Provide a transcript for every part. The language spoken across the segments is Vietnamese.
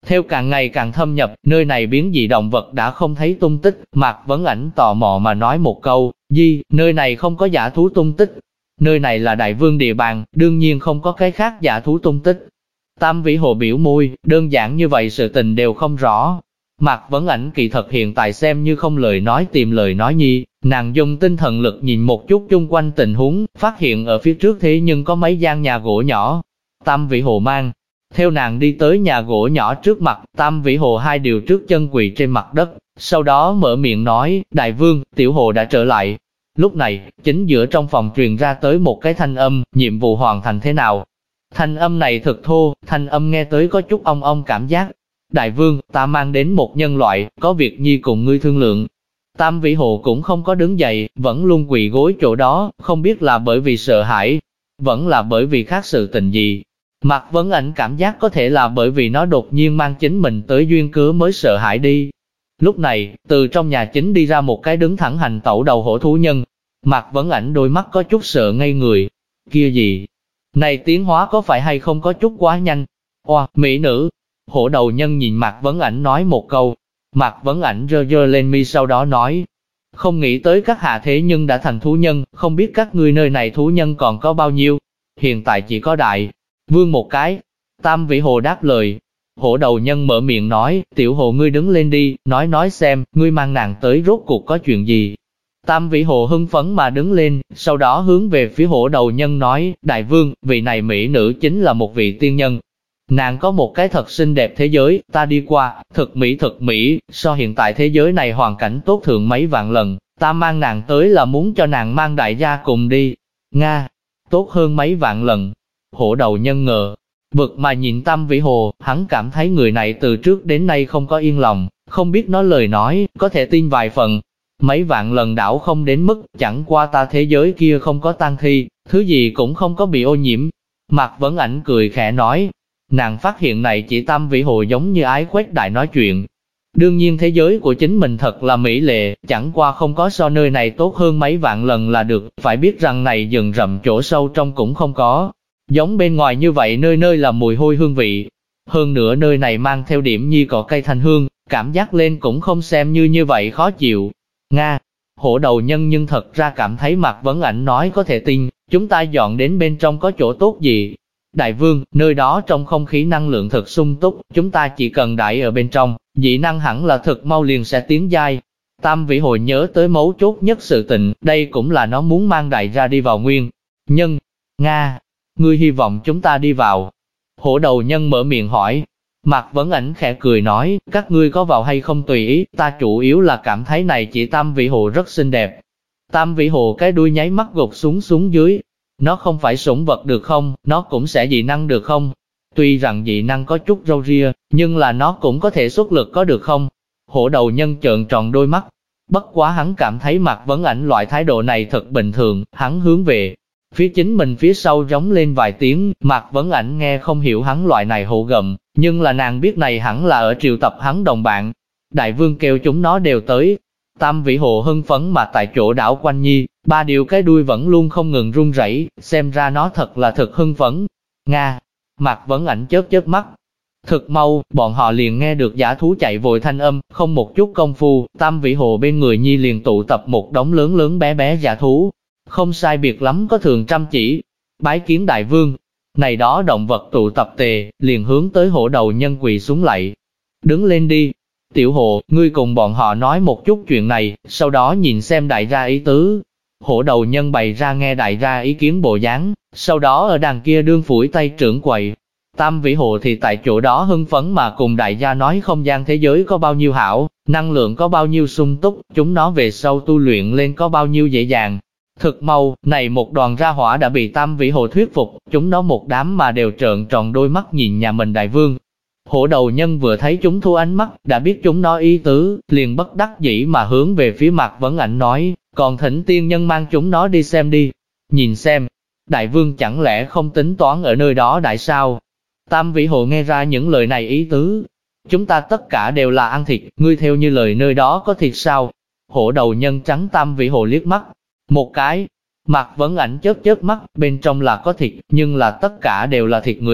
Theo càng ngày càng thâm nhập, nơi này biến dị động vật đã không thấy tung tích, Mạc Vấn Ảnh tò mò mà nói một câu, nơi này không có dã thú tung tích. Nơi này là đại vương địa bàn, đương nhiên không có cái khác dã thú tung tích. Tam Vĩ Hồ biểu môi, đơn giản như vậy sự tình đều không rõ. Mạc Vấn Ảnh kỳ thật hiện tại xem như không lời nói tìm lời nói nhi, nàng dùng tinh thần lực nhìn một chút chung quanh tình huống, phát hiện ở phía trước thế nhưng có mấy gian nhà gỗ nhỏ. Tam Vĩ Hồ mang theo nàng đi tới nhà gỗ nhỏ trước mặt, Tam Vĩ Hồ hai điều trước chân quỳ trên mặt đất, sau đó mở miệng nói, đại vương, tiểu hồ đã trở lại. Lúc này, chính giữa trong phòng truyền ra tới một cái thanh âm, nhiệm vụ hoàn thành thế nào? Thanh âm này thật thô, thanh âm nghe tới có chút ong ong cảm giác. Đại vương, ta mang đến một nhân loại, có việc nhi cùng ngươi thương lượng. Tam Vĩ Hồ cũng không có đứng dậy, vẫn luôn quỳ gối chỗ đó, không biết là bởi vì sợ hãi, vẫn là bởi vì khác sự tình gì. Mạc Vấn Ảnh cảm giác có thể là bởi vì nó đột nhiên mang chính mình tới duyên cớ mới sợ hãi đi. Lúc này, từ trong nhà chính đi ra một cái đứng thẳng hành tẩu đầu hổ thú nhân. Mạc Vấn Ảnh đôi mắt có chút sợ ngây người. Kia gì? Này tiến hóa có phải hay không có chút quá nhanh? Oa, mỹ nữ! Hổ đầu nhân nhìn Mạc Vấn Ảnh nói một câu. Mạc Vấn Ảnh giơ giơ lên mi sau đó nói. Không nghĩ tới các hạ thế nhưng đã thành thú nhân, không biết các ngươi nơi này thú nhân còn có bao nhiêu? Hiện tại chỉ có đại vương một cái. Tam Vĩ Hồ đáp lời. Hổ đầu nhân mở miệng nói, tiểu hồ ngươi đứng lên đi, nói xem, ngươi mang nàng tới rốt cuộc có chuyện gì. Tam Vĩ Hồ hưng phấn mà đứng lên, sau đó hướng về phía hổ đầu nhân nói, đại vương, vị này mỹ nữ chính là một vị tiên nhân. Nàng có một cái thật xinh đẹp thế giới, ta đi qua, thật mỹ, so hiện tại thế giới này hoàn cảnh tốt thượng mấy vạn lần, ta mang nàng tới là muốn cho nàng mang đại gia cùng đi. Nga, tốt hơn mấy vạn lần. Hổ đầu nhân ngờ vực mà nhìn Tam Vĩ Hồ, hắn cảm thấy người này từ trước đến nay không có yên lòng, không biết nói lời nói, có thể tin vài phần. Mấy vạn lần đảo không đến mức, chẳng qua ta thế giới kia không có tang thi, thứ gì cũng không có bị ô nhiễm. Mạc Vấn Ảnh cười khẽ nói, nàng phát hiện này chỉ Tam Vĩ Hồ giống như ái khuếch đại nói chuyện. Đương nhiên thế giới của chính mình thật là mỹ lệ, chẳng qua không có so nơi này tốt hơn mấy vạn lần là được, phải biết rằng này rừng rậm chỗ sâu trong cũng không có. Giống bên ngoài như vậy nơi nơi là mùi hôi hương vị. Hơn nữa nơi này mang theo điểm nhi cỏ cây thanh hương, cảm giác lên cũng không xem như vậy khó chịu. Nga, hổ đầu nhân nhưng thật ra cảm thấy Mạc Vấn Ảnh nói có thể tin, chúng ta dọn đến bên trong có chỗ tốt gì. Đại vương, nơi đó trong không khí năng lượng thật sung túc, chúng ta chỉ cần đãi ở bên trong, dị năng hẳn là thật mau liền sẽ tiến giai. Tam Vĩ Hồ nhớ tới mấu chốt nhất sự tình, đây cũng là nó muốn mang đại ra đi vào nguyên nhân. Nga, ngươi hy vọng chúng ta đi vào. Hổ đầu nhân mở miệng hỏi. Mạc Vấn Ảnh khẽ cười nói, các ngươi có vào hay không tùy ý, ta chủ yếu là cảm thấy này chỉ Tam Vĩ Hồ rất xinh đẹp. Tam Vĩ Hồ cái đuôi nháy mắt gục xuống dưới. Nó không phải sủng vật được không, nó cũng sẽ dị năng được không? Tuy rằng dị năng có chút râu ria, nhưng là nó cũng có thể xuất lực có được không? Hổ đầu nhân trợn tròn đôi mắt. Bất quá hắn cảm thấy Mạc Vấn Ảnh loại thái độ này thật bình thường, hắn hướng về phía chính mình phía sau rống lên vài tiếng. Mạc Vấn Ảnh nghe không hiểu hắn loại này hổ gầm, nhưng là nàng biết này hẳn là ở triệu tập hắn đồng bạn. Đại vương kêu chúng nó đều tới. Tam Vĩ Hồ hưng phấn mà tại chỗ đảo quanh nhi, ba điều cái đuôi vẫn luôn không ngừng run rẩy, xem ra nó thật là thực hưng phấn. Nga, Mạc Vấn Ảnh chớp mắt. Thực mau, bọn họ liền nghe được dã thú chạy vội thanh âm, không một chút công phu, Tam Vĩ Hồ bên người nhi liền tụ tập một đống lớn bé dã thú. Không sai biệt lắm có thường trăm chỉ. Bái kiến đại vương. Này đó động vật tụ tập tề, liền hướng tới hổ đầu nhân quỳ xuống lạy. Đứng lên đi. Tiểu hồ, ngươi cùng bọn họ nói một chút chuyện này, sau đó nhìn xem đại gia ý tứ. Hổ đầu nhân bày ra nghe đại gia ý kiến bộ dáng, sau đó ở đằng kia đương phủi tay trưởng quầy. Tam Vĩ Hồ thì tại chỗ đó hưng phấn mà cùng đại gia nói không gian thế giới có bao nhiêu hảo, năng lượng có bao nhiêu sung túc, chúng nó về sau tu luyện lên có bao nhiêu dễ dàng. Thực mau, này một đoàn ra hỏa đã bị Tam Vĩ Hồ thuyết phục, chúng nó một đám mà đều trợn tròn đôi mắt nhìn nhà mình đại vương. Hổ đầu nhân vừa thấy chúng thu ánh mắt, đã biết chúng nó ý tứ, liền bất đắc dĩ mà hướng về phía Mạc Vấn Ảnh nói, còn thỉnh tiên nhân mang chúng nó đi xem đi. Nhìn xem, đại vương chẳng lẽ không tính toán ở nơi đó đại sao? Tam Vĩ Hồ nghe ra những lời này ý tứ. Chúng ta tất cả đều là ăn thịt, ngươi theo như lời nơi đó có thịt sao? Hổ đầu nhân trắng Tam Vĩ Hồ liếc mắt một cái. Mạc Vấn Ảnh chớp mắt, bên trong là có thịt, nhưng là tất cả đều là thịt người a.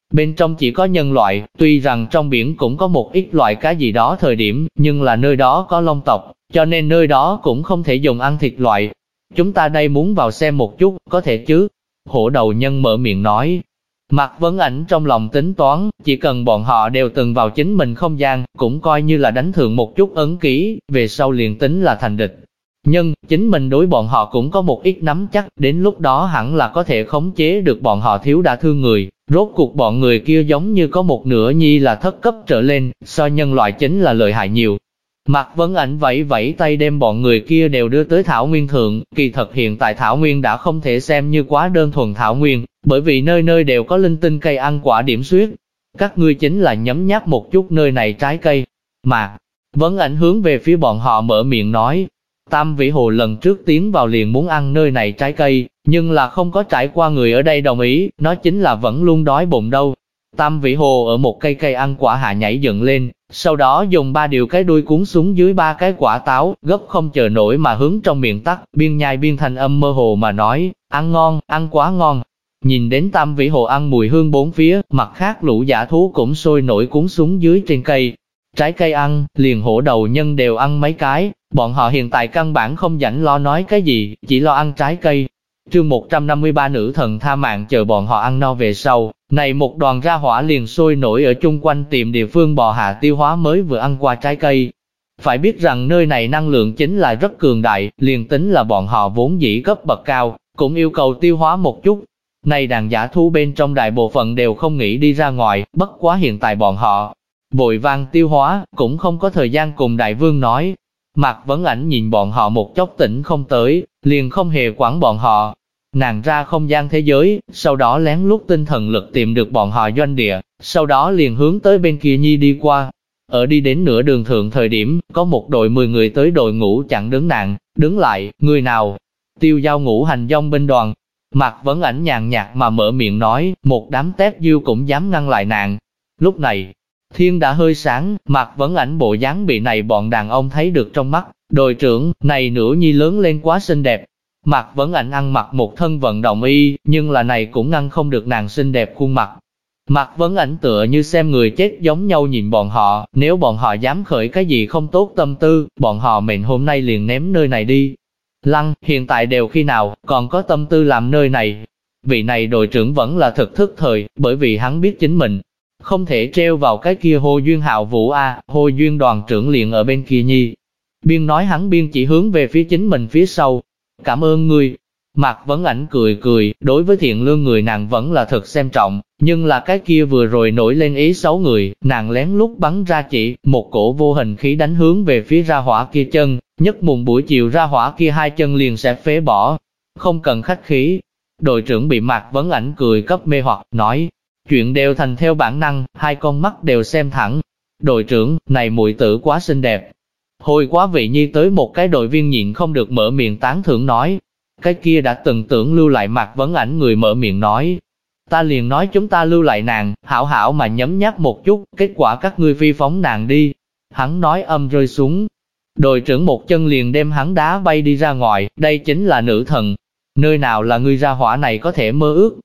bên trong chỉ có nhân loại, tuy rằng trong biển cũng có một ít loại cá gì đó thời điểm, nhưng là nơi đó có long tộc, cho nên nơi đó cũng không thể dùng ăn thịt loại. Chúng ta đây muốn vào xem một chút, có thể chứ? Hổ đầu nhân mở miệng nói. Mạc Vấn Ảnh trong lòng tính toán, chỉ cần bọn họ đều từng vào chính mình không gian, cũng coi như là đánh thượng một chút ấn ký, về sau liền tính là thành địch. Nhưng, chính mình đối bọn họ cũng có một ít nắm chắc, đến lúc đó hẳn là có thể khống chế được bọn họ thiếu đả thương người. Rốt cuộc bọn người kia giống như có một nửa nhi là thất cấp trở lên, so nhân loại chính là lợi hại nhiều. Mạc Vấn Ảnh vẫy vẫy tay đem bọn người kia đều đưa tới Thảo Nguyên thượng, kỳ thật hiện tại Thảo Nguyên đã không thể xem như quá đơn thuần Thảo Nguyên, bởi vì nơi nơi đều có linh tinh cây ăn quả điểm xuyết. Các ngươi chính là nhấm nháp một chút nơi này trái cây. Mạc Vấn Ảnh hướng về phía bọn họ mở miệng nói, Tam Vĩ Hồ lần trước tiến vào liền muốn ăn nơi này trái cây, nhưng là không có trải qua người ở đây đồng ý, nó chính là vẫn luôn đói bụng đâu. Tam Vĩ Hồ ở một cây ăn quả hạ nhảy dựng lên, sau đó dùng 3 điều cái đuôi cuốn xuống dưới 3 cái quả táo, gấp không chờ nổi mà hướng trong miệng tắc, biên nhai biên thanh âm mơ hồ mà nói, ăn ngon, ăn quá ngon. Nhìn đến Tam Vĩ Hồ ăn mùi hương bốn phía, mặt khác lũ dã thú cũng sôi nổi cuốn xuống dưới trên cây. Trái cây ăn, liền hổ đầu nhân đều ăn mấy cái, bọn họ hiện tại căn bản không rảnh lo nói cái gì, chỉ lo ăn trái cây. Chương 153 nữ thần tha mạng chờ bọn họ ăn no về sau, này một đoàn ra hỏa liền sôi nổi ở chung quanh tìm địa phương bò hạ tiêu hóa mới vừa ăn qua trái cây. Phải biết rằng nơi này năng lượng chính là rất cường đại, liền tính là bọn họ vốn dĩ cấp bậc cao, cũng yêu cầu tiêu hóa một chút. Này đàn dã thú bên trong đại bộ phận đều không nghĩ đi ra ngoài, bất quá hiện tại bọn họ vội vàng tiêu hóa, cũng không có thời gian cùng đại vương nói. Mạc Vấn Ảnh nhìn bọn họ một chốc tỉnh không tới, liền không hề quản bọn họ. Nàng ra không gian thế giới, sau đó lén lút tinh thần lực tìm được bọn họ doanh địa, sau đó liền hướng tới bên kia nhi đi qua. Ở đi đến nửa đường thượng thời điểm, có một đội 10 người tới đội ngũ chặn đứng nàng, đứng lại, người nào? Tiêu Giao ngũ hành dòng binh đoàn. Mạc Vấn Ảnh nhàn nhạt mà mở miệng nói, một đám tép diêu cũng dám ngăn lại nàng. Lúc này, thiên đã hơi sáng, Mạc Vấn Ảnh bộ dáng bị này bọn đàn ông thấy được trong mắt. Đội trưởng, này nửa nhi lớn lên quá xinh đẹp. Mạc Vấn Ảnh ăn mặc một thân vận động y, nhưng là này cũng ngăn không được nàng xinh đẹp khuôn mặt. Mạc Vấn Ảnh tựa như xem người chết giống nhau nhìn bọn họ, nếu bọn họ dám khởi cái gì không tốt tâm tư, bọn họ mệnh hôm nay liền ném nơi này đi. Lăng, hiện tại đều khi nào, còn có tâm tư làm nơi này. Vị này đội trưởng vẫn là thực thức thời, bởi vì hắn biết chính mình không thể treo vào cái kia Hồ Duyên Hạo Vũ a, Hồ Duyên đoàn trưởng liền ở bên kia nhi. Biên nói hắn biên chỉ hướng về phía chính mình phía sau. Cảm ơn ngươi. Mạc Vấn Ảnh cười cười, đối với thiện lương người nàng vẫn là thật xem trọng, nhưng là cái kia vừa rồi nổi lên ý xấu người, nàng lén lút bắn ra chỉ, một cổ vô hình khí đánh hướng về phía ra hỏa kia chân, nhất mùng buổi chiều ra hỏa kia hai chân liền sẽ phế bỏ. Không cần khách khí. Đội trưởng bị Mạc Vấn Ảnh cười cấp mê hoặc, nói, chuyện đều thành theo bản năng, hai con mắt đều xem thẳng. Đội trưởng, này muội tử quá xinh đẹp. Hồi quá vị nhi tới một cái đội viên nhịn không được mở miệng tán thưởng nói. Cái kia đã từng tưởng lưu lại Mạc Vấn Ảnh người mở miệng nói. Ta liền nói chúng ta lưu lại nàng, hảo hảo mà nhấm nháp một chút, kết quả các ngươi phi phóng nàng đi. Hắn nói âm rơi xuống. Đội trưởng một chân liền đem hắn đá bay đi ra ngoài, đây chính là nữ thần. Nơi nào là ngươi ra hỏa này có thể mơ ước.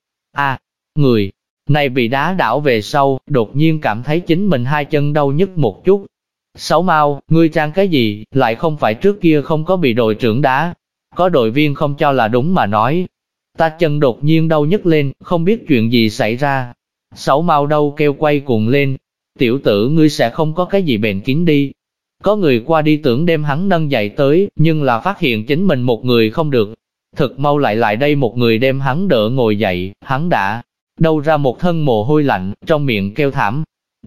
Người này bị đá đảo về sau, đột nhiên cảm thấy chính mình hai chân đau nhức một chút. Sáu Mao, ngươi trang cái gì, lại không phải trước kia không có bị đội trưởng đá. Có đội viên không cho là đúng mà nói. Ta chân đột nhiên đau nhức lên, không biết chuyện gì xảy ra. Sáu Mao đâu kêu quay cuồng lên. Tiểu tử ngươi sẽ không có cái gì bệnh kín đi. Có người qua đi tưởng đem hắn nâng dậy tới, nhưng là phát hiện chính mình một người không được. Thực mau lại đây một người đem hắn đỡ ngồi dậy, hắn đã đâu ra một thân mồ hôi lạnh, trong miệng kêu thảm.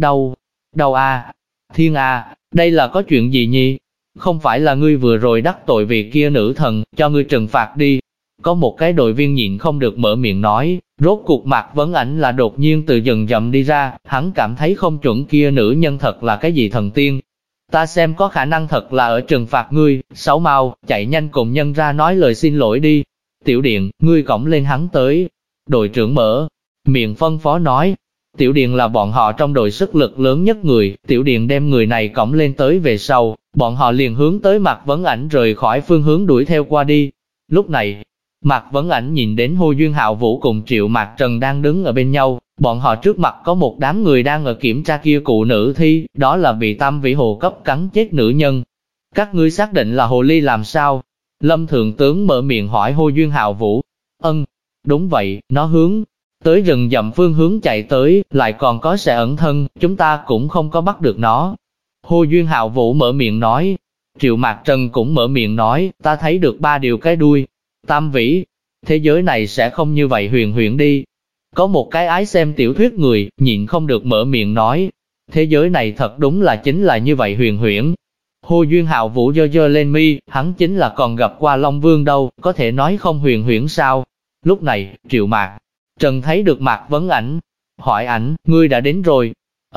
Đau a, thiên a, đây là có chuyện gì nhi? Không phải là ngươi vừa rồi đắc tội vì kia nữ thần, cho ngươi trừng phạt đi. Có một cái đội viên nhịn không được mở miệng nói, rốt cuộc Mạc Vấn Ảnh là đột nhiên từ rừng rậm đi ra, hắn cảm thấy không chuẩn kia nữ nhân thật là cái gì thần tiên. Ta xem có khả năng thật là ở trừng phạt ngươi. Sáu Mao, chạy nhanh cùng nhân ra nói lời xin lỗi đi. Tiểu Điện, ngươi cõng lên hắn tới. Đội trưởng mở miệng phân phó nói. Tiểu Điện là bọn họ trong đội sức lực lớn nhất người, Tiểu Điện đem người này cõng lên tới về sau, bọn họ liền hướng tới Mạc Vấn Ảnh rời khỏi phương hướng đuổi theo qua đi. Lúc này, Mạc Vấn Ảnh nhìn đến Hồ Duyên Hạo Vũ cùng Triệu Mạc Trần đang đứng ở bên nhau, Bọn họ trước mặt có một đám người đang ở kiểm tra kia cụ nữ thi, đó là bị Tam Vĩ Hồ cấp cắn chết nữ nhân. Các ngươi xác định là hồ ly làm sao? Lâm Thượng Tướng mở miệng hỏi Hồ Duyên Hạo Vũ. Đúng vậy, nó hướng tới rừng rậm phương hướng chạy tới, lại còn có sẽ ẩn thân, chúng ta cũng không có bắt được nó. Hồ Duyên Hạo Vũ mở miệng nói. Triệu Mạc Trần cũng mở miệng nói, ta thấy được 3 điều cái đuôi. Tam Vĩ, thế giới này sẽ không như vậy huyền huyễn đi. Có một cái ái xem tiểu thuyết người, nhịn không được mở miệng nói. Thế giới này thật đúng là chính là như vậy huyền huyễn. Hồ Duyên Hạo Vũ giơ lên mi, hắn chính là còn gặp qua Long Vương đâu, có thể nói không huyền huyễn sao. Lúc này, Triệu Mạc Trần thấy được Mạc Vấn Ảnh, hỏi ảnh, ngươi đã đến rồi.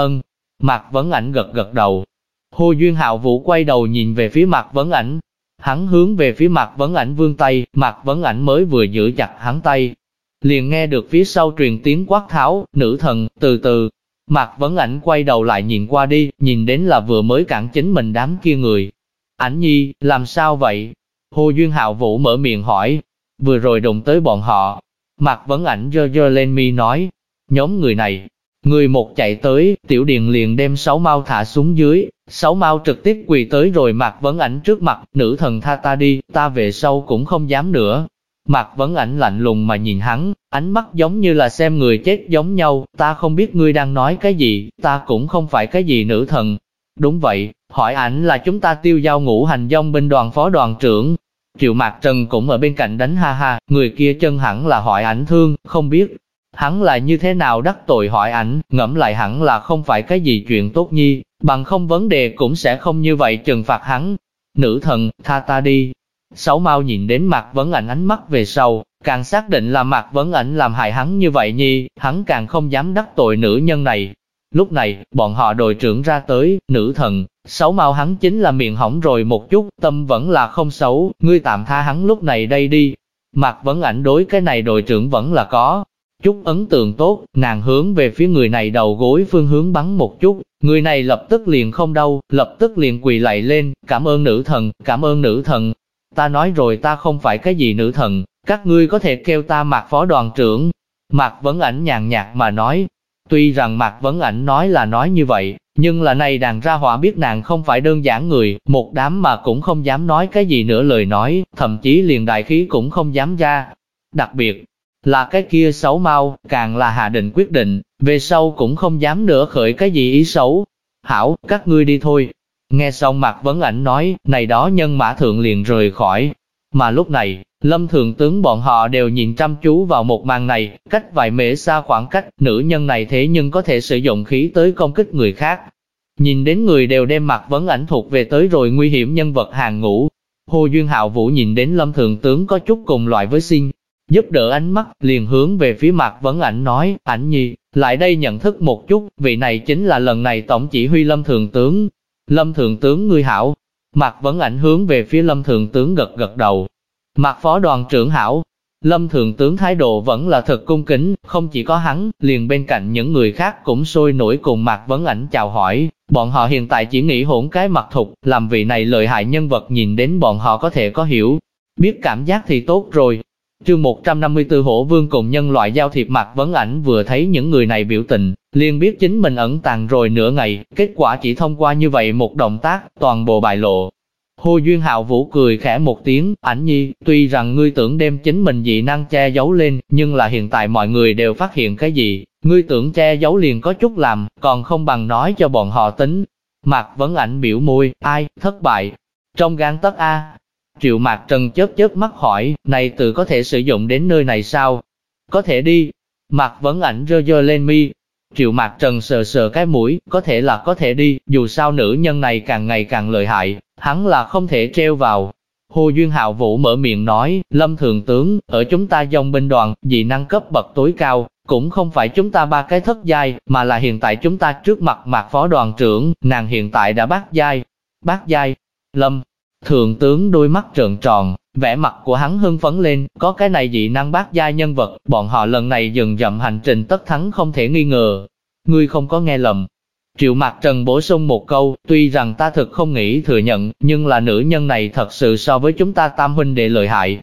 Mạc Vấn Ảnh gật gật đầu. Hồ Duyên Hạo Vũ quay đầu nhìn về phía Mạc Vấn Ảnh. Hắn hướng về phía Mạc Vấn Ảnh vươn tay, Mạc Vấn Ảnh mới vừa giữ chặt hắn tay. Liền nghe được phía sau truyền tiếng quát tháo, nữ thần, từ từ. Mạc Vấn Ảnh quay đầu lại nhìn qua đi, nhìn đến là vừa mới cản chính mình đám kia người. Ảnh nhi, làm sao vậy? Hồ Duyên Hạo Vũ mở miệng hỏi. Vừa rồi đụng tới bọn họ. Mạc Vấn Ảnh giơ lên mi nói. Nhóm người này, người một chạy tới, Tiểu Điền liền đem 6 mao thả xuống dưới. 6 mao trực tiếp quỳ tới rồi Mạc Vấn Ảnh trước mặt, nữ thần tha ta đi, ta về sau cũng không dám nữa. Mạc Vấn Ảnh lạnh lùng mà nhìn hắn, ánh mắt giống như là xem người chết giống nhau, ta không biết ngươi đang nói cái gì, ta cũng không phải cái gì nữ thần. Đúng vậy, hỏi ảnh là chúng ta Tiêu Giao Ngũ Hành Dòng binh đoàn phó đoàn trưởng. Triệu Mạc Trần cũng ở bên cạnh đánh ha ha, người kia chân hẳn là hỏi ảnh thương, không biết. Hắn là như thế nào đắc tội hỏi ảnh, ngẫm lại hẳn là không phải cái gì chuyện tốt nhi, bằng không vấn đề cũng sẽ không như vậy trừng phạt hắn. Nữ thần, tha ta đi. 6 mao nhìn đến Mạc Vấn Ảnh ánh mắt về sau, càng xác định là Mạc Vấn Ảnh làm hại hắn như vậy nhi, hắn càng không dám đắc tội nữ nhân này. Lúc này, bọn họ đội trưởng ra tới, nữ thần, 6 mao hắn chính là miệng hỏng rồi một chút, tâm vẫn là không xấu, ngươi tạm tha hắn lúc này đây đi. Mạc Vấn Ảnh đối cái này đội trưởng vẫn là có chút ấn tượng tốt, nàng hướng về phía người này đầu gối phương hướng bắn một chút, người này lập tức liền không đau, lập tức liền quỳ lạy lên, cảm ơn nữ thần, cảm ơn nữ thần. Ta nói rồi ta không phải cái gì nữ thần, các ngươi có thể kêu ta Mạc phó đoàn trưởng. Mạc Vấn Ảnh nhàn nhạt mà nói. Tuy rằng Mạc Vấn Ảnh nói là nói như vậy, nhưng là này đàn ra hỏa biết nàng không phải đơn giản người, một đám mà cũng không dám nói cái gì nữa lời nói, thậm chí liền đại khí cũng không dám ra. Đặc biệt là cái kia 6 mao, càng là hạ định quyết định, về sau cũng không dám nữa khởi cái gì ý xấu. Hảo, các ngươi đi thôi. Nghe xong Mạc Vấn Ảnh nói, này đó nhân mã thượng liền rời khỏi. Mà lúc này, Lâm Thượng Tướng bọn họ đều nhìn chăm chú vào một màn này, cách vài mễ xa khoảng cách, nữ nhân này thế nhưng có thể sử dụng khí tới công kích người khác. Nhìn đến người đều đem Mạc Vấn Ảnh thuộc về tới rồi nguy hiểm nhân vật hàng ngũ. Hồ Duyên Hạo Vũ nhìn đến Lâm Thượng Tướng có chút cùng loại với xin giúp đỡ ánh mắt, liền hướng về phía Mạc Vấn Ảnh nói, Ảnh nhi, lại đây nhận thức một chút, vị này chính là lần này tổng chỉ huy Lâm Thượng Tướng. Lâm Thượng Tướng ngươi hảo. Mạc Vấn Ảnh hướng về phía Lâm Thượng Tướng gật gật đầu. Mạc phó đoàn trưởng hảo. Lâm Thượng Tướng thái độ vẫn là thật cung kính, không chỉ có hắn, liền bên cạnh những người khác cũng sôi nổi cùng Mạc Vấn Ảnh chào hỏi. Bọn họ hiện tại chỉ nghĩ hỗn cái mặt thục, làm vị này lợi hại nhân vật nhìn đến bọn họ có thể có hiểu, biết cảm giác thì tốt rồi. Chương 154 Hổ Vương cùng nhân loại giao thiệp. Mạc Vấn Ảnh vừa thấy những người này biểu tình, liền biết chính mình ẩn tàng rồi nửa ngày, kết quả chỉ thông qua như vậy một động tác, toàn bộ bại lộ. Hồ Duyên Hạo Vũ cười khẽ một tiếng, Ảnh nhi, tuy rằng ngươi tưởng đem chính mình dị năng che giấu lên, nhưng là hiện tại mọi người đều phát hiện cái gì, ngươi tưởng che giấu liền có chút làm, còn không bằng nói cho bọn họ tính. Mạc Vấn Ảnh biểu môi, ai, thất bại, trong gang tấc a. Triệu Mạc Trần chớp mắt hỏi, này từ có thể sử dụng đến nơi này sao? Có thể đi. Mạc Vấn Ảnh giơ lên mi. Triệu Mạc Trần sờ cái mũi, có thể là có thể đi, dù sao nữ nhân này càng ngày càng lợi hại, hắn là không thể treo vào. Hồ Duyên Hạo Vũ mở miệng nói, Lâm Thượng Tướng, ở chúng ta dòng binh đoàn, dị năng cấp bậc tối cao, cũng không phải chúng ta 3 cái thất giai, mà là hiện tại chúng ta trước mặt Mạc phó đoàn trưởng, nàng hiện tại đã bát giai. Bát giai. Lâm Thượng Tướng đôi mắt trợn tròn, vẻ mặt của hắn hưng phấn lên, có cái này dị năng bát giai nhân vật, bọn họ lần này dừng dậm hành trình tất thắng không thể nghi ngờ. Ngươi không có nghe lầm. Triệu Mạc Trần bổ sung một câu, tuy rằng ta thực không nghĩ thừa nhận, nhưng là nữ nhân này thật sự so với chúng ta tam huynh đệ lợi hại.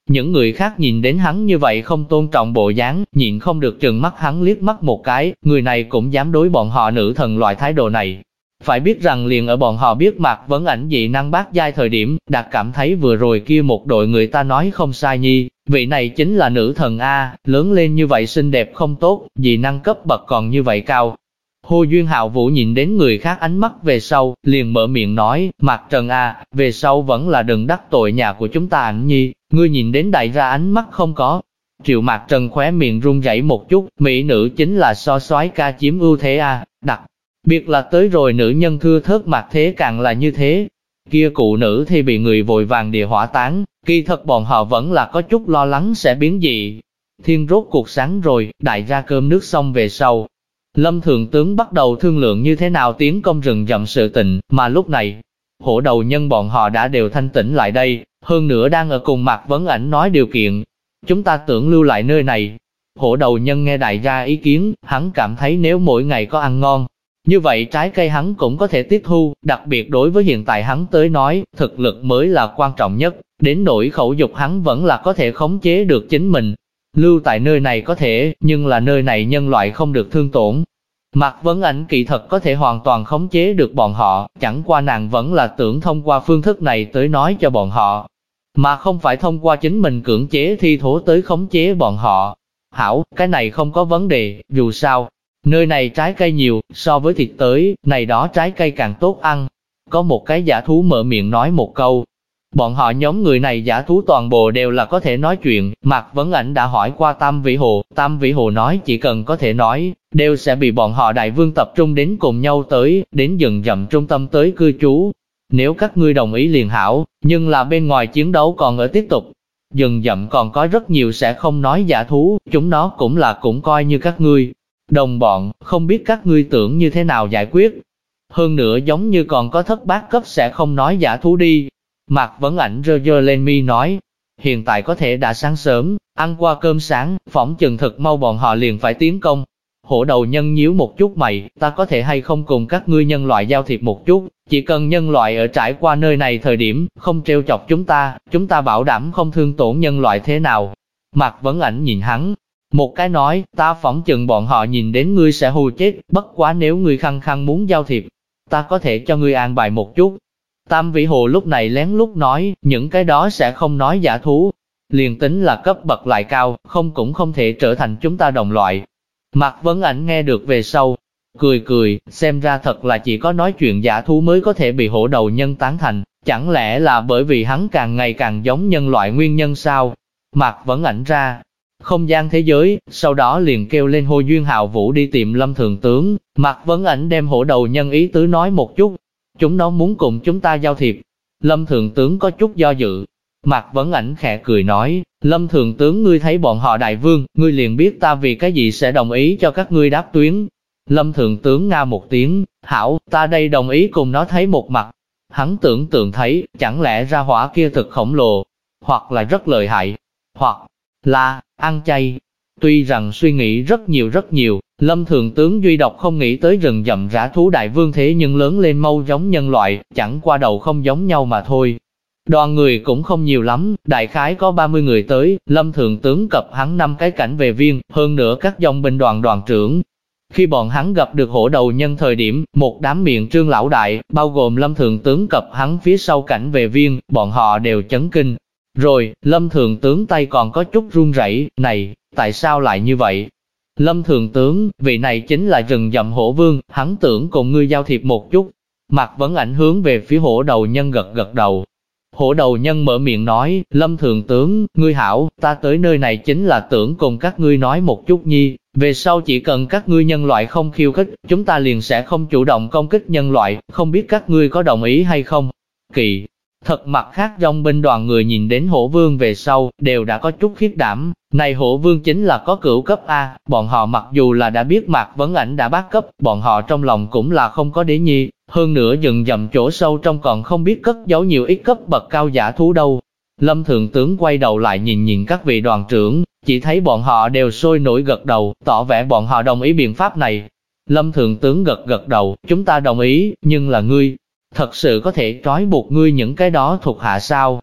Những người khác nhìn đến hắn như vậy không tôn trọng bộ dáng, nhịn không được trừng mắt hắn liếc mắt một cái, người này cũng dám đối bọn họ nữ thần loại thái độ này. Phải biết rằng liền ở bọn họ biết Mạc Vấn Ảnh dị năng bát giai thời điểm, đã cảm thấy vừa rồi kia một đội người ta nói không sai nhi, vị này chính là nữ thần A, lớn lên như vậy xinh đẹp không tốt, dị năng cấp bậc còn như vậy cao. Hồ Duyên Hạo Vũ nhìn đến người khác ánh mắt về sau, liền mở miệng nói, Mạc Trần A, về sau vẫn là đừng đắc tội nhà của chúng ta Ảnh nhi, ngươi nhìn đến đại ra ánh mắt không có. Triệu Mạc Trần khóe miệng run rẩy một chút, mỹ nữ chính là so soái ca chiếm ưu thế A, đặc biệt là tới rồi nữ nhân thưa thớt mặt thế càng là như thế. Kia cụ nữ thì bị người vội vàng địa hỏa táng, kỳ thật bọn họ vẫn là có chút lo lắng sẽ biến dị. Thiên rốt cuộc sáng rồi, đại gia cơm nước xong về sau. Lâm Thượng Tướng bắt đầu thương lượng như thế nào tiến công rừng rậm sự tình, mà lúc này, hổ đầu nhân bọn họ đã đều thanh tỉnh lại đây, hơn nữa đang ở cùng Mạc Vấn Ảnh nói điều kiện. Chúng ta tưởng lưu lại nơi này. Hổ đầu nhân nghe đại gia ý kiến, hắn cảm thấy nếu mỗi ngày có ăn ngon, như vậy trái cây hắn cũng có thể tiếp thu, đặc biệt đối với hiện tại hắn tới nói, thực lực mới là quan trọng nhất, đến nỗi khẩu dục hắn vẫn là có thể khống chế được chính mình. Lưu tại nơi này có thể, nhưng là nơi này nhân loại không được thương tổn. Mạc Vấn Ảnh kỳ thật có thể hoàn toàn khống chế được bọn họ, chẳng qua nàng vẫn là tưởng thông qua phương thức này tới nói cho bọn họ, mà không phải thông qua chính mình cưỡng chế thi thố tới khống chế bọn họ. Hảo, cái này không có vấn đề, dù sao, nơi này trái cây nhiều, so với thịt tới, này đó trái cây càng tốt ăn. Có một cái giả thú mở miệng nói một câu. Bọn họ nhóm người này giả thú toàn bộ đều là có thể nói chuyện, Mạc Vấn Ảnh đã hỏi qua Tam Vĩ Hồ nói chỉ cần có thể nói, đều sẽ bị bọn họ đại vương tập trung đến cùng nhau tới, đến rừng rậm trung tâm tới cư trú. Nếu các ngươi đồng ý liền hảo, nhưng là bên ngoài chiến đấu còn ở tiếp tục. Rừng rậm còn có rất nhiều sẽ không nói giả thú, chúng nó cũng coi như các ngươi đồng bọn, không biết các ngươi tưởng như thế nào giải quyết. Hơn nữa giống như còn có thất bát cấp sẽ không nói giả thú đi. Mạc Vấn Ảnh giơ lên mi nói, hiện tại có thể đã sáng sớm, ăn qua cơm sáng, phỏng chừng thực mau bọn họ liền phải tiến công. Hổ đầu nhân nhíu một chút mày, ta có thể hay không cùng các ngươi nhân loại giao thiệp một chút, chỉ cần nhân loại ở trải qua nơi này thời điểm, không trêu chọc chúng ta bảo đảm không thương tổn nhân loại thế nào. Mạc Vấn Ảnh nhìn hắn, một cái nói, ta phỏng chừng bọn họ nhìn đến ngươi sẽ hù chết, bất quá nếu ngươi khăng khăng muốn giao thiệp, ta có thể cho ngươi an bài một chút. Tam Vĩ Hồ lúc này lén lút nói, những cái đó sẽ không nói giả thú, liền tính là cấp bậc lại cao, cũng không thể trở thành chúng ta đồng loại. Mạc Vấn Ảnh nghe được về sau, cười, xem ra thật là chỉ có nói chuyện giả thú mới có thể bị hổ đầu nhân tán thành, chẳng lẽ là bởi vì hắn càng ngày càng giống nhân loại nguyên nhân sao? Mạc Vấn Ảnh ra không gian thế giới, sau đó liền kêu lên Hồ Duyên Hạo Vũ đi tìm Lâm Thượng Tướng. Mạc Vấn Ảnh đem hổ đầu nhân ý tứ nói một chút, chúng nó muốn cùng chúng ta giao thiệp. Lâm Thượng Tướng có chút do dự. Mạc Vấn Ảnh khẽ cười nói, Lâm Thượng Tướng ngươi thấy bọn họ đại vương, ngươi liền biết ta vì cái gì sẽ đồng ý cho các ngươi đáp tuyến. Lâm Thượng Tướng nga một tiếng, hảo, ta đây đồng ý cùng nó thấy một mặt. Hắn tưởng tượng thấy, chẳng lẽ ra hỏa kia thực khổng lồ, hoặc là rất lợi hại, hoặc là ăn chay. Tuy rằng suy nghĩ rất nhiều, Lâm Thượng Tướng duy độc không nghĩ tới rừng rậm rã thú đại vương thế nhưng lớn lên mau giống nhân loại, chẳng qua đầu không giống nhau mà thôi. Đoàn người cũng không nhiều lắm, đại khái có 30 người tới, Lâm Thượng Tướng cập hắn 5 cái cảnh vệ viên, hơn nữa các dòng binh đoàn đoàn trưởng. Khi bọn hắn gặp được hổ đầu nhân thời điểm, một đám miệng trương lão đại, bao gồm Lâm Thượng Tướng cập hắn phía sau cảnh vệ viên, bọn họ đều chấn kinh. Rồi, Lâm Thượng Tướng tay còn có chút run rẩy, này, tại sao lại như vậy? Lâm Thượng Tướng, vị này chính là rừng rậm hổ vương, hắn tưởng cùng ngươi giao thiệp một chút. Mạc Vấn Ảnh hướng về phía hổ đầu nhân gật đầu. Hổ đầu nhân mở miệng nói, Lâm Thượng Tướng, ngươi hảo, ta tới nơi này chính là tưởng cùng các ngươi nói một chút nhi, về sau chỉ cần các ngươi nhân loại không khiêu khích, chúng ta liền sẽ không chủ động công kích nhân loại, không biết các ngươi có đồng ý hay không? Kỳ thật mặt khác dòng binh đoàn người nhìn đến hổ vương về sau, đều đã có chút khiếp đảm, này hổ vương chính là có cửu cấp A, bọn họ mặc dù là đã biết Mạc Vấn Ảnh đã bát cấp, bọn họ trong lòng cũng là không có đế nhi, hơn nữa rừng rậm chỗ sâu trong còn không biết cất giấu nhiều ít cấp bậc cao giả thú đâu. Lâm Thượng Tướng quay đầu lại nhìn các vị đoàn trưởng, chỉ thấy bọn họ đều sôi nổi gật đầu, tỏ vẻ bọn họ đồng ý biện pháp này. Lâm Thượng Tướng gật đầu, chúng ta đồng ý, nhưng là ngươi, thật sự có thể trói buộc ngươi những cái đó thuộc hạ sao?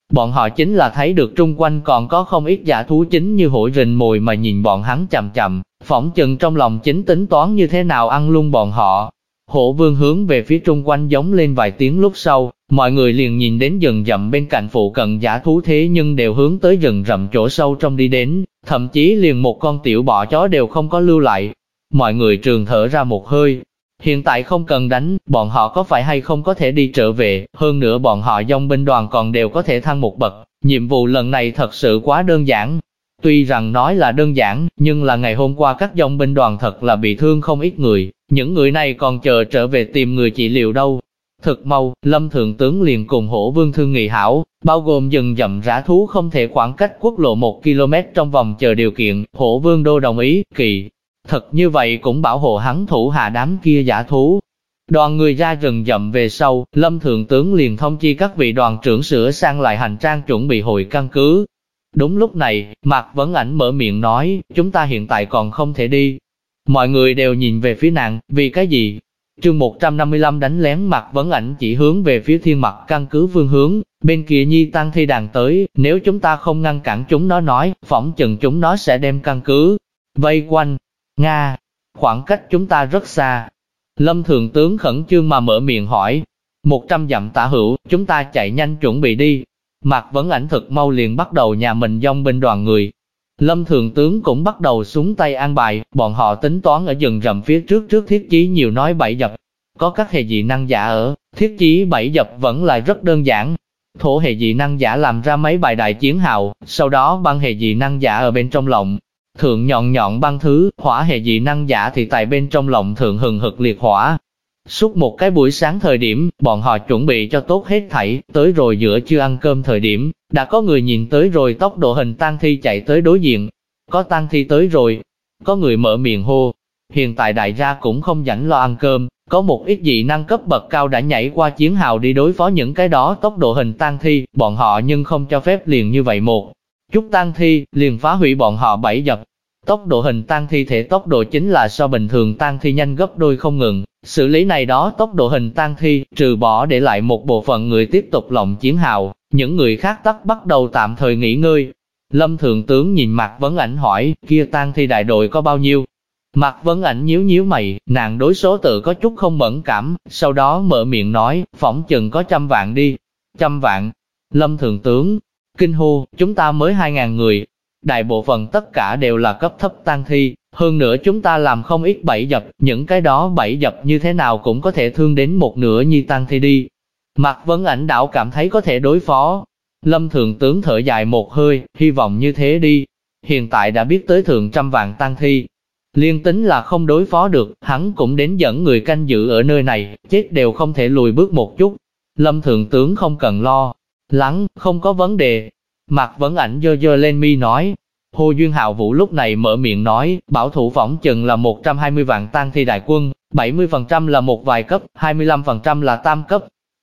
Bọn họ chính là thấy được trung quanh còn có không ít dã thú chính như hổ rình mồi mà nhìn bọn hắn chằm chằm, phỏng chừng trong lòng chính tính toán như thế nào ăn luôn bọn họ. Hổ vương hướng về phía trung quanh giống lên vài tiếng lúc sau, mọi người liền nhìn đến rừng rậm bên cạnh phụ cận dã thú thế nhưng đều hướng tới rừng rậm chỗ sâu trong đi đến, thậm chí liền một con tiểu bọ chó đều không có lưu lại. Mọi người trường thở ra một hơi. Hiện tại không cần đánh, bọn họ có phải hay không có thể đi trở về, hơn nữa bọn họ dòng binh đoàn còn đều có thể thăng một bậc, nhiệm vụ lần này thật sự quá đơn giản. Tuy rằng nói là đơn giản, nhưng là ngày hôm qua các dòng binh đoàn thật là bị thương không ít người, những người này còn chờ trở về tìm người trị liệu đâu. Thực mau, Lâm Thượng Tướng liền cùng Hổ Vương thương nghị hảo, bao gồm rừng rậm rã thú không thể khoảng cách quốc lộ 1 km trong vòng chờ điều kiện, Hổ Vương đô đồng ý, kỳ. Thật như vậy cũng bảo hộ hắn thủ hạ đám kia dã thú. Đoàn người ra rừng rậm về sau, Lâm Thượng Tướng liền thông chi các vị đoàn trưởng sửa sang lại hành trang chuẩn bị hồi căn cứ. Đúng lúc này, Mạc Vấn Ảnh mở miệng nói, chúng ta hiện tại còn không thể đi. Mọi người đều nhìn về phía nàng, vì cái gì? Chương 155 đánh lén. Mạc Vấn Ảnh chỉ hướng về phía Thiên Mặc căn cứ phương hướng, bên kia Nhi Tăng Thi đàn tới, nếu chúng ta không ngăn cản chúng nó nói, phỏng chừng chúng nó sẽ đem căn cứ vây quanh. Nga, khoảng cách chúng ta rất xa. Lâm Thượng Tướng khẩn trương mà mở miệng hỏi, 100 dặm tả hữu, chúng ta chạy nhanh chuẩn bị đi. Mạc Vấn Ảnh thực mau liền bắt đầu nhà mình dòng binh đoàn người. Lâm Thượng Tướng cũng bắt đầu xuống tay an bài, bọn họ tính toán ở rừng rậm phía trước thiết chí nhiều nói 7 dập. Có các hệ dị năng giả ở, thiết chí 7 dập vẫn là rất đơn giản. Thổ hệ dị năng giả làm ra mấy bài đại chiến hào, sau đó băng hệ dị năng giả ở bên trong lồng thượng nhọn băng thứ, hỏa hệ dị năng giả thì tại bên trong lồng thượng hừng hực liệt hỏa. Suốt một cái buổi sáng thời điểm, bọn họ chuẩn bị cho tốt hết thảy, tới rồi giữa trưa ăn cơm thời điểm, đã có người nhìn tới rồi tốc độ hình tang thi chạy tới đối diện. Có tang thi tới rồi, có người mở miệng hô. Hiện tại đại gia cũng không rảnh lo ăn cơm, có một ít dị năng cấp bậc cao đã nhảy qua chiến hào đi đối phó những cái đó tốc độ hình tang thi, bọn họ nhưng không cho phép liền như vậy một chút tang thi, liền phá hủy bọn họ 7 dập. Tốc độ hình tang thi thể tốc độ chính là so bình thường tang thi nhanh gấp đôi không ngừng, xử lý này đó tốc độ hình tang thi, trừ bỏ để lại một bộ phận người tiếp tục lộng chiến hào, những người khác tắc bắt đầu tạm thời nghỉ ngơi. Lâm Thượng Tướng nhìn Mạc Vấn Ảnh hỏi, kia tang thi đại đội có bao nhiêu? Mạc Vấn Ảnh nhíu mày, nàng đối số tự có chút không mẫn cảm, sau đó mở miệng nói, phỏng chừng có 100 vạn đi. 100 vạn. Lâm Thượng Tướng kinh hô, chúng ta mới 2.000 người. Đại bộ phận tất cả đều là cấp thấp tang thi, hơn nữa chúng ta làm không ít 7 dập, những cái đó 7 dập như thế nào cũng có thể thương đến một nửa Nhi tang thi đi. Mạc Vấn Ảnh đảo cảm thấy có thể đối phó. Lâm Thượng Tướng thở dài một hơi, hy vọng như thế đi. Hiện tại đã biết tới thượng 100 vạn tang thi. Liên tính là không đối phó được, hắn cũng đến dẫn người canh giữ ở nơi này, chết đều không thể lùi bước một chút. Lâm Thượng Tướng không cần lo lắng, không có vấn đề. Mạc Vấn Ảnh giơ lên mi nói. Hồ Duyên Hạo Vũ lúc này mở miệng nói, bảo thủ phỏng chừng là 120 vạn tang thi đại quân, 70% là một vài cấp, 25% là tam cấp,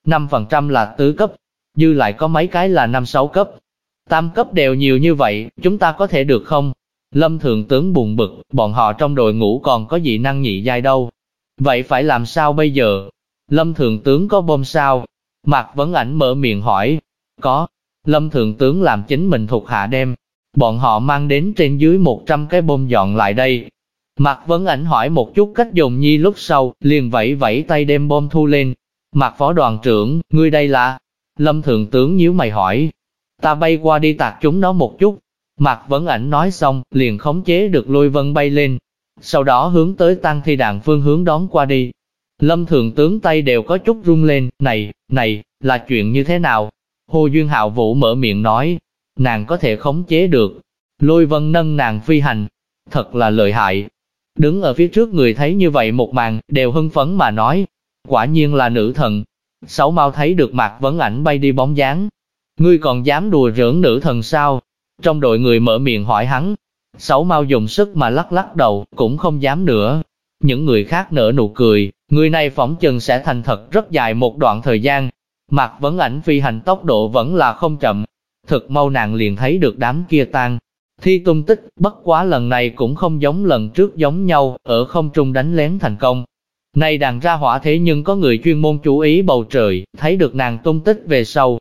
5% là tứ cấp, dư lại có mấy cái là 5-6 cấp. Tam cấp đều nhiều như vậy, chúng ta có thể được không? Lâm Thượng Tướng buồn bực, bọn họ trong đội ngũ còn có dị năng nhị giai đâu. Vậy phải làm sao bây giờ? Lâm Thượng Tướng có bom sao? Mạc Vấn Ảnh mở miệng hỏi. Có. Lâm Thượng Tướng làm chính mình thuộc hạ đem bọn họ mang đến trên dưới 100 cái bom dọn lại đây. Mạc Vấn Ảnh hỏi một chút cách dùng nhi lúc sau, liền vẫy tay đem bom thu lên. Mạc Phó Đoàn trưởng, ngươi đây là? Lâm Thượng Tướng nhíu mày hỏi. Ta bay qua đi tạc chúng nó một chút. Mạc Vấn Ảnh nói xong, liền khống chế được lôi vân bay lên. Sau đó hướng tới tang thi đàn phương hướng đón qua đi. Lâm Thượng Tướng tay đều có chút rung lên. Này, là chuyện như thế nào? Hồ Duyên Hạo Vũ mở miệng nói. Nàng có thể khống chế được. Lôi vân nâng nàng phi hành. Thật là lợi hại. Đứng ở phía trước người thấy như vậy một màn, đều hưng phấn mà nói. Quả nhiên là nữ thần. Sáu Mao thấy được Mạc Vấn Ảnh bay đi bóng dáng. Ngươi còn dám đùa giỡn nữ thần sao? Trong đội người mở miệng hỏi hắn. Sáu Mao dùng sức mà lắc đầu, cũng không dám nữa. Những người khác nở nụ cười, người này phỏng chừng sẽ thành thật rất dài một đoạn thời gian. Mạc Vấn Ảnh phi hành tốc độ vẫn là không chậm. Thực mau nàng liền thấy được đám kia tang thi tung tích, bất quá lần này cũng không giống lần trước giống nhau, ở không trung đánh lén thành công. Này đàn ra hỏa thế nhưng có người chuyên môn chú ý bầu trời, thấy được nàng tung tích về sau.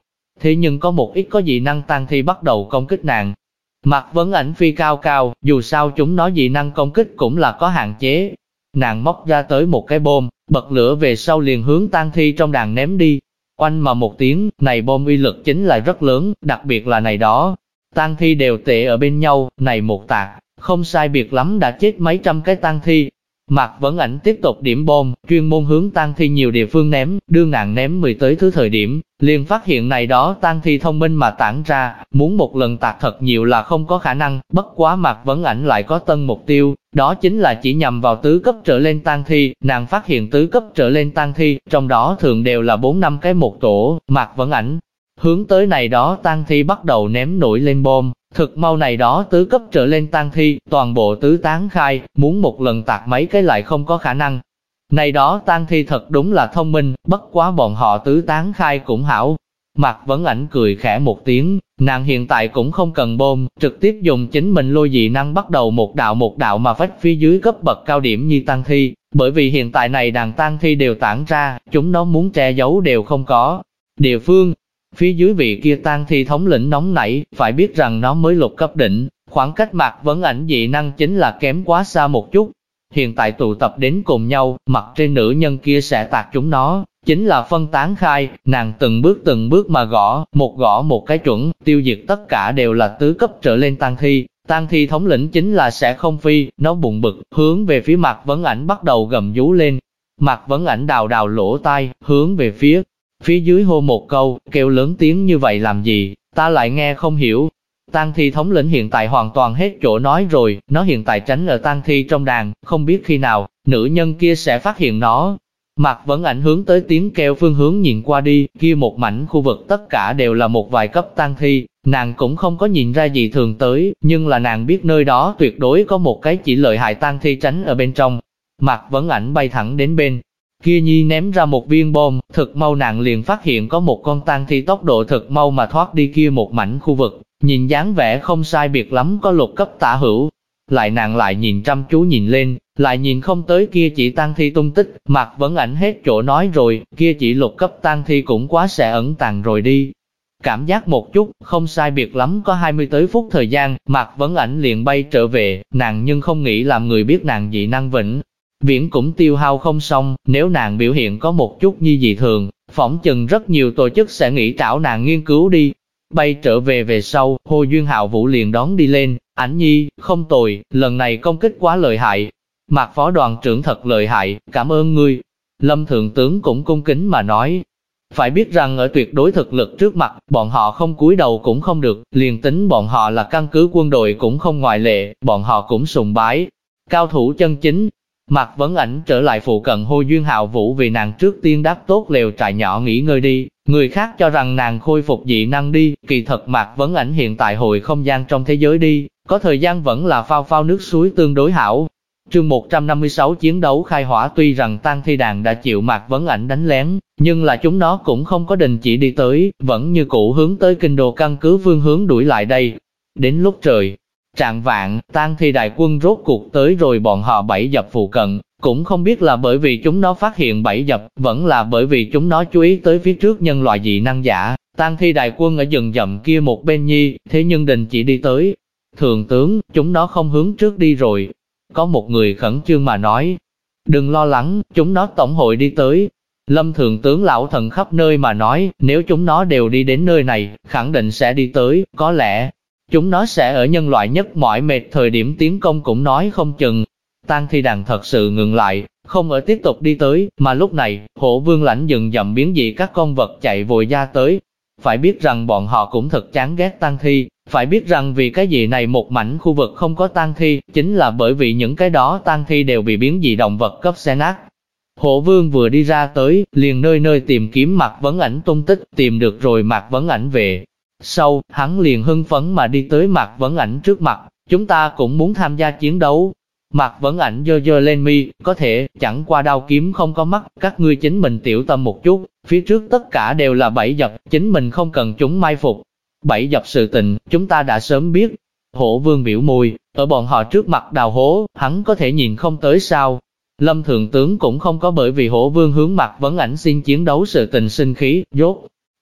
thế nhưng có một ít có dị năng tang thi bắt đầu công kích nàng. Mạc Vấn Ảnh phi cao cao, dù sao chúng nó dị năng công kích cũng là có hạn chế. Nàng móc ra tới một cái bom, bật lửa về sau liền hướng tang thi trong đàn ném đi. Oanh mà một tiếng, này bom uy lực chính là rất lớn, đặc biệt là này đó. Tang thi đều tệ ở bên nhau, này một tạc, không sai biệt lắm đã chết mấy trăm cái tang thi. Mạc Vấn Ảnh tiếp tục điểm bom, chuyên môn hướng tang thi nhiều địa phương ném, đương nàng ném 10 tới thứ thời điểm, liền phát hiện này đó tang thi thông minh mà tản ra, muốn một lần tạc thật nhiều là không có khả năng, bất quá Mạc Vấn Ảnh lại có tân mục tiêu, đó chính là chỉ nhằm vào tứ cấp trở lên tang thi, nàng phát hiện tứ cấp trở lên tang thi, trong đó thường đều là 4-5 cái một tổ, Mạc Vấn Ảnh hướng tới này đó tang thi bắt đầu ném nổi lên bom. Thực mau này đó tứ cấp trở lên tang thi, toàn bộ tứ tán khai, muốn một lần tạc mấy cái lại không có khả năng. Này đó tang thi thật đúng là thông minh, bất quá bọn họ tứ tán khai cũng hảo. Mạc Vấn Ảnh cười khẽ một tiếng, nàng hiện tại cũng không cần bom, trực tiếp dùng chính mình lôi dị năng bắt đầu một đạo mà phách phía dưới cấp bậc cao điểm như tang thi, bởi vì hiện tại này đàn tang thi đều tản ra, chúng nó muốn che giấu đều không có địa phương. Phía dưới vị kia tang thi thống lĩnh nóng nảy, phải biết rằng nó mới lục cấp đỉnh, khoảng cách Mạc Vấn Ảnh dị năng chính là kém quá xa một chút. Hiện tại tụ tập đến cùng nhau, mặt trên nữ nhân kia sẽ tạc chúng nó, chính là phân tán khai, nàng từng bước mà gõ một cái chuẩn, tiêu diệt tất cả đều là tứ cấp trở lên tang thi thống lĩnh chính là sẽ không phi, nó bụng bực, hướng về phía Mạc Vấn Ảnh bắt đầu gầm rú lên. Mạc Vấn Ảnh đào lỗ tai, hướng về phía dưới hô một câu, kêu lớn tiếng như vậy làm gì, ta lại nghe không hiểu. Tang thi thống lĩnh hiện tại hoàn toàn hết chỗ nói rồi, nó hiện tại tránh ở tang thi trong đàn, không biết khi nào, nữ nhân kia sẽ phát hiện nó. Mạc Vấn Ảnh hướng tới tiếng kêu phương hướng nhìn qua đi, kia một mảnh khu vực tất cả đều là một vài cấp tang thi, nàng cũng không có nhìn ra gì thường tới, nhưng là nàng biết nơi đó tuyệt đối có một cái chỉ lợi hại tang thi tránh ở bên trong. Mạc Vấn Ảnh bay thẳng đến bên kia nhi ném ra một viên bom, thực mau nàng liền phát hiện có một con tang thi tốc độ thực mau mà thoát đi kia một mảnh khu vực, nhìn dáng vẻ không sai biệt lắm có lục cấp tả hữu. Nàng lại nhìn chăm chú nhìn lên, lại nhìn không tới kia chỉ tang thi tung tích, Mạc Vấn Ảnh hết chỗ nói rồi, kia chỉ lục cấp tang thi cũng quá sẽ ẩn tàng rồi đi. Cảm giác một chút, không sai biệt lắm có 20 tới phút thời gian, Mạc Vấn Ảnh liền bay trở về, nàng nhưng không nghĩ làm người biết nàng dị năng vĩnh viễn cũng tiêu hao không xong, nếu nàng biểu hiện có một chút như dị thường, phỏng chừng rất nhiều tổ chức sẽ nghĩ trảo nàng nghiên cứu đi. Bay trở về về sau, Hồ Duyên Hạo Vũ liền đón đi lên, Ảnh nhi, không tồi, lần này công kích quá lợi hại. Mạc phó đoàn trưởng thật lợi hại, cảm ơn ngươi. Lâm thượng tướng cũng cung kính mà nói. Phải biết rằng ở tuyệt đối thực lực trước mặt, bọn họ không cúi đầu cũng không được, liền tính bọn họ là căn cứ quân đội cũng không ngoại lệ, bọn họ cũng sùng bái. Cao thủ chân chính. Mạc Vấn Ảnh trở lại phụ cận Hồ Duyên Hạo Vũ vì nàng trước tiên đáp tốt lều trại nhỏ nghỉ ngơi đi, người khác cho rằng nàng khôi phục dị năng đi, kỳ thật Mạc Vấn Ảnh hiện tại hồi không gian trong thế giới đi, có thời gian vẫn là phao nước suối tương đối hảo. Chương 156 chiến đấu khai hỏa, tuy rằng tang thi đàn đã chịu Mạc Vấn Ảnh đánh lén, nhưng là chúng nó cũng không có đình chỉ đi tới, vẫn như cũ hướng tới kinh đô căn cứ phương hướng đuổi lại đây. Đến lúc trời trạng vạng, tang thi đại quân rốt cuộc tới rồi, bọn họ bẫy dập phụ cận, cũng không biết là bởi vì chúng nó phát hiện bẫy dập, vẫn là bởi vì chúng nó chú ý tới phía trước nhân loại dị năng giả. Tang thi đại quân ở rừng rậm kia một bên nhi, thế nhưng đình chỉ đi tới. Thượng tướng, chúng nó không hướng trước đi rồi. Có một người khẩn trương mà nói, đừng lo lắng, chúng nó tổng hội đi tới. Lâm thượng tướng lão thần khắp nơi mà nói, nếu chúng nó đều đi đến nơi này, khẳng định sẽ đi tới, có lẽ chúng nó sẽ ở nhân loại nhất mỏi mệt thời điểm tiến công cũng nói không chừng. Tang thi đàn thật sự ngừng lại, không ở tiếp tục đi tới, mà lúc này, Hổ Vương lãnh rừng rậm biến dị các con vật chạy vội ra tới. Phải biết rằng bọn họ cũng thật chán ghét tang thi, phải biết rằng vì cái gì này một mảnh khu vực không có tang thi, chính là bởi vì những cái đó tang thi đều bị biến dị động vật cấp xé nát. Hổ Vương vừa đi ra tới, liền nơi nơi tìm kiếm Mạc Vấn Ảnh tung tích, tìm được rồi Mạc Vấn Ảnh về. Sau, hắn liền hưng phấn mà đi tới Mạc Vấn Ảnh trước mặt, chúng ta cũng muốn tham gia chiến đấu. Mạc Vấn Ảnh giơ lên mi, có thể, chẳng qua đao kiếm không có mắt, các ngươi chính mình tiểu tâm một chút, phía trước tất cả đều là bẫy dập, chính mình không cần chúng mai phục. Bẫy dập sự tình, chúng ta đã sớm biết. Hổ Vương biểu môi, ở bọn họ trước mặt đào hố, hắn có thể nhìn không tới sao. Lâm thượng tướng cũng không có bởi vì Hổ Vương hướng Mạc Vấn Ảnh xin chiến đấu sự tình sinh khí, dốt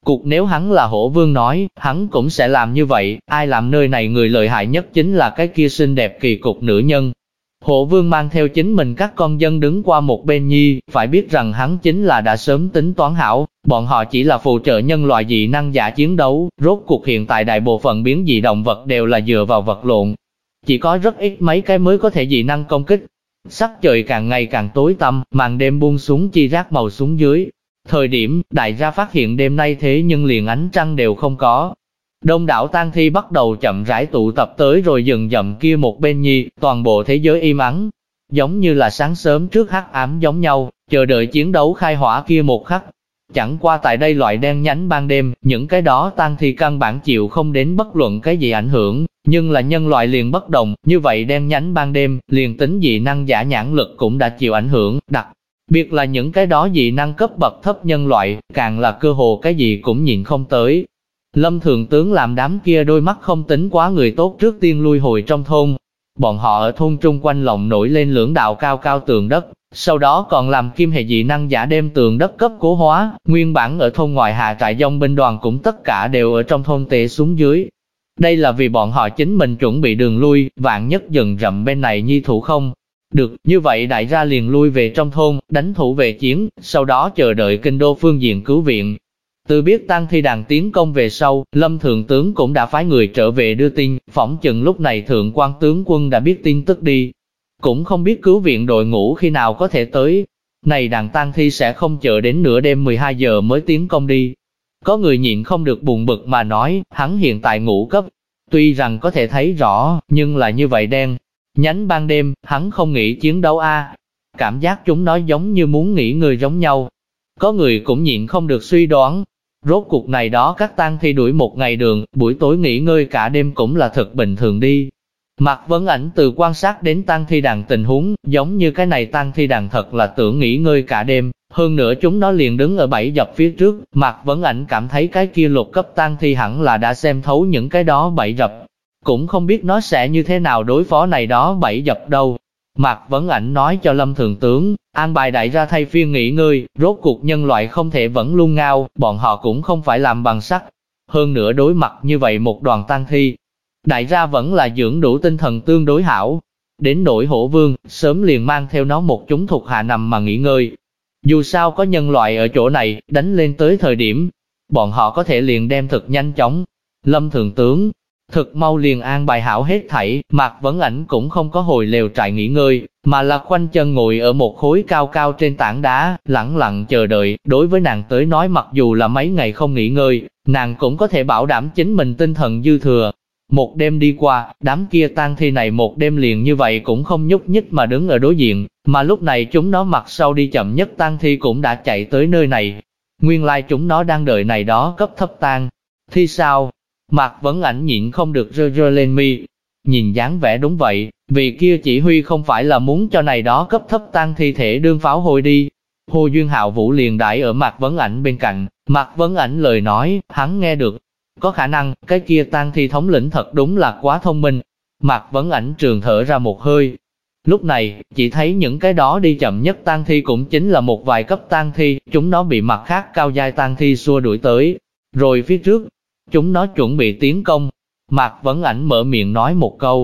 Cuộc nếu hắn là hổ vương nói, hắn cũng sẽ làm như vậy, ai làm nơi này người lợi hại nhất chính là cái kia xinh đẹp kỳ cục nữ nhân. Hổ vương mang theo chính mình các con dân đứng qua một bên nhi, phải biết rằng hắn chính là đã sớm tính toán hảo, bọn họ chỉ là phụ trợ nhân loại dị năng giả chiến đấu, rốt cuộc hiện tại đại bộ phận biến dị động vật đều là dựa vào vật lộn. Chỉ có rất ít mấy cái mới có thể dị năng công kích. Sắc trời càng ngày càng tối tăm, màn đêm buông xuống chi rác màu xuống dưới. Thời điểm, đại gia phát hiện đêm nay thế nhưng liền ánh trăng đều không có. Đông đảo tang thi bắt đầu chậm rãi tụ tập tới rồi dừng dậm kia một bên nhi, toàn bộ thế giới im ắng. Giống như là sáng sớm trước hắc ám giống nhau, chờ đợi chiến đấu khai hỏa kia một khắc. Chẳng qua tại đây loại đen nhánh ban đêm, những cái đó tang thi căn bản chịu không đến bất luận cái gì ảnh hưởng, nhưng là nhân loại liền bất đồng, như vậy đen nhánh ban đêm, liền tính dị năng giả nhãn lực cũng đã chịu ảnh hưởng, đặc biệt là những cái đó dị năng cấp bậc thấp nhân loại, càng là cơ hồ cái gì cũng nhìn không tới. Lâm Thượng Tướng làm đám kia đôi mắt không tính quá người tốt trước tiên lui hồi trong thôn. Bọn họ ở thôn trung quanh lòng nổi lên lưỡng đạo cao cao tường đất, sau đó còn làm kim hệ dị năng giả đem tường đất cấp cố hóa, nguyên bản ở thôn ngoài hạ trại dòng binh đoàn cũng tất cả đều ở trong thôn tệ xuống dưới. Đây là vì bọn họ chính mình chuẩn bị đường lui, vạn nhất dần rậm bên này nhi thủ không được, như vậy đại gia liền lui về trong thôn, đánh thủ về chiến, sau đó chờ đợi kinh đô phương diện cứu viện. Từ biết tang thi đàn tiến công về sau, Lâm Thượng Tướng cũng đã phái người trở về đưa tin, phỏng chừng lúc này Thượng quan tướng quân đã biết tin tức đi. Cũng không biết cứu viện đội ngũ khi nào có thể tới. Này đàn tang thi sẽ không chờ đến nửa đêm 12 giờ mới tiến công đi. Có người nhịn không được buồn bực mà nói, hắn hiện tại ngủ cấp. Tuy rằng có thể thấy rõ, nhưng là như vậy đen. Nhánh ban đêm, hắn không nghĩ chiến đấu a. Cảm giác chúng nó giống như muốn nghỉ người giống nhau. Có người cũng nhịn không được suy đoán. Rốt cuộc này đó các tang thi đuổi một ngày đường, buổi tối nghỉ ngơi cả đêm cũng là thật bình thường đi. Mạc Vấn Ảnh từ quan sát đến tang thi đàn tình huống, giống như cái này tang thi đàn thật là tưởng nghỉ ngơi cả đêm, hơn nữa chúng nó liền đứng ở bẫy dập phía trước, Mạc Vấn Ảnh cảm thấy cái kia lục cấp tang thi hẳn là đã xem thấu những cái đó bẫy dập, cũng không biết nó sẽ như thế nào đối phó này đó bẫy dập đâu. Mạc Vấn Ảnh nói cho Lâm Thượng Tướng, an bài đại gia thay phiên nghỉ ngơi, rốt cuộc nhân loại không thể vẫn luôn ngao, bọn họ cũng không phải làm bằng sắt. Hơn nữa đối mặt như vậy một đoàn tang thi, đại gia vẫn là dưỡng đủ tinh thần tương đối hảo. Đến nỗi hổ vương, sớm liền mang theo nó một chúng thuộc hạ nằm mà nghỉ ngơi. Dù sao có nhân loại ở chỗ này, đánh lên tới thời điểm, bọn họ có thể liền đem thực nhanh chóng. Lâm Thượng Tướng thực mau liền an bài hảo hết thảy, Mạc Vấn Ảnh cũng không có hồi lều trại nghỉ ngơi, mà là khoanh chân ngồi ở một khối cao cao trên tảng đá, lẳng lặng chờ đợi. Đối với nàng tới nói mặc dù là mấy ngày không nghỉ ngơi, nàng cũng có thể bảo đảm chính mình tinh thần dư thừa. Một đêm đi qua, đám kia tang thi này một đêm liền như vậy cũng không nhúc nhích mà đứng ở đối diện, mà lúc này chúng nó mặt sau đi chậm nhất tang thi cũng đã chạy tới nơi này. Nguyên lai chúng nó đang đợi này đó cấp thấp tang thi sao? Mạc Vấn Ảnh nhịn không được rơ lên mi. Nhìn dáng vẻ đúng vậy, vì kia chỉ huy không phải là muốn cho này đó cấp thấp tang thi thể đương pháo hôi đi. Hồ Duyên Hạo Vũ liền đãi ở Mạc Vấn Ảnh bên cạnh, Mạc Vấn Ảnh lời nói, hắn nghe được. Có khả năng, cái kia tang thi thống lĩnh thật đúng là quá thông minh. Mạc Vấn Ảnh trường thở ra một hơi. Lúc này, chỉ thấy những cái đó đi chậm nhất tang thi cũng chính là một vài cấp tang thi, chúng nó bị mặt khác cao giai tang thi xua đuổi tới. Rồi phía trước, chúng nó chuẩn bị tiến công. Mạc Vấn Ảnh mở miệng nói một câu.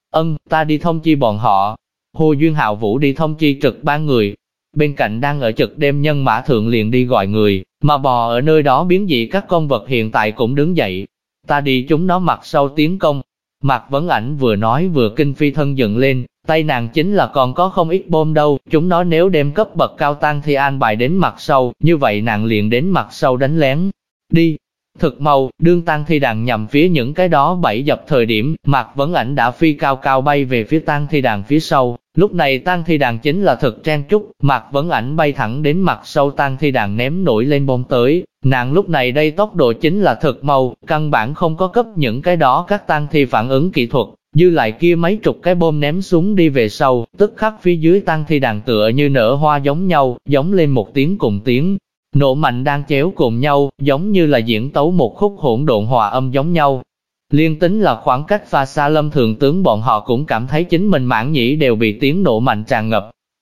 Ta đi thông chi bọn họ. Hồ Duyên Hạo Vũ đi thông chi trực ban người. Bên cạnh đang ở trực đêm nhân mã thượng liền đi gọi người, mà bò ở nơi đó biến dị các con vật hiện tại cũng đứng dậy. Ta đi chúng nó mặt sau tiến công. Mạc Vấn Ảnh vừa nói vừa kinh phi thân dựng lên, tay nàng chính là còn có không ít bom đâu, chúng nó nếu đem cấp bậc cao tăng thì an bài đến mặt sau, như vậy nàng liền đến mặt sau đánh lén. Đi! Thực mau, đương tang thi đàn nhằm phía những cái đó bẫy dập thời điểm, Mạc Vấn Ảnh đã phi cao cao bay về phía tang thi đàn phía sau. Lúc này tang thi đàn chính là thực trang trúc, Mạc Vấn Ảnh bay thẳng đến mặt sau tang thi đàn ném nổi lên bom tới. Nàng lúc này đây tốc độ chính là thực mau, căn bản không có cấp những cái đó các tang thi phản ứng kỹ thuật. Dư lại kia mấy chục cái bom ném xuống đi về sau, tức khắc phía dưới tang thi đàn tựa như nở hoa giống nhau, giống lên một tiếng cùng tiếng. Nổ mạnh đang chéo cùng nhau, giống như là diễn tấu một khúc hỗn độn hòa âm giống nhau. Liên tính là khoảng cách pha xa Lâm Thượng Tướng bọn họ cũng cảm thấy chính mình mãn nhĩ đều bị tiếng nổ mạnh tràn ngập.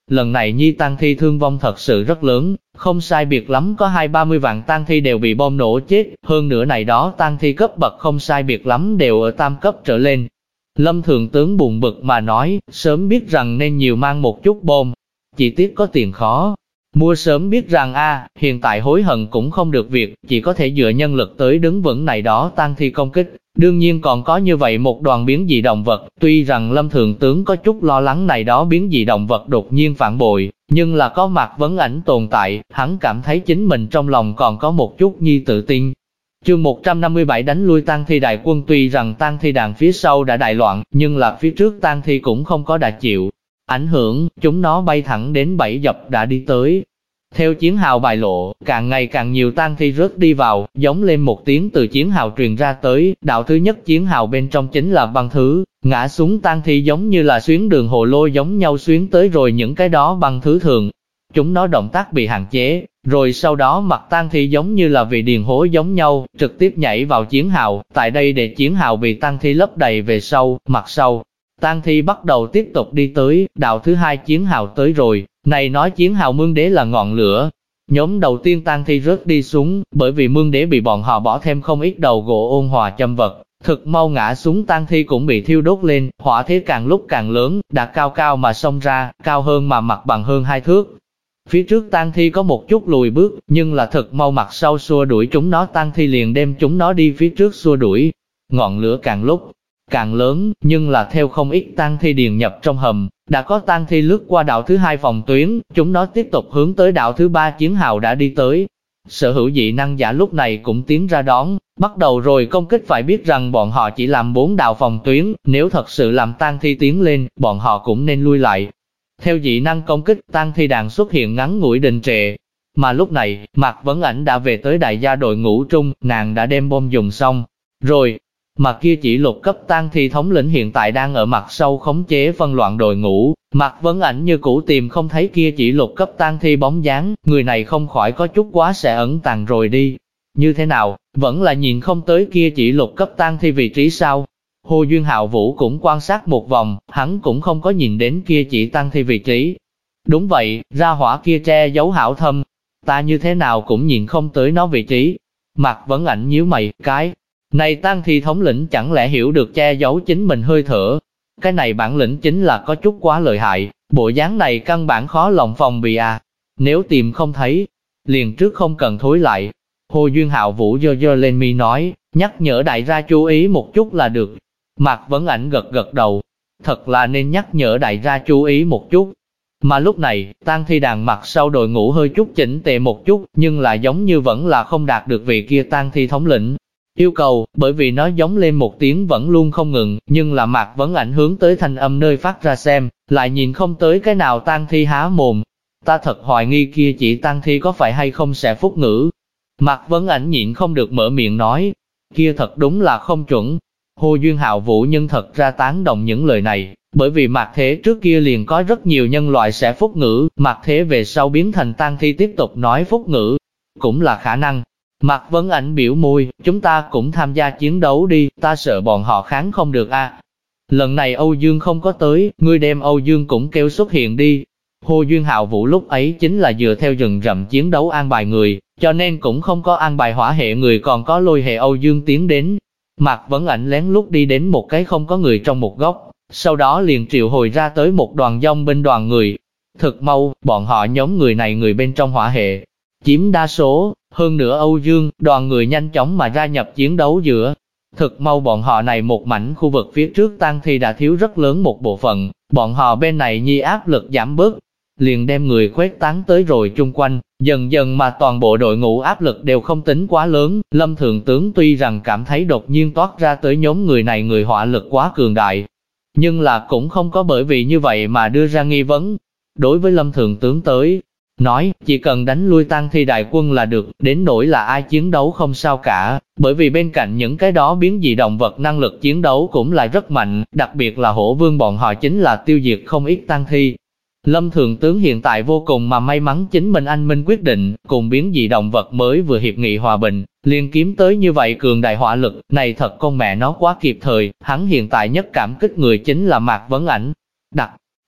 Lần này Nhi tang thi thương vong thật sự rất lớn, không sai biệt lắm có 20-30 vạn tang thi đều bị bom nổ chết, hơn nữa này đó tang thi cấp bậc không sai biệt lắm đều ở tam cấp trở lên. Lâm Thượng Tướng buồn bực mà nói, sớm biết rằng nên nhiều mang một chút bom, chỉ tiếc có tiền khó. Mua sớm biết rằng hiện tại hối hận cũng không được việc, chỉ có thể dựa nhân lực tới đứng vững này đó tang thi công kích. Đương nhiên còn có như vậy một đoàn biến dị động vật, tuy rằng Lâm Thượng Tướng có chút lo lắng này đó biến dị động vật đột nhiên phản bội, nhưng là có Mạc Vấn Ảnh tồn tại, hắn cảm thấy chính mình trong lòng còn có một chút nhi tự tin. Chương 157 đánh lui tang thi đại quân. Tuy rằng tang thi đàn phía sau đã đại loạn, nhưng là phía trước tang thi cũng không có đã chịu ảnh hưởng, chúng nó bay thẳng đến bẫy dập đã đi tới. Theo chiến hào bài lộ, càng ngày càng nhiều tang thi rớt đi vào, giống lên một tiếng từ chiến hào truyền ra tới, đạo thứ nhất chiến hào bên trong chính là băng thứ, ngã xuống tang thi giống như là xuyến đường hồ lô giống nhau xuyến tới rồi những cái đó băng thứ thường. Chúng nó động tác bị hạn chế, rồi sau đó mặt tang thi giống như là vì điền hố giống nhau, trực tiếp nhảy vào chiến hào, tại đây để chiến hào bị tang thi lấp đầy về sau, mặt sau. Tang thi bắt đầu tiếp tục đi tới, đạo thứ hai chiến hào tới rồi, này nói chiến hào mương đế là ngọn lửa. Nhóm đầu tiên tang thi rớt đi xuống, bởi vì mương đế bị bọn họ bỏ thêm không ít đầu gỗ ôn hòa châm vật, thực mau ngã xuống tang thi cũng bị thiêu đốt lên, hỏa thế càng lúc càng lớn, đã cao cao mà xông ra, cao hơn mà mặt bằng hơn 2 thước. Phía trước tang thi có một chút lùi bước, nhưng là thực mau mặt sau xua đuổi chúng nó, tang thi liền đem chúng nó đi phía trước xua đuổi. Ngọn lửa càng lúc càng lớn, nhưng là theo không ít tang thi điền nhập trong hầm, đã có tang thi lướt qua đạo thứ hai phòng tuyến, chúng nó tiếp tục hướng tới đạo thứ ba chiến hào đã đi tới. Sở hữu dị năng giả lúc này cũng tiến ra đón, bắt đầu rồi công kích. Phải biết rằng bọn họ chỉ làm 4 đạo phòng tuyến, nếu thật sự làm tang thi tiến lên, bọn họ cũng nên lui lại. Theo dị năng công kích, tang thi đàn xuất hiện ngắn ngủi đình trệ. Mà lúc này, Mạc Vấn Ảnh đã về tới đại gia đội ngũ trung, nàng đã đem bom dùng xong rồi. Mà kia chỉ lục cấp tang thi thống lĩnh hiện tại đang ở mặt sau khống chế phân loạn đội ngũ. Mạc Vấn Ảnh như cũ tìm không thấy kia chỉ lục cấp tang thi bóng dáng, người này không khỏi có chút quá sẽ ẩn tàng rồi đi. Như thế nào, vẫn là nhìn không tới kia chỉ lục cấp tang thi vị trí sao? Hồ Duyên Hạo Vũ cũng quan sát một vòng, hắn cũng không có nhìn đến kia chỉ tang thi vị trí. Đúng vậy, ra hỏa kia che giấu hảo thâm, ta như thế nào cũng nhìn không tới nó vị trí. Mạc Vấn Ảnh nhíu mày, cái này tang thi thống lĩnh chẳng lẽ hiểu được che giấu chính mình hơi thở? Cái này bản lĩnh chính là có chút quá lợi hại, bộ dáng này căn bản khó lòng phòng bị à. Nếu tìm không thấy, liền trước không cần thối lại. Hồ Duyên Hạo Vũ giơ giơ lên mi nói, nhắc nhở đại gia chú ý một chút là được. Mạc Vấn Ảnh gật gật đầu, thật là nên nhắc nhở đại gia chú ý một chút. Mà lúc này, tang thi đàn mặt sau đội ngũ hơi chút chỉnh tề một chút, nhưng là giống như vẫn là không đạt được vị kia tang thi thống lĩnh yêu cầu, bởi vì nó giống lên một tiếng vẫn luôn không ngừng, nhưng là Mạc Vấn Ảnh hướng tới thanh âm nơi phát ra xem, lại nhìn không tới cái nào tang thi há mồm. Ta thật hoài nghi kia chỉ tang thi có phải hay không sẽ phúc ngữ. Mạc Vấn Ảnh nhịn không được mở miệng nói, kia thật đúng là không chuẩn. Hồ Duyên Hạo Vũ nhưng thật ra tán đồng những lời này, bởi vì mạt thế trước kia liền có rất nhiều nhân loại sẽ phúc ngữ, mạt thế về sau biến thành tang thi tiếp tục nói phúc ngữ, cũng là khả năng. Mạc Vấn Ảnh biểu môi, chúng ta cũng tham gia chiến đấu đi, ta sợ bọn họ kháng không được a. Lần này Âu Dương không có tới, ngươi đem Âu Dương cũng kêu xuất hiện đi. Hồ Duyên Hạo Vũ lúc ấy chính là dựa theo rừng rậm chiến đấu an bài người, cho nên cũng không có an bài hỏa hệ người, còn có lôi hệ Âu Dương tiến đến. Mạc Vấn Ảnh lén lút đi đến một cái không có người trong một góc, sau đó liền triệu hồi ra tới một đoàn dòng binh đoàn người. Thực mau, bọn họ nhóm người này người bên trong hỏa hệ chiếm đa số, hơn nữa Âu Dương, đoàn người nhanh chóng mà gia nhập chiến đấu giữa. Thực mau bọn họ này một mảnh khu vực phía trước tang thi đã thiếu rất lớn một bộ phận, bọn họ bên này nhi áp lực giảm bớt, liền đem người khuếch tán tới rồi chung quanh, dần dần mà toàn bộ đội ngũ áp lực đều không tính quá lớn. Lâm Thượng Tướng tuy rằng cảm thấy đột nhiên toát ra tới nhóm người này người hỏa lực quá cường đại, nhưng là cũng không có bởi vì như vậy mà đưa ra nghi vấn. Đối với Lâm Thượng Tướng tới nói, chỉ cần đánh lui tang thi đại quân là được, đến nỗi là ai chiến đấu không sao cả, bởi vì bên cạnh những cái đó biến dị động vật năng lực chiến đấu cũng là rất mạnh, đặc biệt là hổ vương bọn họ chính là tiêu diệt không ít tang thi. Lâm Thượng Tướng hiện tại vô cùng mà may mắn chính mình anh minh quyết định, cùng biến dị động vật mới vừa hiệp nghị hòa bình, liền kiếm tới như vậy cường đại hỏa lực, này thật con mẹ nó quá kịp thời, hắn hiện tại nhất cảm kích người chính là Mạc Vấn Ảnh. Đặc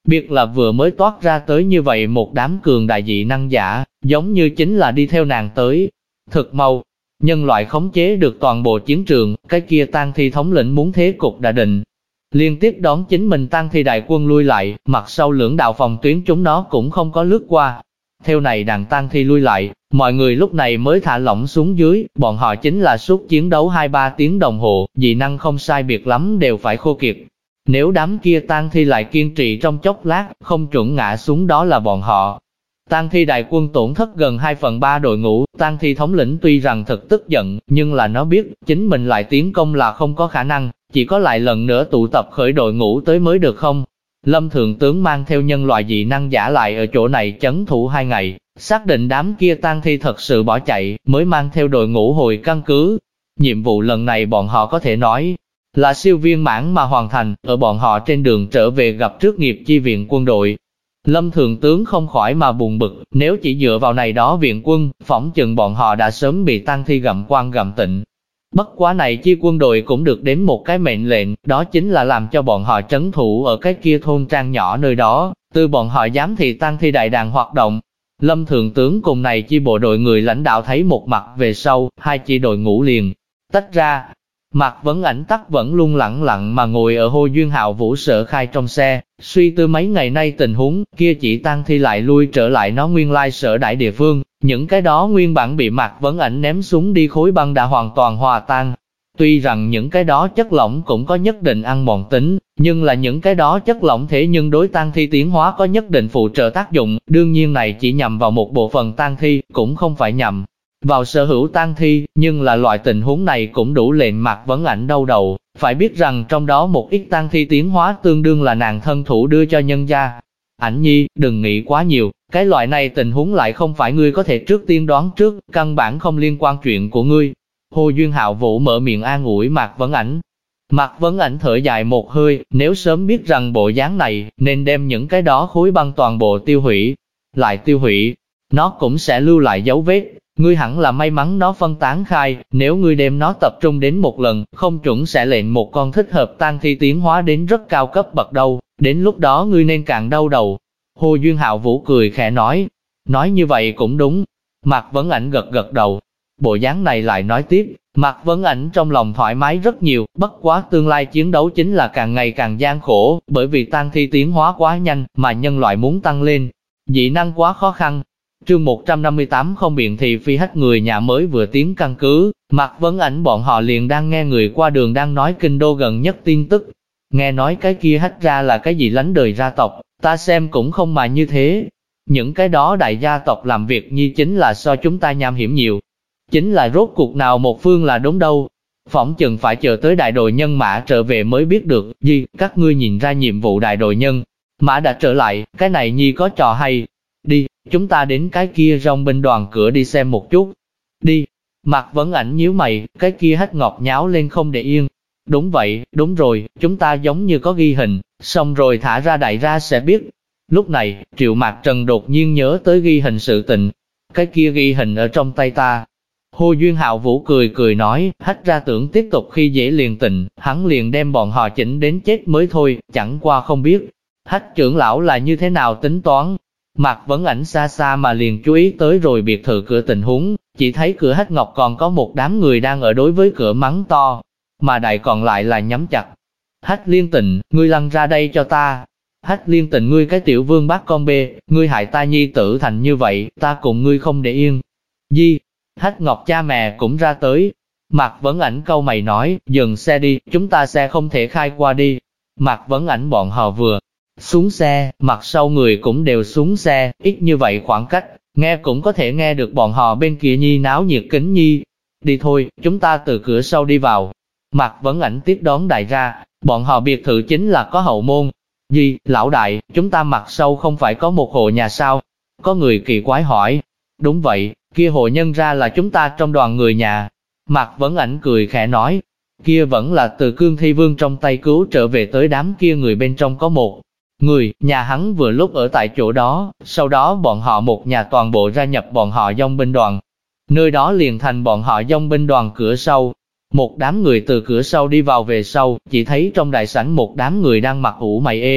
Biệt là vừa mới toát ra tới như vậy một đám cường đại dị năng giả, giống như chính là đi theo nàng tới. Thực mau, nhân loại khống chế được toàn bộ chiến trường, cái kia tang thi thống lĩnh muốn thế cục đã định. Liên tiếp đón chính mình tang thi đại quân lui lại, mặt sau lưỡng đạo phòng tuyến chúng nó cũng không có lướt qua. Theo này đàn tang thi lui lại, mọi người lúc này mới thả lỏng xuống dưới, bọn họ chính là suốt chiến đấu 2-3 tiếng đồng hồ, dị năng không sai biệt lắm đều phải khô kiệt. Nếu đám kia tang thi lại kiên trì trong chốc lát, không chuẩn ngã xuống đó là bọn họ. Tang thi đại quân tổn thất gần 2/3 đội ngũ, tang thi thống lĩnh tuy rằng thật tức giận, nhưng là nó biết, chính mình lại tiến công là không có khả năng, chỉ có lại lần nữa tụ tập khởi đội ngũ tới mới được không. Lâm Thượng Tướng mang theo nhân loại dị năng giả lại ở chỗ này chấn thủ 2 ngày, xác định đám kia tang thi thật sự bỏ chạy, mới mang theo đội ngũ hồi căn cứ. Nhiệm vụ lần này bọn họ có thể nói là siêu viên mãn mà hoàn thành, ở bọn họ trên đường trở về gặp trước nghiệp chi viện quân đội. Lâm Thượng Tướng không khỏi mà buồn bực, nếu chỉ dựa vào này đó viện quân, phỏng chừng bọn họ đã sớm bị tang thi gặm quan gặm tịnh. Bất quá này chi quân đội cũng được đến một cái mệnh lệnh, đó chính là làm cho bọn họ trấn thủ ở cái kia thôn trang nhỏ nơi đó, từ bọn họ giám thị tang thi đại đàn hoạt động. Lâm Thượng Tướng cùng này chi bộ đội người lãnh đạo thấy một mặt về sau, hai chi đội ngũ liền tách ra. Mạc Vấn Ảnh tắc vẫn luôn lặng lặng mà ngồi ở Hồ Duyên Hạo Vũ Sở Khai trong xe, suy tư mấy ngày nay tình huống, kia chỉ tang thi lại lui trở lại nó nguyên lai sở đại địa phương, những cái đó nguyên bản bị Mạc Vấn Ảnh ném xuống đi khối băng đã hoàn toàn hòa tan. Tuy rằng những cái đó chất lỏng cũng có nhất định ăn mòn tính, nhưng là những cái đó chất lỏng thế nhưng đối tang thi tiến hóa có nhất định phụ trợ tác dụng, đương nhiên này chỉ nhằm vào một bộ phận tang thi, cũng không phải nhằm vào sở hữu tang thi, nhưng là loại tình huống này cũng đủ lệnh Mạc Vấn Ảnh đau đầu, phải biết rằng trong đó một ít tang thi tiến hóa tương đương là nàng thân thủ đưa cho nhân gia. Ảnh nhi, đừng nghĩ quá nhiều, cái loại này tình huống lại không phải ngươi có thể trước tiên đoán trước, căn bản không liên quan chuyện của ngươi. Hồ Duyên Hạo Vũ mở miệng an ủi Mạc Vấn Ảnh. Mạc Vấn Ảnh thở dài một hơi, nếu sớm biết rằng bộ dáng này, nên đem những cái đó khối băng toàn bộ tiêu hủy. Lại tiêu hủy, nó cũng sẽ lưu lại dấu vết. Ngươi hẳn là may mắn nó phân tán khai, nếu ngươi đem nó tập trung đến một lần, không chuẩn sẽ lệnh một con thích hợp tang thi tiến hóa đến rất cao cấp bậc đâu, đến lúc đó ngươi nên càng đau đầu. Hồ Duyên Hạo Vũ cười khẽ nói như vậy cũng đúng. Mạc Vấn Ảnh gật gật đầu. Bộ dáng này lại nói tiếp, Mạc Vấn Ảnh trong lòng thoải mái rất nhiều, bất quá tương lai chiến đấu chính là càng ngày càng gian khổ, bởi vì tang thi tiến hóa quá nhanh, mà nhân loại muốn tăng lên, dị năng quá khó khăn. Chương 158 không biện thị phi hách người nhà mới vừa tiến căn cứ, Mạc Vấn Ảnh bọn họ liền đang nghe người qua đường đang nói kinh đô gần nhất tin tức. Nghe nói cái kia hách ra là cái gì lánh đời gia tộc, ta xem cũng không mà như thế. Những cái đó đại gia tộc làm việc như chính là so chúng ta nham hiểm nhiều. Chính là rốt cuộc nào một phương là đúng đâu. Phỏng chừng phải chờ tới đại đội nhân mã trở về mới biết được, gì, các ngươi nhìn ra nhiệm vụ đại đội nhân mã đã trở lại, cái này nhi có trò hay. Đi, chúng ta đến cái kia dòng binh đoàn cửa đi xem một chút. Đi. Mạc Vấn Ảnh nhíu mày, cái kia Hách Ngọc nháo lên không để yên. Đúng vậy, đúng rồi, chúng ta giống như có ghi hình, xong rồi thả ra đại ra sẽ biết. Lúc này, Triệu Mạc Trần đột nhiên nhớ tới ghi hình sự tình. Cái kia ghi hình ở trong tay ta. Hồ Duyên Hạo Vũ cười nói, Hách ra tưởng tiếp tục khi dễ liền tình, hắn liền đem bọn họ chỉnh đến chết mới thôi, chẳng qua không biết. Hách trưởng lão là như thế nào tính toán. Mạc Vấn Ảnh xa xa mà liền chú ý tới rồi biệt thự cửa tình huống, chỉ thấy cửa Hách Ngọc còn có một đám người đang ở đối với cửa mắng to, mà đại còn lại là nhắm chặt. Hách Liên Tịnh, ngươi lăn ra đây cho ta. Hách Liên Tịnh, ngươi cái tiểu vương bát con bê, ngươi hại ta nhi tử thành như vậy, ta cùng ngươi không để yên. Di, Hách Ngọc cha mẹ cũng ra tới. Mạc Vấn Ảnh câu mày nói, dừng xe đi, chúng ta xe không thể khai qua đi. Mạc Vấn Ảnh bọn họ vừa xuống xe, mặt sau người cũng đều xuống xe, ít như vậy khoảng cách, nghe cũng có thể nghe được bọn họ bên kia nhi náo nhiệt kính nhi. Đi thôi, chúng ta từ cửa sau đi vào. Mạc Vấn Ảnh tiếp đón đại ra, bọn họ biệt thự chính là có hậu môn. Gì, lão đại, chúng ta mặt sau không phải có một hộ nhà sao? Có người kỳ quái hỏi. Đúng vậy, kia hộ nhân ra là chúng ta trong đoàn người nhà. Mạc Vấn Ảnh cười khẽ nói, kia vẫn là từ Cương Thi Vương trong tay cứu trở về tới đám kia người bên trong có một người, nhà hắn vừa lúc ở tại chỗ đó, sau đó bọn họ một nhà toàn bộ gia nhập bọn họ dòng binh đoàn. Nơi đó liền thành bọn họ dòng binh đoàn cửa sau. Một đám người từ cửa sau đi vào về sau, chỉ thấy trong đại sảnh một đám người đang mặc ủ mày ê.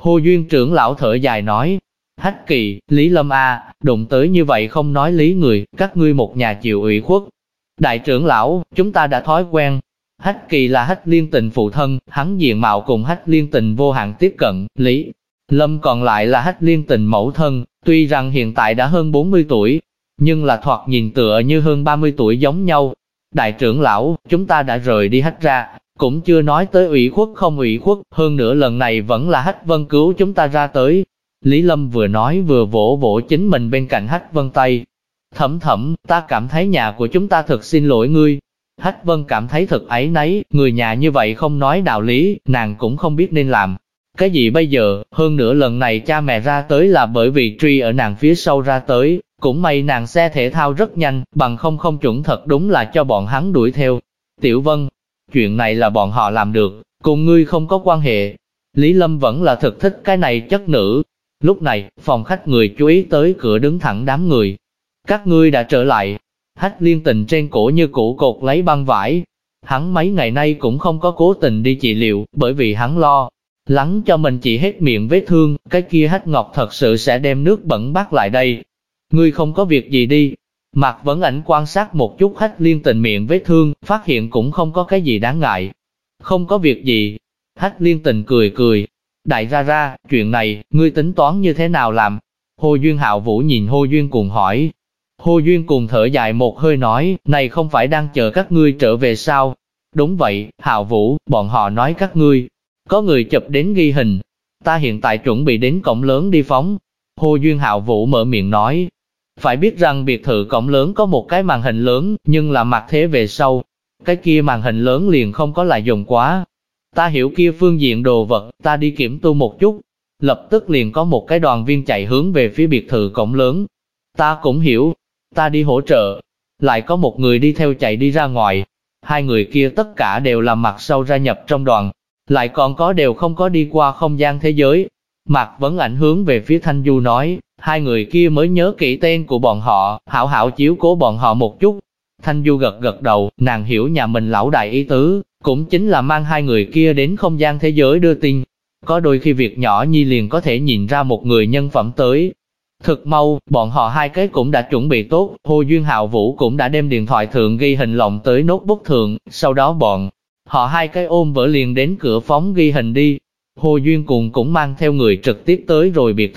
Hồ Duyên trưởng lão thở dài nói, Hách Kỳ, Lý Lâm đụng tới như vậy không nói lý người, các ngươi một nhà chịu ủy khuất. Đại trưởng lão, chúng ta đã thói quen. Hách Kỳ là Hách Liên Tình phụ thân, hắn diện mạo cùng Hách Liên Tình vô hạn tiếp cận, Lý Lâm còn lại là Hách Liên Tình mẫu thân, tuy rằng hiện tại đã hơn 40 tuổi, nhưng là thoạt nhìn tựa như hơn 30 tuổi giống nhau. Đại trưởng lão, chúng ta đã rời đi Hách ra, cũng chưa nói tới ủy khuất không ủy khuất, hơn nữa lần này vẫn là Hách Vân cứu chúng ta ra tới. Lý Lâm vừa nói vừa vỗ vỗ chính mình bên cạnh Hách Vân tay. Thẩm, ta cảm thấy nhà của chúng ta thật xin lỗi ngươi. Hách Vân cảm thấy thật áy náy, người nhà như vậy không nói đạo lý, nàng cũng không biết nên làm cái gì bây giờ, hơn nữa lần này cha mẹ ra tới là bởi vì truy ở nàng phía sau ra tới, cũng may nàng xe thể thao rất nhanh, bằng không chuẩn thật đúng là cho bọn hắn đuổi theo. Tiểu Vân, chuyện này là bọn họ làm được, cùng ngươi không có quan hệ. Lý Lâm vẫn là thực thích cái này chất nữ. Lúc này, phòng khách người chú ý tới cửa đứng thẳng đám người. Các ngươi đã trở lại. Hách Liên Tình trên cổ như cũ cột lấy băng vải. Hắn mấy ngày nay cũng không có cố tình đi trị liệu, bởi vì hắn lo lắng cho mình chỉ hết miệng vết thương, cái kia Hách Ngọc thật sự sẽ đem nước bẩn bắt lại đây. Ngươi không có việc gì đi. Mạc Vấn Ảnh quan sát một chút Hách Liên Tình miệng vết thương, phát hiện cũng không có cái gì đáng ngại. Không có việc gì. Hách Liên Tình cười. Đại ra, chuyện này, ngươi tính toán như thế nào làm? Hồ Duyên Hạo Vũ nhìn Hồ Duyên Cùng hỏi. Hồ Duyên Cùng thở dài một hơi nói, này không phải đang chờ các ngươi trở về sao? Đúng vậy, Hạo Vũ, bọn họ nói các ngươi có người chụp đến ghi hình. Ta hiện tại chuẩn bị đến cổng lớn đi phóng. Hồ Duyên Hạo Vũ mở miệng nói. Phải biết rằng biệt thự cổng lớn có một cái màn hình lớn, nhưng là mặt thế về sau. Cái kia màn hình lớn liền không có lại dùng quá. Ta hiểu kia phương diện đồ vật, ta đi kiểm tu một chút. Lập tức liền có một cái đoàn viên chạy hướng về phía biệt thự cổng lớn. Ta cũng hiểu, ta đi hỗ trợ. Lại có một người đi theo chạy đi ra ngoài. Hai người kia tất cả đều là mặt sau gia nhập trong đoàn. Lại còn có đều không có đi qua không gian thế giới. Mạc Vấn Ảnh hướng về phía Thanh Du nói, hai người kia mới nhớ kỹ tên của bọn họ, hảo hảo chiếu cố bọn họ một chút. Thanh Du gật đầu, nàng hiểu nhà mình lão đại ý tứ, cũng chính là mang hai người kia đến không gian thế giới đưa tin. Có đôi khi việc nhỏ nhi liền có thể nhìn ra một người nhân phẩm tới. Thực mau, bọn họ hai cái cũng đã chuẩn bị tốt, Hồ Duyên Hạo Vũ cũng đã đem điện thoại thượng ghi hình lộng tới notebook thượng, sau đó bọn họ hai cái ôm vỡ liền đến cửa phóng ghi hình đi. Hồ Duyên Cùng cũng mang theo người trực tiếp tới rồi biệt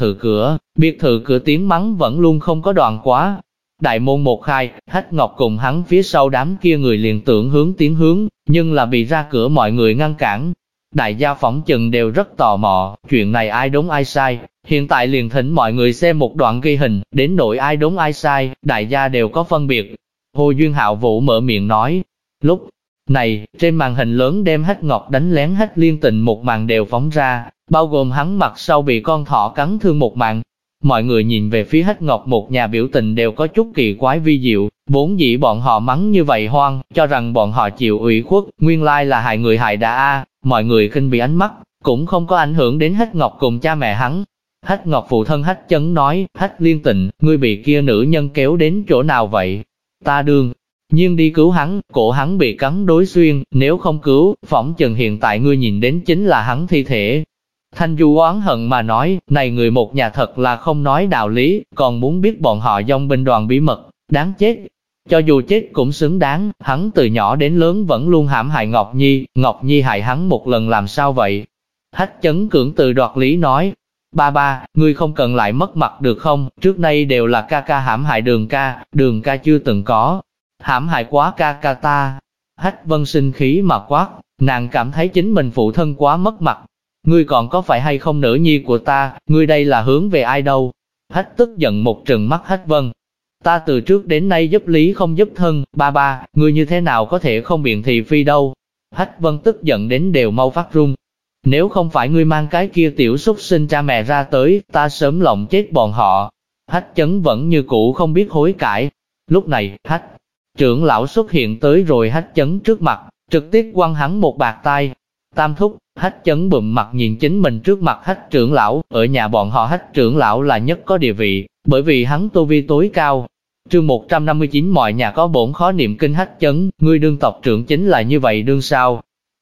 thự cửa tiếng mắng vẫn luôn không có đoạn quá. Đại môn một khai, Hách Ngọc cùng hắn phía sau đám kia người liền tưởng tiến hướng, nhưng là bị ra cửa mọi người ngăn cản. Đại gia phỏng chừng đều rất tò mò, chuyện này ai đúng ai sai, hiện tại liền thỉnh mọi người xem một đoạn ghi hình, đến nỗi ai đúng ai sai, đại gia đều có phân biệt. Hồ Duyên Hạo Vũ mở miệng nói, lúc này, trên màn hình lớn đem Hách Ngọc đánh lén Hách Liên Tình một màn đều phóng ra, bao gồm hắn mặt sau bị con thỏ cắn thương một màn. Mọi người nhìn về phía Hách Ngọc một nhà biểu tình đều có chút kỳ quái vi diệu, vốn dĩ bọn họ mắng như vậy hoang, cho rằng bọn họ chịu ủy khuất, nguyên lai là hại người hại đã mọi người khinh bị ánh mắt, cũng không có ảnh hưởng đến Hách Ngọc cùng cha mẹ hắn. Hách Ngọc phụ thân Hách Chấn nói, Hách Liên Tình, ngươi bị kia nữ nhân kéo đến chỗ nào vậy? Ta đương nhiên đi cứu hắn, cổ hắn bị cắn đối xuyên, nếu không cứu, phỏng chừng hiện tại ngươi nhìn đến chính là hắn thi thể. Thanh Du oán hận mà nói, này người một nhà thật là không nói đạo lý, còn muốn biết bọn họ dòng binh đoàn bí mật, đáng chết. Cho dù chết cũng xứng đáng, hắn từ nhỏ đến lớn vẫn luôn hãm hại Ngọc Nhi hại hắn một lần làm sao vậy? Hách Chấn cưỡng từ đoạt lý nói, ba, ngươi không cần lại mất mặt được không, trước nay đều là ca hãm hại Đường ca chưa từng có hãm hại quá ca ta. Hách Vân sinh khí mà quát, nàng cảm thấy chính mình phụ thân quá mất mặt. Ngươi còn có phải hay không nữ nhi của ta, ngươi đây là hướng về ai đâu? Hách tức giận một trừng mắt Hách Vân. Ta từ trước đến nay giúp lý không giúp thân, ba, ngươi như thế nào có thể không biện thị phi đâu? Hách Vân tức giận đến đều mau phát run. Nếu không phải ngươi mang cái kia tiểu súc sinh cha mẹ ra tới, ta sớm lộng chết bọn họ. Hách Chấn vẫn như cũ không biết hối cải. Lúc này, Hách trưởng lão xuất hiện tới rồi Hách Chấn trước mặt, trực tiếp quăng hắn một bạt tai. Tam thúc, Hách Chấn bụm mặt nhìn chính mình trước mặt Hách trưởng lão, ở nhà bọn họ Hách trưởng lão là nhất có địa vị, bởi vì hắn tu vi tối cao. Chương 159 mọi nhà có bổn khó niệm kinh Hách Chấn, ngươi đương tộc trưởng chính là như vậy đương sao?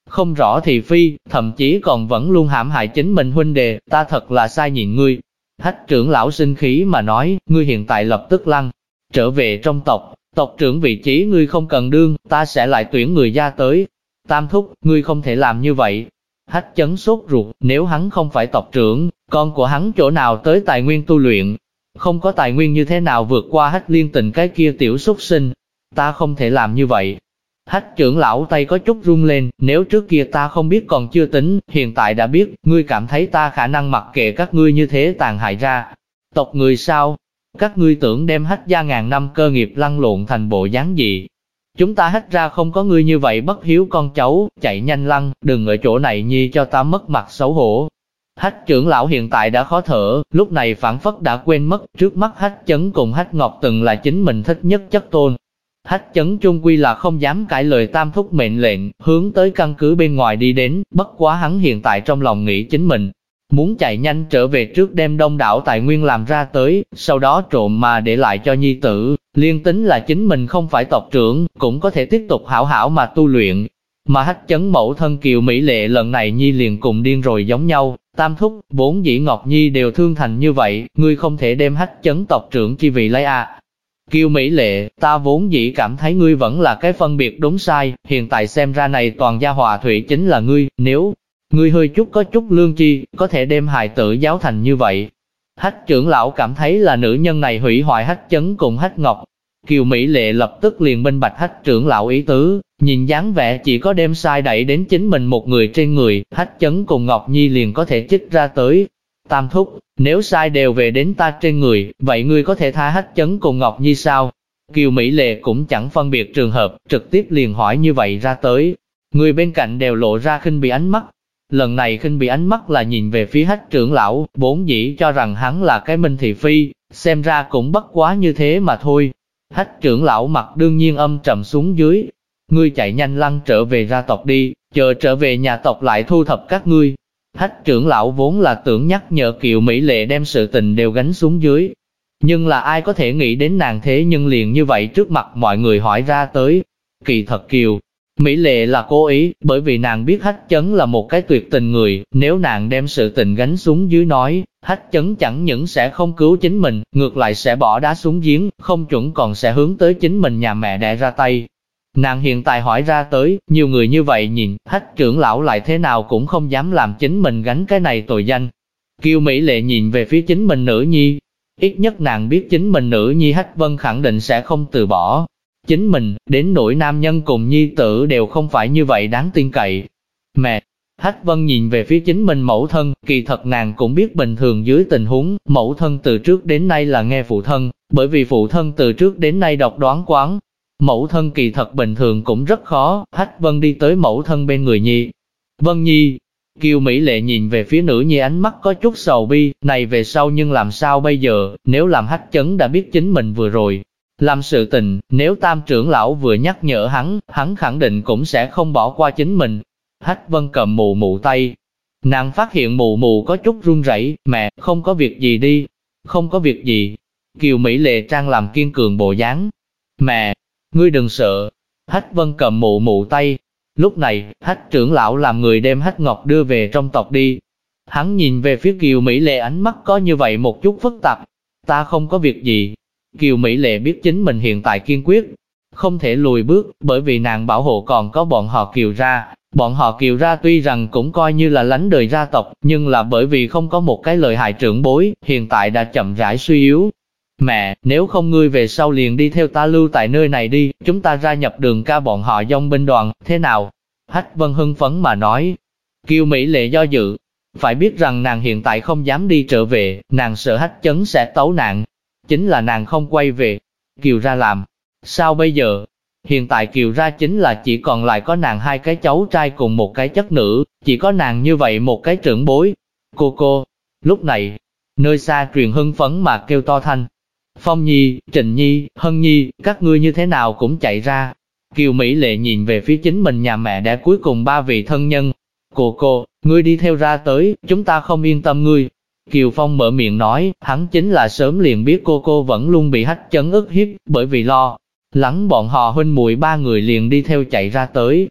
không rõ thị phi, thậm chí còn vẫn luôn hãm hại chính mình huynh đệ, ta thật là sai nhịn ngươi. Hách trưởng lão sinh khí mà nói, ngươi hiện tại lập tức lăn, trở về trong tộc, tộc trưởng vị trí ngươi không cần đương, ta sẽ lại tuyển người ra tới. Tam thúc, ngươi không thể làm như vậy. Hách Chấn sốt ruột, nếu hắn không phải tộc trưởng, con của hắn chỗ nào tới tài nguyên tu luyện? Không có tài nguyên như thế nào vượt qua Hách Liên Tình cái kia tiểu súc sinh? Ta không thể làm như vậy. Hách trưởng lão tay có chút run lên, nếu trước kia ta không biết còn chưa tính, hiện tại đã biết, ngươi cảm thấy ta khả năng mặc kệ các ngươi như thế tàn hại ra. Tộc người sao? Các ngươi tưởng đem Hách gia ngàn năm cơ nghiệp lăn lộn thành bộ dáng gì? Chúng ta Hách ra không có ngươi như vậy bất hiếu con cháu, chạy nhanh lăn, đừng ở chỗ này nhi cho ta mất mặt xấu hổ. Hách trưởng lão hiện tại đã khó thở, lúc này phản phất đã quên mất, trước mắt Hách Chấn cùng Hách Ngọc từng là chính mình thích nhất chất tôn. Hách Chấn chung quy là không dám cãi lời tam thúc mệnh lệnh, hướng tới căn cứ bên ngoài đi đến, bất quá hắn hiện tại trong lòng nghĩ chính mình, muốn chạy nhanh trở về trước đem đông đảo tài nguyên làm ra tới, sau đó trộm mà để lại cho nhi tử, liên tính là chính mình không phải tộc trưởng, cũng có thể tiếp tục hảo hảo mà tu luyện. Mà Hách Chấn mẫu thân Kiều Mỹ Lệ lần này nhi liền cùng điên rồi giống nhau, tam thúc, vốn dĩ Ngọc Nhi đều thương thành như vậy, ngươi không thể đem Hách Chấn tộc trưởng chi vị lấy à. Kiều Mỹ Lệ, ta vốn dĩ cảm thấy ngươi vẫn là cái phân biệt đúng sai, hiện tại xem ra này toàn gia hòa thủy chính là ngươi, nếu ngươi hơi chút có chút lương tri, có thể đem hài tử giáo thành như vậy. Hách trưởng lão cảm thấy là nữ nhân này hủy hoại Hách Chấn cùng Hách Ngọc. Kiều Mỹ Lệ lập tức liền minh bạch Hách trưởng lão ý tứ, nhìn dáng vẻ chỉ có đem sai đẩy đến chính mình một người trên người, Hách Chấn cùng Ngọc Nhi liền có thể chích ra tới. Tam thúc, nếu sai đều về đến ta trên người, vậy ngươi có thể tha Hách Chấn cùng Ngọc Nhi sao? Kiều Mỹ Lệ cũng chẳng phân biệt trường hợp, trực tiếp liền hỏi như vậy ra tới. Người bên cạnh đều lộ ra khinh bỉ ánh mắt. Lần này khinh bỉ ánh mắt là nhìn về phía Hách trưởng lão, vốn dĩ cho rằng hắn là cái minh thị phi, xem ra cũng bất quá như thế mà thôi. Hách trưởng lão mặt đương nhiên âm trầm xuống dưới. Ngươi chạy nhanh lăn trở về gia tộc đi, chờ trở về nhà tộc lại thu thập các ngươi. Hách trưởng lão vốn là tưởng nhắc nhở Kiều Mỹ Lệ đem sự tình đều gánh xuống dưới. Nhưng là ai có thể nghĩ đến nàng thế nhưng liền như vậy trước mặt mọi người hỏi ra tới. Kỳ thật Kiều Mỹ Lệ là cố ý, bởi vì nàng biết Hách Chấn là một cái tuyệt tình người, nếu nàng đem sự tình gánh xuống dưới nói, Hách Chấn chẳng những sẽ không cứu chính mình, ngược lại sẽ bỏ đá xuống giếng, không chuẩn còn sẽ hướng tới chính mình nhà mẹ đẻ ra tay. Nàng hiện tại hỏi ra tới, nhiều người như vậy nhìn, Hách trưởng lão lại thế nào cũng không dám làm chính mình gánh cái này tội danh. Kiều Mỹ Lệ nhìn về phía chính mình nữ nhi, ít nhất nàng biết chính mình nữ nhi Hách Vân khẳng định sẽ không từ bỏ. Chính mình, đến nỗi nam nhân cùng nhi tử đều không phải như vậy đáng tin cậy. Mẹ! Hách Vân nhìn về phía chính mình mẫu thân, kỳ thật nàng cũng biết bình thường dưới tình huống, mẫu thân từ trước đến nay là nghe phụ thân, bởi vì phụ thân từ trước đến nay độc đoán quán. Mẫu thân kỳ thật bình thường cũng rất khó, Hách Vân đi tới mẫu thân bên người nhi. Vân Nhi! Kiều Mỹ Lệ nhìn về phía nữ nhi ánh mắt có chút sầu bi, này về sau nhưng làm sao bây giờ, nếu làm Hách Chấn đã biết chính mình vừa rồi làm sự tình, nếu tam trưởng lão vừa nhắc nhở hắn khẳng định cũng sẽ không bỏ qua chính mình. Hách Vân cầm mụ mụ tay. Nàng phát hiện mụ mụ có chút run rẩy, mẹ, không có việc gì đi. Không có việc gì. Kiều Mỹ Lệ trang làm kiên cường bộ dáng. Mẹ, ngươi đừng sợ. Hách Vân cầm mụ mụ tay. Lúc này, Hách trưởng lão làm người đem Hách Ngọc đưa về trong tộc đi. Hắn nhìn về phía Kiều Mỹ Lệ ánh mắt có như vậy một chút phức tạp. Ta không có việc gì. Kiều Mỹ Lệ biết chính mình hiện tại kiên quyết, không thể lùi bước, bởi vì nàng bảo hộ còn có bọn họ Kiều ra. Bọn họ Kiều ra tuy rằng cũng coi như là lánh đời gia tộc, nhưng là bởi vì không có một cái lợi hại trưởng bối, hiện tại đã chậm rãi suy yếu. Mẹ, nếu không ngươi về sau liền đi theo ta lưu tại nơi này đi, chúng ta gia nhập Đường Ca bọn họ dòng binh đoàn, thế nào? Hách Vân hưng phấn mà nói. Kiều Mỹ Lệ do dự, phải biết rằng nàng hiện tại không dám đi trở về, nàng sợ Hách Chấn sẽ tấu nạn. Chính là nàng không quay về, Kiều ra làm. Sao bây giờ? Hiện tại Kiều ra chính là chỉ còn lại có nàng hai cái cháu trai cùng một cái chất nữ, chỉ có nàng như vậy một cái trưởng bối. Cô, lúc này, nơi xa truyền hưng phấn mà kêu to thanh. Phong Nhi, Trịnh Nhi, Hân Nhi, các ngươi như thế nào cũng chạy ra. Kiều Mỹ Lệ nhìn về phía chính mình nhà mẹ đẻ cuối cùng ba vị thân nhân. Cô, ngươi đi theo ra tới, chúng ta không yên tâm ngươi. Kiều Phong mở miệng nói, hắn chính là sớm liền biết cô vẫn luôn bị Hách Chấn ức hiếp, bởi vì lo lắng bọn họ huynh muội ba người liền đi theo chạy ra tới.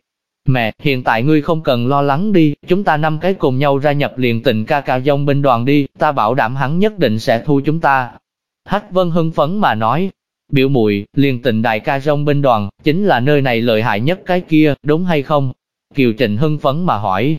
Mẹ, hiện tại ngươi không cần lo lắng đi, chúng ta 5 cái cùng nhau gia nhập liền tình ca ca dòng binh đoàn đi, ta bảo đảm hắn nhất định sẽ thu chúng ta. Hách Vân hưng phấn mà nói, biểu muội, liền tình đại ca dòng binh đoàn, chính là nơi này lợi hại nhất cái kia, đúng hay không? Kiều Trịnh hưng phấn mà hỏi.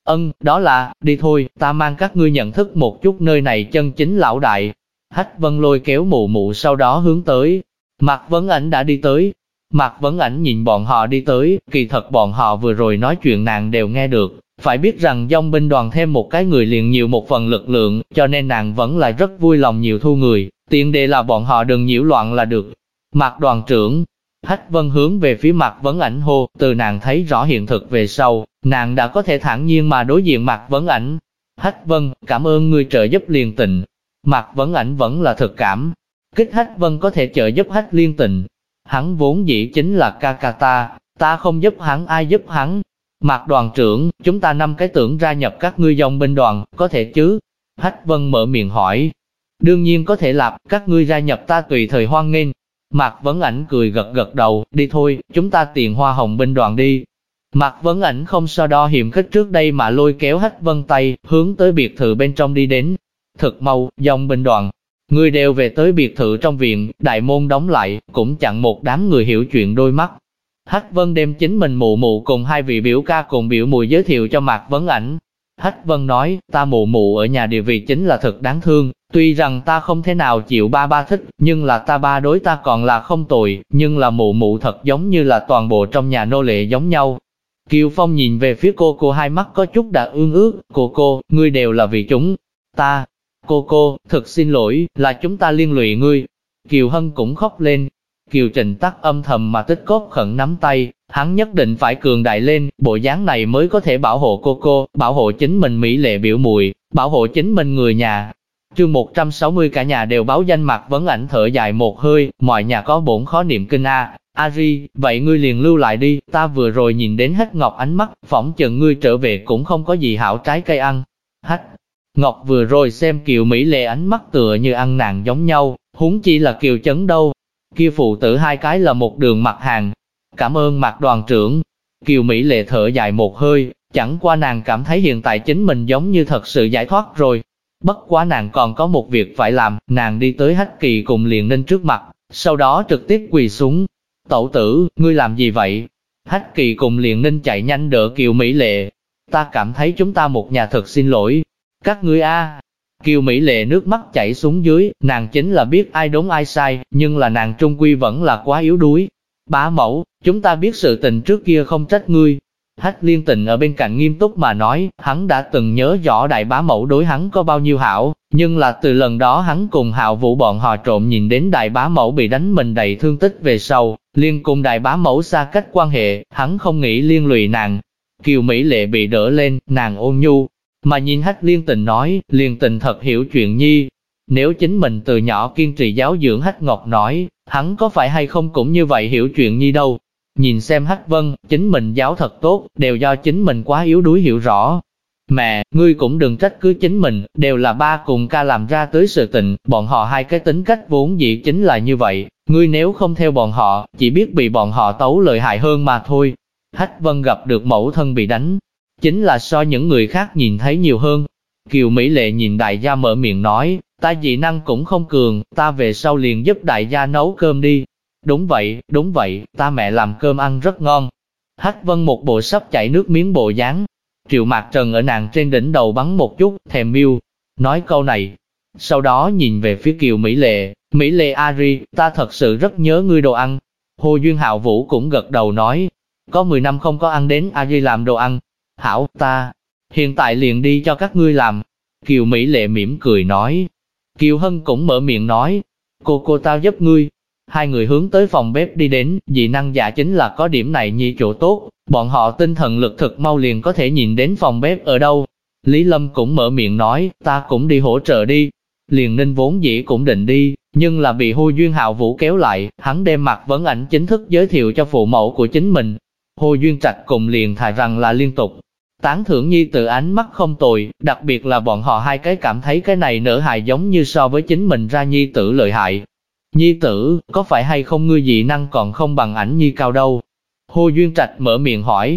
Đó là, đi thôi, ta mang các ngươi nhận thức một chút nơi này chân chính lão đại. Hách Vân lôi kéo mụ mụ sau đó hướng tới. Mạc Vấn Ảnh đã đi tới. Mạc Vấn Ảnh nhìn bọn họ đi tới, kỳ thật bọn họ vừa rồi nói chuyện nàng đều nghe được. Phải biết rằng dòng binh đoàn thêm một cái người liền nhiều một phần lực lượng, cho nên nàng vẫn là rất vui lòng nhiều thu người. Tiền đề là bọn họ đừng nhiễu loạn là được. Mạc đoàn trưởng. Hách Vân hướng về phía Mạc Vấn Ảnh hô, từ nàng thấy rõ hiện thực về sau, nàng đã có thể thản nhiên mà đối diện Mạc Vấn Ảnh. Hách Vân, cảm ơn ngươi trợ giúp Liên Tình. Mạc Vấn Ảnh vẫn là thực cảm kích Hách Vân có thể trợ giúp Hách Liên Tình. Hắn vốn dĩ chính là ca ca ta không giúp hắn ai giúp hắn. Mạc đoàn trưởng, chúng ta 5 cái tưởng gia nhập các ngươi dòng binh đoàn, có thể chứ? Hách Vân mở miệng hỏi. Đương nhiên có thể làm, các ngươi gia nhập ta tùy thời hoan nghênh. Mạc Vấn Ảnh cười gật gật đầu, đi thôi, chúng ta tiền hoa hồng binh đoàn đi. Mạc Vấn Ảnh không so đo hiểm khích trước đây mà lôi kéo Hách Vân tay, hướng tới biệt thự bên trong đi đến. Thực mau, dòng binh đoàn, người đều về tới biệt thự trong viện, đại môn đóng lại, cũng chặn một đám người hiểu chuyện đôi mắt. Hách Vân đem chính mình mụ mụ cùng 2 vị biểu ca cùng biểu mùi giới thiệu cho Mạc Vấn Ảnh. Hách Vân nói, ta mụ mụ ở nhà địa vị chính là thật đáng thương, tuy rằng ta không thể nào chịu ba thích, nhưng là ta ba đối ta còn là không tồi, nhưng là mụ mụ thật giống như là toàn bộ trong nhà nô lệ giống nhau. Kiều Phong nhìn về phía cô hai mắt có chút đã ương ước, cô, ngươi đều là vì chúng ta. Cô, thật xin lỗi, là chúng ta liên lụy ngươi. Kiều Hân cũng khóc lên. Kiều Trịnh tắc âm thầm mà tích cốt khẩn nắm tay, hắn nhất định phải cường đại lên, bộ dáng này mới có thể bảo hộ cô, bảo hộ chính mình mỹ lệ biểu muội, bảo hộ chính mình người nhà. Chương 160 cả nhà đều báo danh Mạc Vấn Ảnh thở dài một hơi, mọi nhà có bổn khó niệm kinh a. Ari, vậy ngươi liền lưu lại đi, ta vừa rồi nhìn đến Hách Ngọc ánh mắt, phỏng chừng ngươi trở về cũng không có gì hảo trái cây ăn. Hách Ngọc vừa rồi xem Kiều Mỹ Lệ ánh mắt tựa như ăn nàng giống nhau, huống chi là Kiều Chấn đâu. Kia phụ tử 2 cái là một đường mặt hàng. Cảm ơn Mạc đoàn trưởng. Kiều Mỹ Lệ thở dài một hơi, chẳng qua nàng cảm thấy hiện tại chính mình giống như thật sự giải thoát rồi. Bất quá nàng còn có một việc phải làm, nàng đi tới Hách Kỳ cùng Liền Ninh trước mặt, sau đó trực tiếp quỳ xuống. Tẩu tử, ngươi làm gì vậy? Hách Kỳ cùng Liền Ninh chạy nhanh đỡ Kiều Mỹ Lệ. Ta cảm thấy chúng ta một nhà thật xin lỗi. Các ngươi a. Kiều Mỹ Lệ nước mắt chảy xuống dưới, nàng chính là biết ai đúng ai sai, nhưng là nàng trung quy vẫn là quá yếu đuối. Bá mẫu, chúng ta biết sự tình trước kia không trách ngươi. Hách Liên Tình ở bên cạnh nghiêm túc mà nói, hắn đã từng nhớ rõ đại bá mẫu đối hắn có bao nhiêu hảo, nhưng là từ lần đó hắn cùng Hạo Vũ bọn họ trộm nhìn đến đại bá mẫu bị đánh mình đầy thương tích về sau, liên cùng đại bá mẫu xa cách quan hệ, hắn không nghĩ liên lụy nàng. Kiều Mỹ Lệ bị đỡ lên, nàng ôn nhu mà nhìn Hách Liên Tình nói, Liên Tình thật hiểu chuyện nhi. Nếu chính mình từ nhỏ kiên trì giáo dưỡng Hách Ngọc nói, hắn có phải hay không cũng như vậy hiểu chuyện nhi đâu. Nhìn xem Hách Vân, chính mình giáo thật tốt, đều do chính mình quá yếu đuối hiểu rõ. Mẹ, ngươi cũng đừng trách cứ chính mình, đều là ba cùng ca làm ra tới sự tình, bọn họ 2 cái tính cách vốn dĩ chính là như vậy, ngươi nếu không theo bọn họ, chỉ biết bị bọn họ tấu lợi hại hơn mà thôi. Hách Vân gặp được mẫu thân bị đánh, chính là so những người khác nhìn thấy nhiều hơn. Kiều Mỹ Lệ nhìn đại gia mở miệng nói, ta dị năng cũng không cường, ta về sau liền giúp đại gia nấu cơm đi. Đúng vậy, ta mẹ làm cơm ăn rất ngon. Hách Vân một bộ sắp chảy nước miếng bộ dáng. Triệu Mạc Trần ở nàng trên đỉnh đầu bắn một chút, thèm miêu, nói câu này. Sau đó nhìn về phía Kiều Mỹ Lệ Ari, ta thật sự rất nhớ ngươi đồ ăn. Hồ Duyên Hạo Vũ cũng gật đầu nói, có 10 năm không có ăn đến Ari làm đồ ăn. Hảo, ta hiện tại liền đi cho các ngươi làm. Kiều Mỹ Lệ mỉm cười nói. Kiều Hân cũng mở miệng nói, cô tao giúp ngươi. 2 người hướng tới phòng bếp đi đến, dị năng giả chính là có điểm này nhi chỗ tốt, bọn họ tinh thần lực thực mau liền có thể nhìn đến phòng bếp ở đâu. Lý Lâm cũng mở miệng nói, ta cũng đi hỗ trợ đi. Liền Ninh vốn dĩ cũng định đi, nhưng là bị Hồ Duyên Hạo Vũ kéo lại, hắn đem Mạc Vấn Ảnh chính thức giới thiệu cho phụ mẫu của chính mình. Hồ Duyên Trạch cùng liền thà rằng là liên tục tán thưởng nhi tự ánh mắt không tồi, đặc biệt là bọn họ 2 cái cảm thấy cái này nở hài giống như so với chính mình ra nhi tử lợi hại. Nhi tử, có phải hay không ngươi dị năng còn không bằng Ảnh nhi cao đâu? Hồ Duyên Trạch mở miệng hỏi.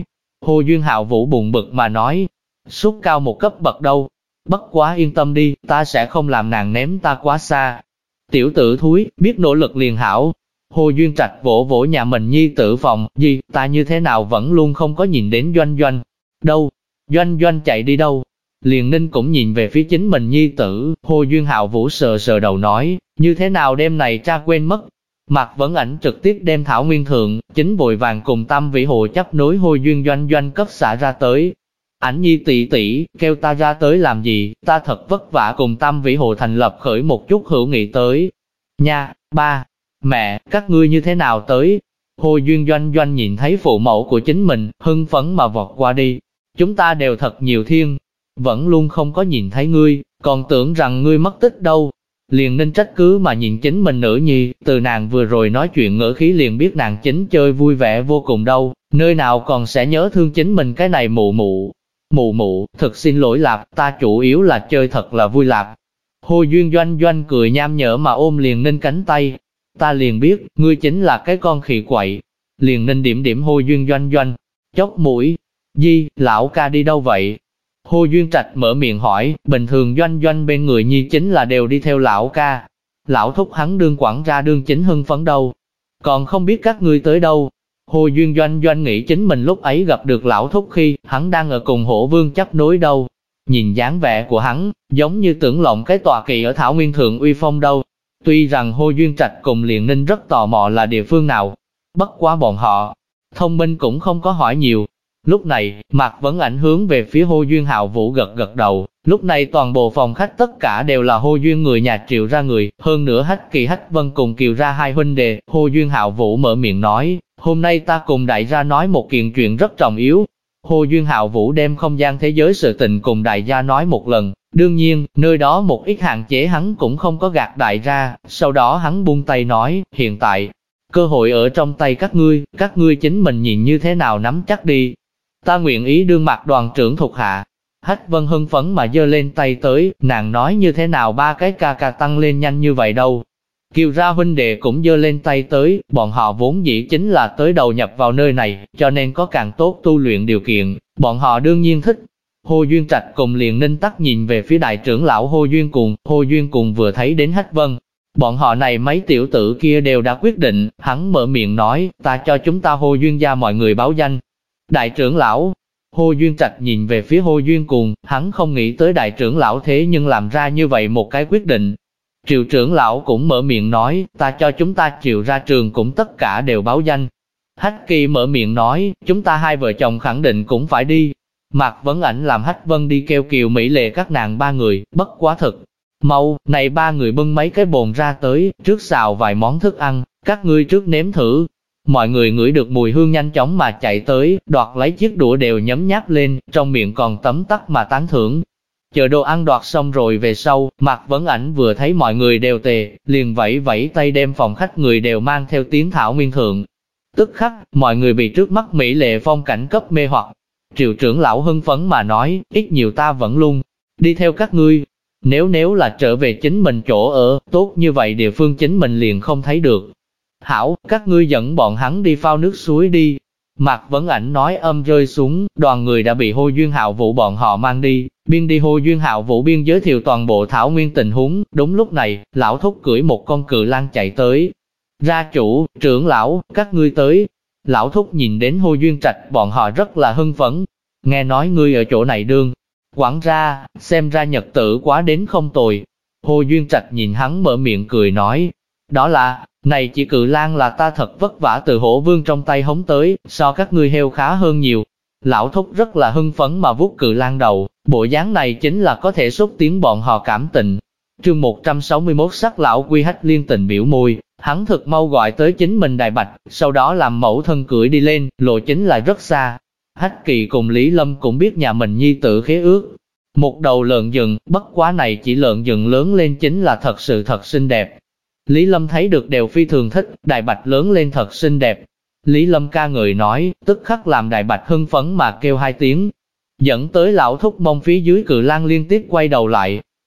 Hồ Duyên Hạo Vũ buồn bực mà nói, sút cao một cấp bậc đâu. Bất quá yên tâm đi, ta sẽ không làm nàng ném ta quá xa. Tiểu tử thúi, biết nỗ lực liền hảo. Hồ Duyên Trạch vỗ vỗ nhà mình nhi tử phòng, gì, ta như thế nào vẫn luôn không có nhìn đến Doanh Doanh. Đâu? Doanh Doanh chạy đi đâu? Liền Ninh cũng nhìn về phía chính mình nhi tử, Hồ Duyên Hạo Vũ sờ sờ đầu nói, như thế nào đêm này cha quên mất. Mạc Vấn Ảnh trực tiếp đem Thảo Nguyên Thượng, chính vội vàng cùng Tam Vĩ Hồ chấp nối Hồ Duyên Doanh Doanh cấp xả ra tới. Ảnh nhi tỷ tỷ, kêu ta ra tới làm gì, ta thật vất vả cùng Tam Vĩ Hồ thành lập khởi một chút hữu nghị tới. Nha, ba, mẹ, các ngươi như thế nào tới? Hồ Duyên Doanh Doanh nhìn thấy phụ mẫu của chính mình, hưng phấn mà vọt qua đi. Chúng ta đều thật nhiều thiên, vẫn luôn không có nhìn thấy ngươi, còn tưởng rằng ngươi mất tích đâu. Liền Ninh trách cứ mà nhìn chính mình nữ nhi, từ nàng vừa rồi nói chuyện ngữ khí liền biết nàng chính chơi vui vẻ vô cùng đâu, nơi nào còn sẽ nhớ thương chính mình cái này mụ mụ. Mụ mụ, thật xin lỗi lạp, ta chủ yếu là chơi thật là vui lạp. Hồ Duyên Doanh Doanh cười nham nhở mà ôm Liền Ninh cánh tay. Ta liền biết, ngươi chính là cái con khỉ quậy. Liền Ninh điểm điểm Hồ Duyên Doanh Doanh, chốc mũi. Di, lão ca đi đâu vậy? Hồ Duyên Trạch mở miệng hỏi, bình thường Doanh Doanh bên người nhi chính là đều đi theo lão ca. Lão thúc hắn đương quản ra đương chính hưng phấn đâu. Còn không biết các ngươi tới đâu. Hồ Duyên Doanh Doanh nghĩ chính mình lúc ấy gặp được lão thúc khi hắn đang ở cùng Hổ Vương chấp nối đâu. Nhìn dáng vẻ của hắn, giống như tưởng lộng cái tòa kỳ ở Thảo Nguyên Thượng uy phong đâu. Tuy rằng Hồ Duyên Trạch cùng Liền Ninh rất tò mò là địa phương nào, bất quá bọn họ, thông minh cũng không có hỏi nhiều. Lúc này, Mạc Vấn Ảnh hướng về phía Hồ Duyên Hạo Vũ gật gật đầu, lúc này toàn bộ phòng khách tất cả đều là Hồ Duyên người nhà Triệu ra người, hơn nữa Hách Kỳ Hách Vân cùng Kiều ra hai huynh đệ. Hồ Duyên Hạo Vũ mở miệng nói, hôm nay ta cùng đại gia nói một kiện chuyện rất trọng yếu. Hồ Duyên Hạo Vũ đem không gian thế giới sự tình cùng đại gia nói một lần, đương nhiên, nơi đó một ít hạn chế hắn cũng không có gạt đại ra, sau đó hắn buông tay nói, hiện tại, cơ hội ở trong tay các ngươi chính mình nhìn như thế nào nắm chắc đi. Ta nguyện ý đương mặt đoàn trưởng thuộc hạ. Hách Vân hưng phấn mà giơ lên tay tới, nàng nói như thế nào ba cái ca ca tăng lên nhanh như vậy đâu. Kiều ra huynh đệ cũng giơ lên tay tới, bọn họ vốn dĩ chính là tới đầu nhập vào nơi này, cho nên có càng tốt tu luyện điều kiện, bọn họ đương nhiên thích. Hồ Duyên Trạch cùng Liền Ninh tắc nhìn về phía đại trưởng lão Hồ Duyên Cùng vừa thấy đến Hách Vân. Bọn họ này mấy tiểu tử kia đều đã quyết định, hắn mở miệng nói, ta cho chúng ta Hồ Duyên gia mọi người báo danh. Đại trưởng lão, Hồ Duyên Trạch nhìn về phía Hồ Duyên Cùng, hắn không nghĩ tới đại trưởng lão thế nhưng làm ra như vậy một cái quyết định. Triệu trưởng lão cũng mở miệng nói, ta cho chúng ta Triệu ra trường cũng tất cả đều báo danh. Hách Kỳ mở miệng nói, chúng ta hai vợ chồng khẳng định cũng phải đi. Mạc Vấn Ảnh làm Hách Vân đi kêu Kiều Mỹ Lệ các nàng ba người, bất quá thực. Mau, này ba người bưng mấy cái bồn ra tới, trước xào vài món thức ăn, các ngươi trước nếm thử. Mọi người ngửi được mùi hương nhanh chóng mà chạy tới, đoạt lấy chiếc đũa đều nhấm nháp lên, trong miệng còn tấm tắc mà tán thưởng. Chờ đồ ăn đoạt xong rồi về sau, Mạc Vấn Ảnh vừa thấy mọi người đều tề, liền vẫy vẫy tay đem phòng khách người đều mang theo tiếng Thảo Nguyên Thượng. Tức khắc, mọi người bị trước mắt mỹ lệ phong cảnh cấp mê hoặc. Triệu trưởng lão hưng phấn mà nói, ít nhiều ta vẫn luôn đi theo các ngươi. Nếu là trở về chính mình chỗ ở, tốt như vậy địa phương chính mình liền không thấy được. Hảo, các ngươi dẫn bọn hắn đi phao nước suối đi. Mạc Vấn Ảnh nói âm rơi xuống, đoàn người đã bị Hồ Duyên Hạo Vũ bọn họ mang đi. Biên đi Hồ Duyên Hạo Vũ biên giới thiệu toàn bộ Thảo Nguyên tình huống. Đúng lúc này, lão thúc cưỡi một con cự lang chạy tới. Gia chủ, trưởng lão, các ngươi tới. Lão thúc nhìn đến Hồ Duyên Trạch bọn họ rất là hưng phấn. Nghe nói ngươi ở chỗ này đương quản ra, xem ra nhật tử quá đến không tồi. Hồ Duyên Trạch nhìn hắn mở miệng cười nói, đó là, này chỉ cự lang là ta thật vất vả từ Hổ Vương trong tay hống tới, so các ngươi heo khá hơn nhiều. Lão thúc rất là hưng phấn mà vuốt cự lang đầu, bộ dáng này chính là có thể xúc tiến bọn họ cảm tình. Chương 161 sắc lão Quy Hách liên tình biểu môi, hắn thực mau gọi tới chính mình Đại Bạch, sau đó làm mẫu thân cưỡi đi lên, lộ chính là rất xa. Hách Kỳ cùng Lý Lâm cũng biết nhà mình nhi tử khế ước. Một đầu lợn rừng, bất quá này chỉ lợn rừng lớn lên chính là thật sự thật xinh đẹp. Lý Lâm thấy được đều phi thường thích, Đại Bạch lớn lên thật xinh đẹp. Lý Lâm ca ngợi nói, tức khắc làm Đại Bạch hưng phấn mà kêu hai tiếng. Dẫn tới lão thúc mông phía dưới cự lang liên tiếp quay đầu lại.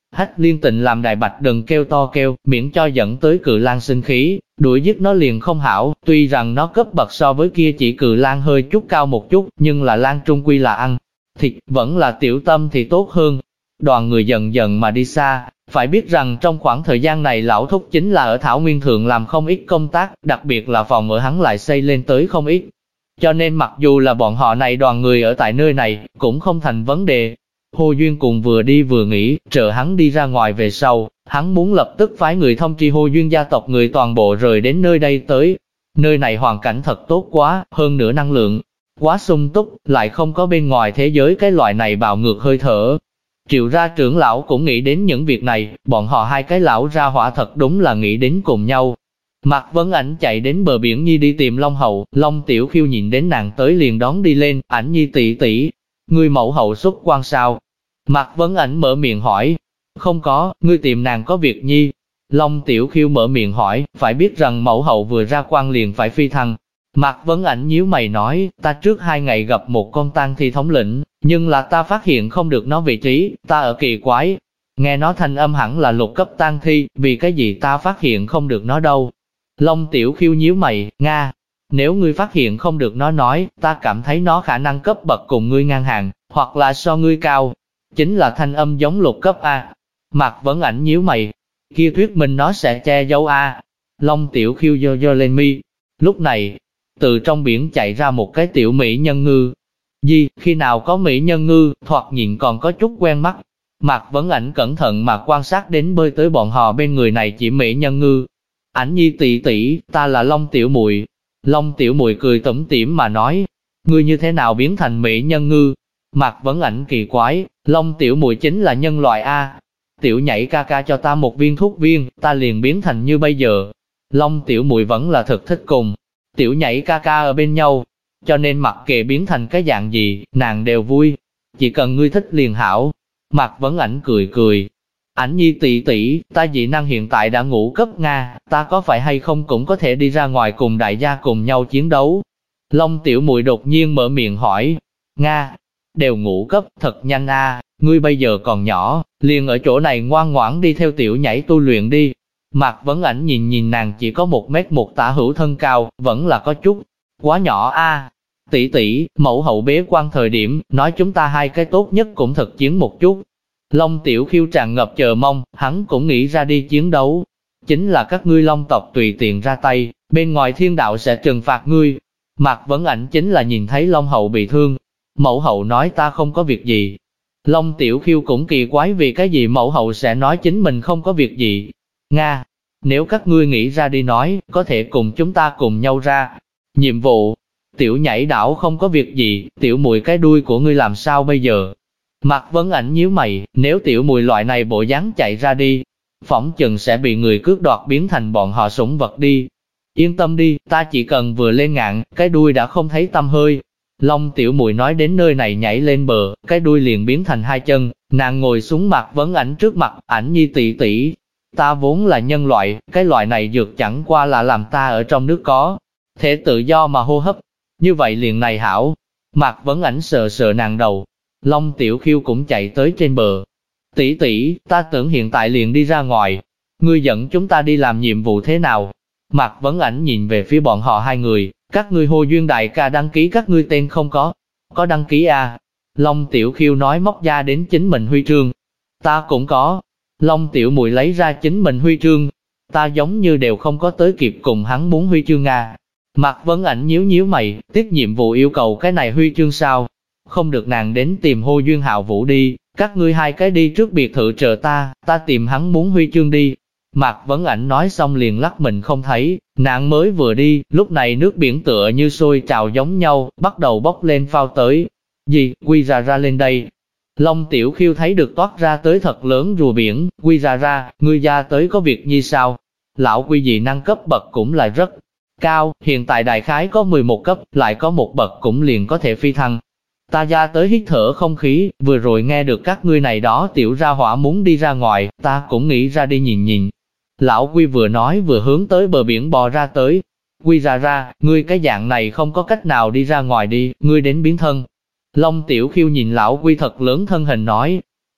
Hách Liên Tịnh làm Đại Bạch đừng kêu to kêu, miễn cho dẫn tới Cự Lang sinh khí, đuổi giết nó liền không hảo, tuy rằng nó cấp bậc so với kia chỉ Cự Lang hơi chút cao một chút, nhưng là Lang trung quy là ăn thịt, vẫn là tiểu tâm thì tốt hơn. Đoàn người dần dần mà đi xa, phải biết rằng trong khoảng thời gian này lão thúc chính là ở Thảo Nguyên Thượng làm không ít công tác, đặc biệt là phòng ở hắn lại xây lên tới không ít. Cho nên mặc dù là bọn họ này đoàn người ở tại nơi này, cũng không thành vấn đề. Hồ Duyên cùng vừa đi vừa nghĩ, chờ hắn đi ra ngoài về sau, hắn muốn lập tức phái người thông tri Hồ Duyên gia tộc người toàn bộ rời đến nơi đây tới. Nơi này hoàn cảnh thật tốt quá, hơn nữa năng lượng quá sung túc, lại không có bên ngoài thế giới cái loại này bạo ngược hơi thở. Triệu gia trưởng lão cũng nghĩ đến những việc này, bọn họ hai cái lão ra hỏa thật đúng là nghĩ đến cùng nhau. Mạc Vấn Ảnh chạy đến bờ biển nhi đi tìm Long Hậu, Long Tiểu Khiêu nhìn đến nàng tới liền đón đi lên, Ảnh nhi tỷ tỷ, ngươi mẫu hậu xuất quan sao? Mạc Vấn Ảnh mở miệng hỏi, không có, ngươi tìm nàng có việc nhi. Long Tiểu Khiêu mở miệng hỏi, phải biết rằng mẫu hậu vừa ra quan liền phải phi thăng. Mạc Vấn Ảnh nhíu mày nói, ta trước 2 ngày gặp một con tang thi thống lĩnh, nhưng là ta phát hiện không được nó vị trí, ta ở kỳ quái. Nghe nó thanh âm hẳn là lục cấp tang thi, vì cái gì ta phát hiện không được nó đâu? Long Tiểu Khiêu nhíu mày, Nga, nếu ngươi phát hiện không được nó nói, ta cảm thấy nó khả năng cấp bậc cùng ngươi ngang hàng, hoặc là so ngươi cao. Chính là thanh âm giống lục cấp A. Mạc Vấn Ảnh nhíu mày, kia thuyết minh nó sẽ che giấu A. Long Tiểu Khiêu giơ lên mi. Lúc này, từ trong biển chạy ra một cái tiểu mỹ nhân ngư. Gì, khi nào có mỹ nhân ngư, thoạt nhìn còn có chút quen mắt. Mạc Vấn Ảnh cẩn thận mà quan sát đến bơi tới bọn họ bên người này chỉ mỹ nhân ngư. Ảnh nhi tỷ tỷ, ta là Long Tiểu Muội. Long Tiểu Muội cười tủm tỉm mà nói, ngươi như thế nào biến thành mỹ nhân ngư? Mạc Vấn Ảnh kỳ quái, Long Tiểu Muội chính là nhân loại A. Tiểu Nhảy ca ca cho ta một viên thuốc viên, ta liền biến thành như bây giờ. Long Tiểu Muội vẫn là thực thích cùng Tiểu Nhảy ca ca ở bên nhau, cho nên mặc kệ biến thành cái dạng gì, nàng đều vui. Chỉ cần ngươi thích liền hảo. Mạc Vấn Ảnh cười cười. Ảnh nhi tỷ tỷ, ta dị năng hiện tại đã ngũ cấp Nga, ta có phải hay không cũng có thể đi ra ngoài cùng đại gia cùng nhau chiến đấu? Long Tiểu Muội đột nhiên mở miệng hỏi. Nga, đều ngũ cấp, thật nhanh a, ngươi bây giờ còn nhỏ, liền ở chỗ này ngoan ngoãn đi theo Tiểu Nhảy tu luyện đi. Mạc Vấn Ảnh nhìn nàng chỉ có 1m1 tả hữu thân cao, vẫn là có chút quá nhỏ a. Tỷ tỷ, mẫu hậu bế quan thời điểm, nói chúng ta hai cái tốt nhất cũng thực chiến một chút. Long Tiểu Khiêu tràn ngập chờ mong, hắn cũng nghĩ ra đi chiến đấu. Chính là các ngươi Long tộc tùy tiện ra tay, bên ngoài thiên đạo sẽ trừng phạt ngươi. Mạc Vấn Ảnh chính là nhìn thấy Long hậu bị thương. Mẫu hậu nói ta không có việc gì. Long Tiểu Khiêu cũng kỳ quái vì cái gì mẫu hậu sẽ nói chính mình không có việc gì. Nga, nếu các ngươi nghĩ ra đi nói, có thể cùng chúng ta cùng nhau ra. Nhiệm vụ, Tiểu Nhảy đảo không có việc gì, Tiểu Muội cái đuôi của ngươi làm sao bây giờ? Mạc Vấn Ảnh nhíu mày, nếu Tiểu Muội loại này bộ dáng chạy ra đi, phỏng chừng sẽ bị người cướp đoạt biến thành bọn họ sủng vật đi. Yên tâm đi, ta chỉ cần vừa lên ngạn, cái đuôi đã không thấy tăm hơi. Long Tiểu Muội nói đến nơi này nhảy lên bờ, cái đuôi liền biến thành 2 chân, nàng ngồi xuống Mạc Vấn Ảnh trước mặt, Ảnh nhi tỷ tỷ. Ta vốn là nhân loại, cái loại này dược chẳng qua là làm ta ở trong nước có thể tự do mà hô hấp. Như vậy liền này hảo. Mạc Vấn Ảnh sờ sờ nàng đầu. Long Tiểu Khiêu cũng chạy tới trên bờ. Tỷ tỷ, ta tưởng hiện tại liền đi ra ngoài. Ngươi dẫn chúng ta đi làm nhiệm vụ thế nào? Mạc Vấn Ảnh nhìn về phía bọn họ hai người. Các ngươi Hồ Duyên đại ca đăng ký các ngươi tên không có? Có đăng ký à? Long Tiểu Khiêu nói móc ra đến chính mình huy chương. Ta cũng có. Long Tiểu Muội lấy ra chính mình huy chương. Ta giống như đều không có tới kịp cùng hắn muốn huy chương à. Mạc Vấn Ảnh nhíu mày, tiếp nhiệm vụ yêu cầu cái này huy chương sao? Không được, nàng đến tìm Hồ Duyên Hạo Vũ đi, các ngươi hai cái đi trước biệt thự chờ ta tìm hắn muốn huy chương đi. Mạc Vấn Ảnh nói xong liền lắc mình không thấy, nàng mới vừa đi, lúc này nước biển tựa như sôi trào giống nhau, bắt đầu bốc lên phao tới. Gì, quy ra lên đây. Long Tiểu Khiêu thấy được toát ra tới thật lớn rùa biển, quy ra, ngươi ra tới có việc như sao? Lão quy dị năng cấp bậc cũng là rất cao, hiện tại đại khái có 11 cấp, lại có một bậc cũng liền có thể phi thăng. Ta ra tới hít thở không khí, vừa rồi nghe được các ngươi này đó tiểu ra hỏa muốn đi ra ngoài, ta cũng nghĩ ra đi nhìn. Lão Quy vừa nói vừa hướng tới bờ biển bò ra tới. Quy ra, ngươi cái dạng này không có cách nào đi ra ngoài đi, ngươi đến biến thân. Long Tiểu Khiêu nhìn Lão Quy thật lớn thân hình nói,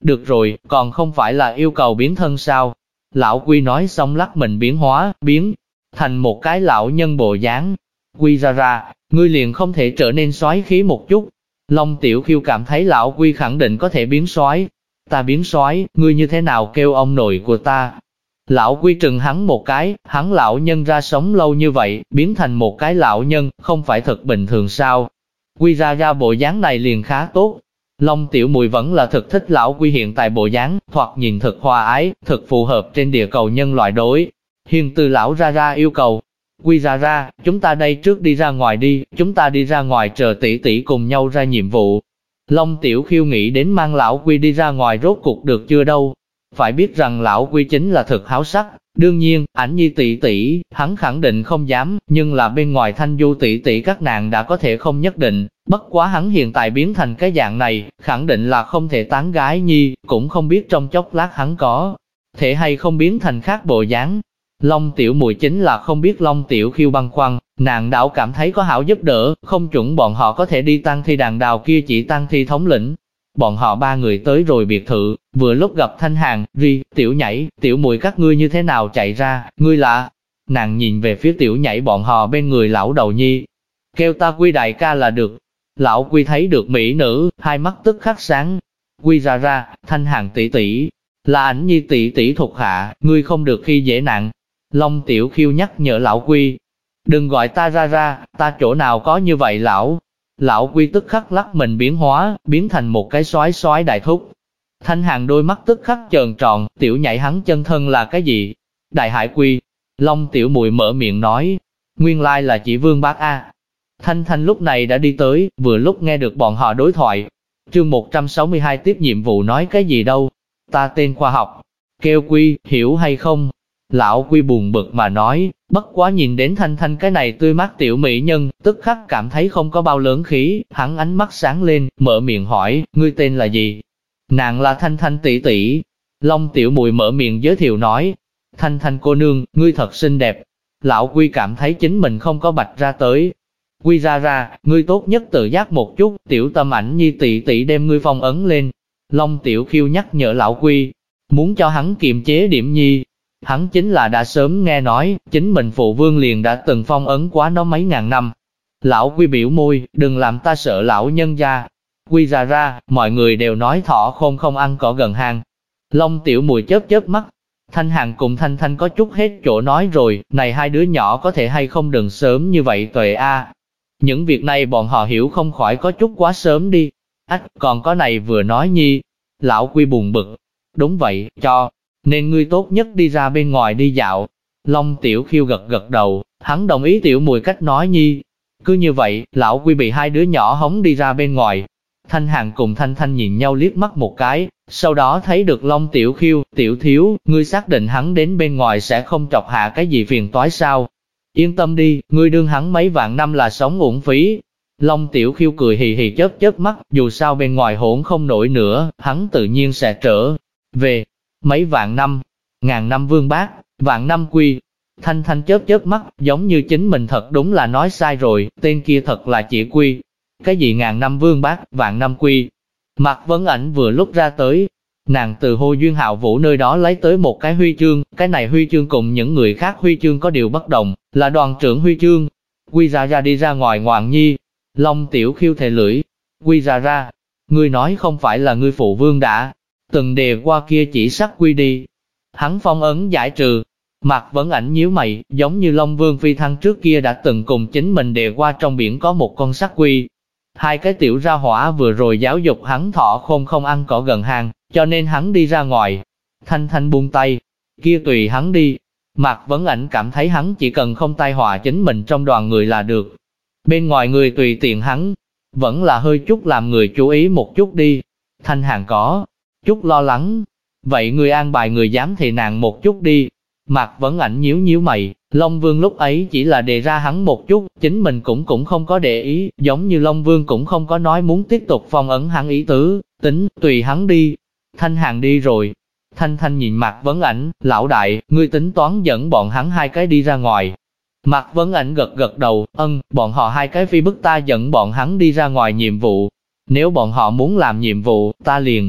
Được rồi, còn không phải là yêu cầu biến thân sao? Lão Quy nói xong lắc mình biến hóa, biến thành một cái lão nhân bộ dáng. Quy ra, ngươi liền không thể trở nên soái khí một chút. Long Tiểu Khiêu cảm thấy lão Quy khẳng định có thể biến soái. Ta biến soái, ngươi như thế nào kêu ông nội của ta? Lão Quy trừng hắn một cái, hắn lão nhân ra sống lâu như vậy, biến thành một cái lão nhân, không phải thật bình thường sao? Quy ra bộ dáng này liền khá tốt. Long Tiểu Mùi vẫn là thực thích lão Quy hiện tại bộ dáng, thoạt nhìn thật hòa ái, thật phù hợp trên địa cầu nhân loại đối. Hiền từ lão ra yêu cầu. Quy ra, chúng ta đây trước đi ra ngoài đi, chúng ta đi ra ngoài chờ tỷ tỷ cùng nhau ra nhiệm vụ. Long Tiểu Khiêu nghĩ đến mang lão Quy đi ra ngoài rốt cuộc được chưa đâu. Phải biết rằng lão Quy chính là thực háo sắc, đương nhiên, ảnh nhi tỷ tỷ, hắn khẳng định không dám, nhưng là bên ngoài Thanh Du tỷ tỷ các nàng đã có thể không nhất định, bất quá hắn hiện tại biến thành cái dạng này, khẳng định là không thể tán gái nhi, cũng không biết trong chốc lát hắn có thể hay không biến thành khác bộ dáng. Long Tiểu Mùi chính là không biết Long Tiểu Khiêu băn khoăn, nàng đảo cảm thấy có hảo giúp đỡ, không chuẩn bọn họ có thể đi tang thi đàn đào kia chỉ tang thi thống lĩnh. Bọn họ ba người tới rồi biệt thự, vừa lúc gặp Thanh Hàn, Ri, Tiểu Nhảy, Tiểu Mùi các ngươi như thế nào chạy ra, ngươi lạ. Nàng nhìn về phía Tiểu Nhảy bọn họ bên người lão đầu nhi. Kêu ta Quy đại ca là được. Lão Quy thấy được mỹ nữ, hai mắt tức khắc sáng. Quy ra, Thanh Hàn tỷ tỷ, là ảnh nhi tỷ tỷ thuộc hạ, ngươi không được khi dễ nặng. Long Tiểu Khiêu nhắc nhở lão Quy. Đừng gọi ta ra, ta chỗ nào có như vậy lão. Lão Quy tức khắc lắc mình biến hóa, biến thành một cái soái đại thúc. Thanh Hàn đôi mắt tức khắc tròn tròn, Tiểu Nhảy hắn chân thân là cái gì? Đại Hải Quy. Long Tiểu Mùi mở miệng nói, nguyên lai là chỉ Vương Bác A. Thanh lúc này đã đi tới, vừa lúc nghe được bọn họ đối thoại. Chương 162 tiếp nhiệm vụ nói cái gì đâu? Ta tên khoa học. Kêu Quy, hiểu hay không? Lão Quy buồn bực mà nói, bất quá nhìn đến Thanh cái này tươi mát tiểu mỹ nhân, tức khắc cảm thấy không có bao lớn khí, hắn ánh mắt sáng lên, mở miệng hỏi, ngươi tên là gì? Nàng là Thanh tỷ tỷ. Long Tiểu Mùi mở miệng giới thiệu nói, Thanh cô nương, ngươi thật xinh đẹp. Lão Quy cảm thấy chính mình không có bạch ra tới. Quy ra, ngươi tốt nhất tự giác một chút, Tiểu Tâm ảnh nhi tỷ tỷ đem ngươi phong ấn lên. Long Tiểu Khiêu nhắc nhở lão Quy, muốn cho hắn kiềm chế điểm nhi. Hắn chính là đã sớm nghe nói, chính mình phụ vương liền đã từng phong ấn quá nó mấy ngàn năm. Lão Quy biểu môi, đừng làm ta sợ lão nhân gia. Quy ra, mọi người đều nói thỏ khôn không ăn cỏ gần hang. Long Tiểu Mùi chớp mắt. Thanh Hàn cùng Thanh có chút hết chỗ nói rồi, này hai đứa nhỏ có thể hay không đừng sớm như vậy tuệ a. Những việc này bọn họ hiểu không khỏi có chút quá sớm đi. Còn có này vừa nói nhi. Lão Quy buồn bực. Đúng vậy, nên ngươi tốt nhất đi ra bên ngoài đi dạo. Long Tiểu Khiêu gật đầu, hắn đồng ý Tiểu Mùi cách nói nhi. Cứ như vậy, lão Quy bị hai đứa nhỏ hống đi ra bên ngoài. Thanh Hàn cùng Thanh nhìn nhau liếc mắt một cái, sau đó thấy được Long Tiểu Khiêu, Tiểu Thiếu, ngươi xác định hắn đến bên ngoài sẽ không trọc hạ cái gì phiền toái sao? Yên tâm đi, ngươi đương hắn mấy vạn năm là sống uổng phí. Long Tiểu Khiêu cười hì hì chớp mắt, dù sao bên ngoài hỗn không nổi nữa, hắn tự nhiên sẽ trở về. Mấy vạn năm, ngàn năm Vương Bác, vạn năm Quy. Thanh chớp mắt, giống như chính mình thật đúng là nói sai rồi, tên kia thật là chỉ Quy. Cái gì ngàn năm Vương Bác, vạn năm Quy? Mạc Vấn Ảnh vừa lúc ra tới, nàng từ Hồ Duyên Hạo Vũ nơi đó lấy tới một cái huy chương, cái này huy chương cùng những người khác huy chương có điều bất đồng, là đoàn trưởng huy chương. Quy ra đi ra ngoài ngoạn nhi. Long Tiểu Khiêu thề lưỡi. Quy ra, ngươi nói không phải là ngươi phụ vương đã từng đề qua kia chỉ sắc quy đi. Hắn phong ấn giải trừ. Mạc Vấn Ảnh nhíu mày, giống như Long Vương Phi Thăng trước kia đã từng cùng chính mình đề qua trong biển có một con sắc quy. Hai cái tiểu ra hỏa vừa rồi giáo dục hắn thọ khôn không ăn cỏ gần hang, cho nên hắn đi ra ngoài. Thanh buông tay, kia tùy hắn đi. Mạc Vấn Ảnh cảm thấy hắn chỉ cần không tai họa chính mình trong đoàn người là được. Bên ngoài người tùy tiện hắn, vẫn là hơi chút làm người chú ý một chút đi. Thanh Hàn có chút lo lắng. Vậy người an bài người dám thì nàng một chút đi. Mạc Vấn Ảnh nhíu mày, Long Vương lúc ấy chỉ là đề ra hắn một chút, chính mình cũng không có để ý, giống như Long Vương cũng không có nói muốn tiếp tục phong ấn hắn ý tứ, tính, tùy hắn đi. Thanh Hàn đi rồi. Thanh nhìn Mạc Vấn Ảnh, lão đại, ngươi tính toán dẫn bọn hắn hai cái đi ra ngoài. Mạc Vấn Ảnh gật đầu, bọn họ hai cái phi bức ta dẫn bọn hắn đi ra ngoài nhiệm vụ. Nếu bọn họ muốn làm nhiệm vụ, ta liền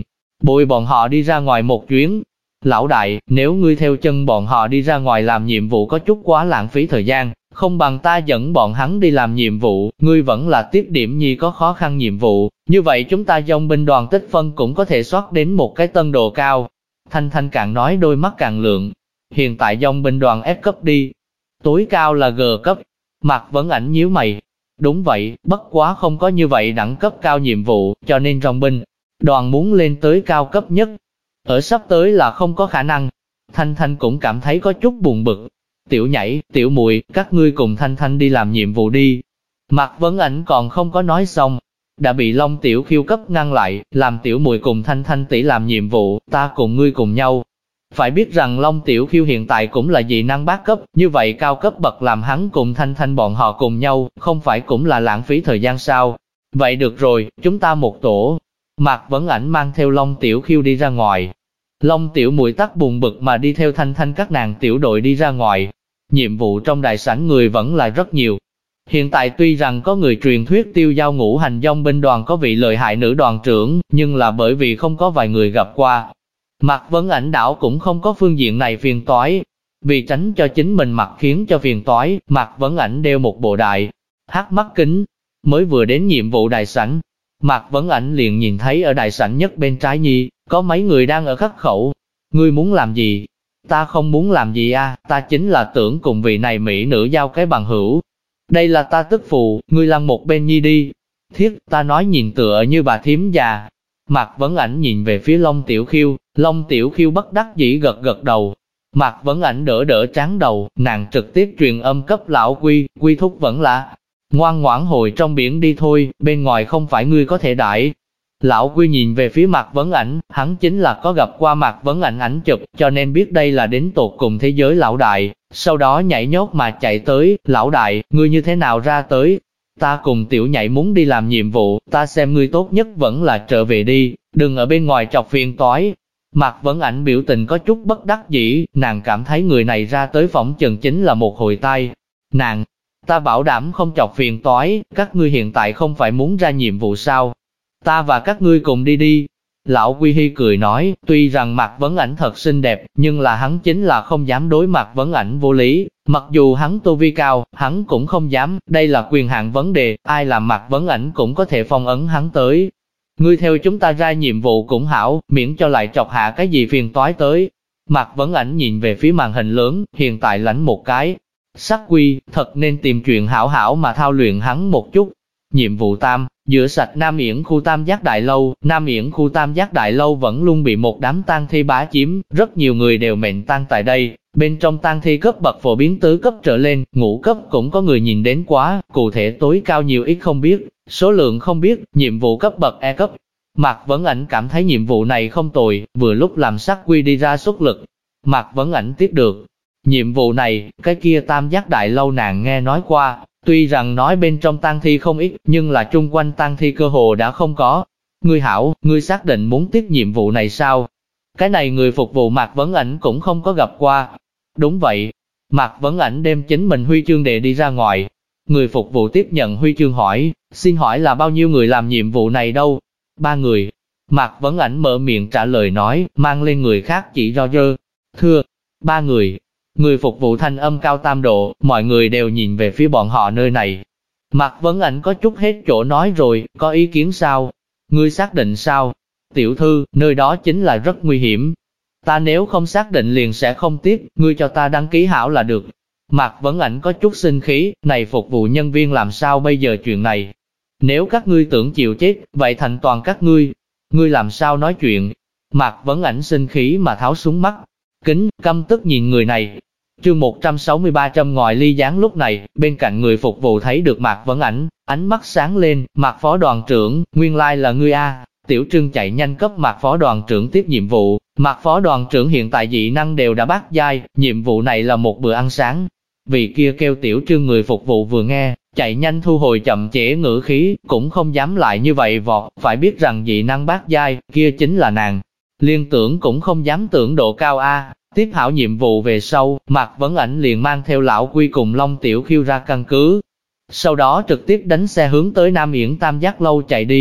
bồi bọn họ đi ra ngoài một chuyến. Lão đại, nếu ngươi theo chân bọn họ đi ra ngoài làm nhiệm vụ có chút quá lãng phí thời gian, không bằng ta dẫn bọn hắn đi làm nhiệm vụ, ngươi vẫn là tiếp điểm nhi có khó khăn nhiệm vụ, như vậy chúng ta dòng binh đoàn tích phân cũng có thể soát đến một cái tân độ cao. Thanh Thanh càng nói đôi mắt càng lượng, hiện tại dòng binh đoàn F cấp đi, tối cao là G cấp. Mạc Vấn Ảnh nhíu mày, đúng vậy, bất quá không có như vậy đẳng cấp cao nhiệm vụ, cho nên dòng binh đoàn muốn lên tới cao cấp nhất. Ở sắp tới là không có khả năng. Thanh Thanh cũng cảm thấy có chút buồn bực. Tiểu Nhảy, Tiểu Muội, các ngươi cùng Thanh Thanh đi làm nhiệm vụ đi. Mạc Vấn Ảnh còn không có nói xong, đã bị Long Tiểu Khiêu cấp ngăn lại, làm Tiểu Muội cùng Thanh Thanh tỷ làm nhiệm vụ, ta cùng ngươi cùng nhau. Phải biết rằng Long Tiểu Khiêu hiện tại cũng là dị năng bát cấp, như vậy cao cấp bậc làm hắn cùng Thanh Thanh bọn họ cùng nhau, không phải cũng là lãng phí thời gian sao? Vậy được rồi, chúng ta một tổ. Mạc Vấn Ảnh mang theo Long Tiểu Khiêu đi ra ngoài. Long Tiểu Muội tắc buồn bực mà đi theo Thanh Thanh các nàng tiểu đội đi ra ngoài. Nhiệm vụ trong đại sảnh người vẫn là rất nhiều. Hiện tại tuy rằng có người truyền thuyết Tiêu Giao Ngũ Hành dòng binh đoàn có vị lợi hại nữ đoàn trưởng, nhưng là bởi vì không có vài người gặp qua. Mạc Vấn Ảnh đảo cũng không có phương diện này phiền toái. Vì tránh cho chính mình mặt khiến cho phiền toái, Mạc Vấn Ảnh đeo một bộ đại hắc mắt kính. Mới vừa đến nhiệm vụ đại sảnh, Mạc Vấn Ảnh liền nhìn thấy ở đại sảnh nhất bên trái nhi, có mấy người đang ở khắc khẩu. Ngươi muốn làm gì? Ta không muốn làm gì a, ta chính là tưởng cùng vị này mỹ nữ giao cái bằng hữu. Đây là ta tức phụ, ngươi lăn một bên nhi đi. Thiết, ta nói nhìn tựa như bà thím già. Mạc Vấn Ảnh nhìn về phía Long Tiểu Khiêu, Long Tiểu Khiêu bất đắc dĩ gật gật đầu. Mạc Vấn Ảnh đỡ đỡ trán đầu, nàng trực tiếp truyền âm cấp lão Quy thúc vẫn là ngoan ngoãn hồi trong biển đi thôi, bên ngoài không phải ngươi có thể đãi. Lão Quy nhìn về phía Mạc Vấn Ảnh, hắn chính là có gặp qua Mạc Vấn Ảnh ảnh chụp, cho nên biết đây là đến tột cùng thế giới lão đại, sau đó nhảy nhót mà chạy tới, lão đại, ngươi như thế nào ra tới? Ta cùng Tiểu Nhảy muốn đi làm nhiệm vụ, ta xem ngươi tốt nhất vẫn là trở về đi, đừng ở bên ngoài chọc phiền toái. Mạc Vấn Ảnh biểu tình có chút bất đắc dĩ, nàng cảm thấy người này ra tới phỏng chừng chính là một hồi tai. Nàng, ta bảo đảm không chọc phiền toái, các ngươi hiện tại không phải muốn ra nhiệm vụ sao? Ta và các ngươi cùng đi đi. Lão Quy Hy cười nói, tuy rằng Mạc Vấn Ảnh thật xinh đẹp, nhưng là hắn chính là không dám đối Mạc Vấn Ảnh vô lý. Mặc dù hắn tu vi cao, hắn cũng không dám, đây là quyền hạn vấn đề, ai làm Mạc Vấn Ảnh cũng có thể phong ấn hắn tới. Ngươi theo chúng ta ra nhiệm vụ cũng hảo, miễn cho lại chọc hạ cái gì phiền toái tới. Mạc Vấn Ảnh nhìn về phía màn hình lớn, hiện tại lãnh một cái. Sắc Quy, thật nên tìm chuyện hảo hảo mà thao luyện hắn một chút. Nhiệm vụ tam, rửa sạch Nam Yển khu Tam Giác Đại Lâu. Nam Yển khu Tam Giác Đại Lâu vẫn luôn bị một đám tang thi bá chiếm, rất nhiều người đều mệnh tang tại đây. Bên trong tang thi cấp bậc phổ biến tứ cấp trở lên, ngũ cấp cũng có người nhìn đến quá, cụ thể tối cao nhiều ít không biết, số lượng không biết, nhiệm vụ cấp bậc E cấp. Mạc Vấn Ảnh cảm thấy nhiệm vụ này không tồi, vừa lúc làm Sắc Quy đi ra xuất lực. Mạc Vấn Ảnh tiếp được nhiệm vụ này, cái kia Tam Giác Đại Lâu nàng nghe nói qua, tuy rằng nói bên trong tang thi không ít, nhưng là chung quanh tang thi cơ hồ đã không có. Ngươi hảo, ngươi xác định muốn tiếp nhiệm vụ này sao? Cái này người phục vụ Mạc Vấn Ảnh cũng không có gặp qua. Đúng vậy. Mạc Vấn Ảnh đem chính mình huy chương đệ đi ra ngoài. Người phục vụ tiếp nhận huy chương hỏi, xin hỏi là bao nhiêu người làm nhiệm vụ này đâu? 3 người. Mạc Vấn Ảnh mở miệng trả lời nói, mang lên người khác chỉ do dơ. Thưa, 3 người. Người phục vụ thanh âm cao tam độ, mọi người đều nhìn về phía bọn họ nơi này. Mạc Vấn Ảnh có chút hết chỗ nói rồi, có ý kiến sao? Ngươi xác định sao? Tiểu thư, nơi đó chính là rất nguy hiểm. Ta nếu không xác định liền sẽ không tiếp, ngươi cho ta đăng ký hảo là được. Mạc Vấn Ảnh có chút sinh khí, này phục vụ nhân viên làm sao bây giờ chuyện này? Nếu các ngươi tưởng chịu chết, vậy thành toàn các ngươi. Ngươi làm sao nói chuyện? Mạc Vấn Ảnh sinh khí mà tháo súng mắt kính, căm tức nhìn người này. Chương 163 Trâm ngòi ly gián. Lúc này, bên cạnh người phục vụ thấy được Mạc Vấn Ảnh, ánh mắt sáng lên, Mạc phó đoàn trưởng, nguyên lai là ngươi a. Tiểu Trương chạy nhanh cấp Mạc phó đoàn trưởng tiếp nhiệm vụ. Mạc phó đoàn trưởng hiện tại dị năng đều đã bát giai, nhiệm vụ này là một bữa ăn sáng. Vị kia kêu Tiểu Trương người phục vụ vừa nghe, chạy nhanh thu hồi chậm trễ ngữ khí, cũng không dám lại như vậy vọt, phải biết rằng dị năng bát giai, kia chính là nàng. Liên tưởng cũng không dám tưởng độ cao a. Tiếp hảo nhiệm vụ về sau, Mạc Vấn Ảnh liền mang theo lão Quy cùng Long Tiểu Khiêu ra căn cứ. Sau đó trực tiếp đánh xe hướng tới Nam Yển Tam Giác Lâu chạy đi.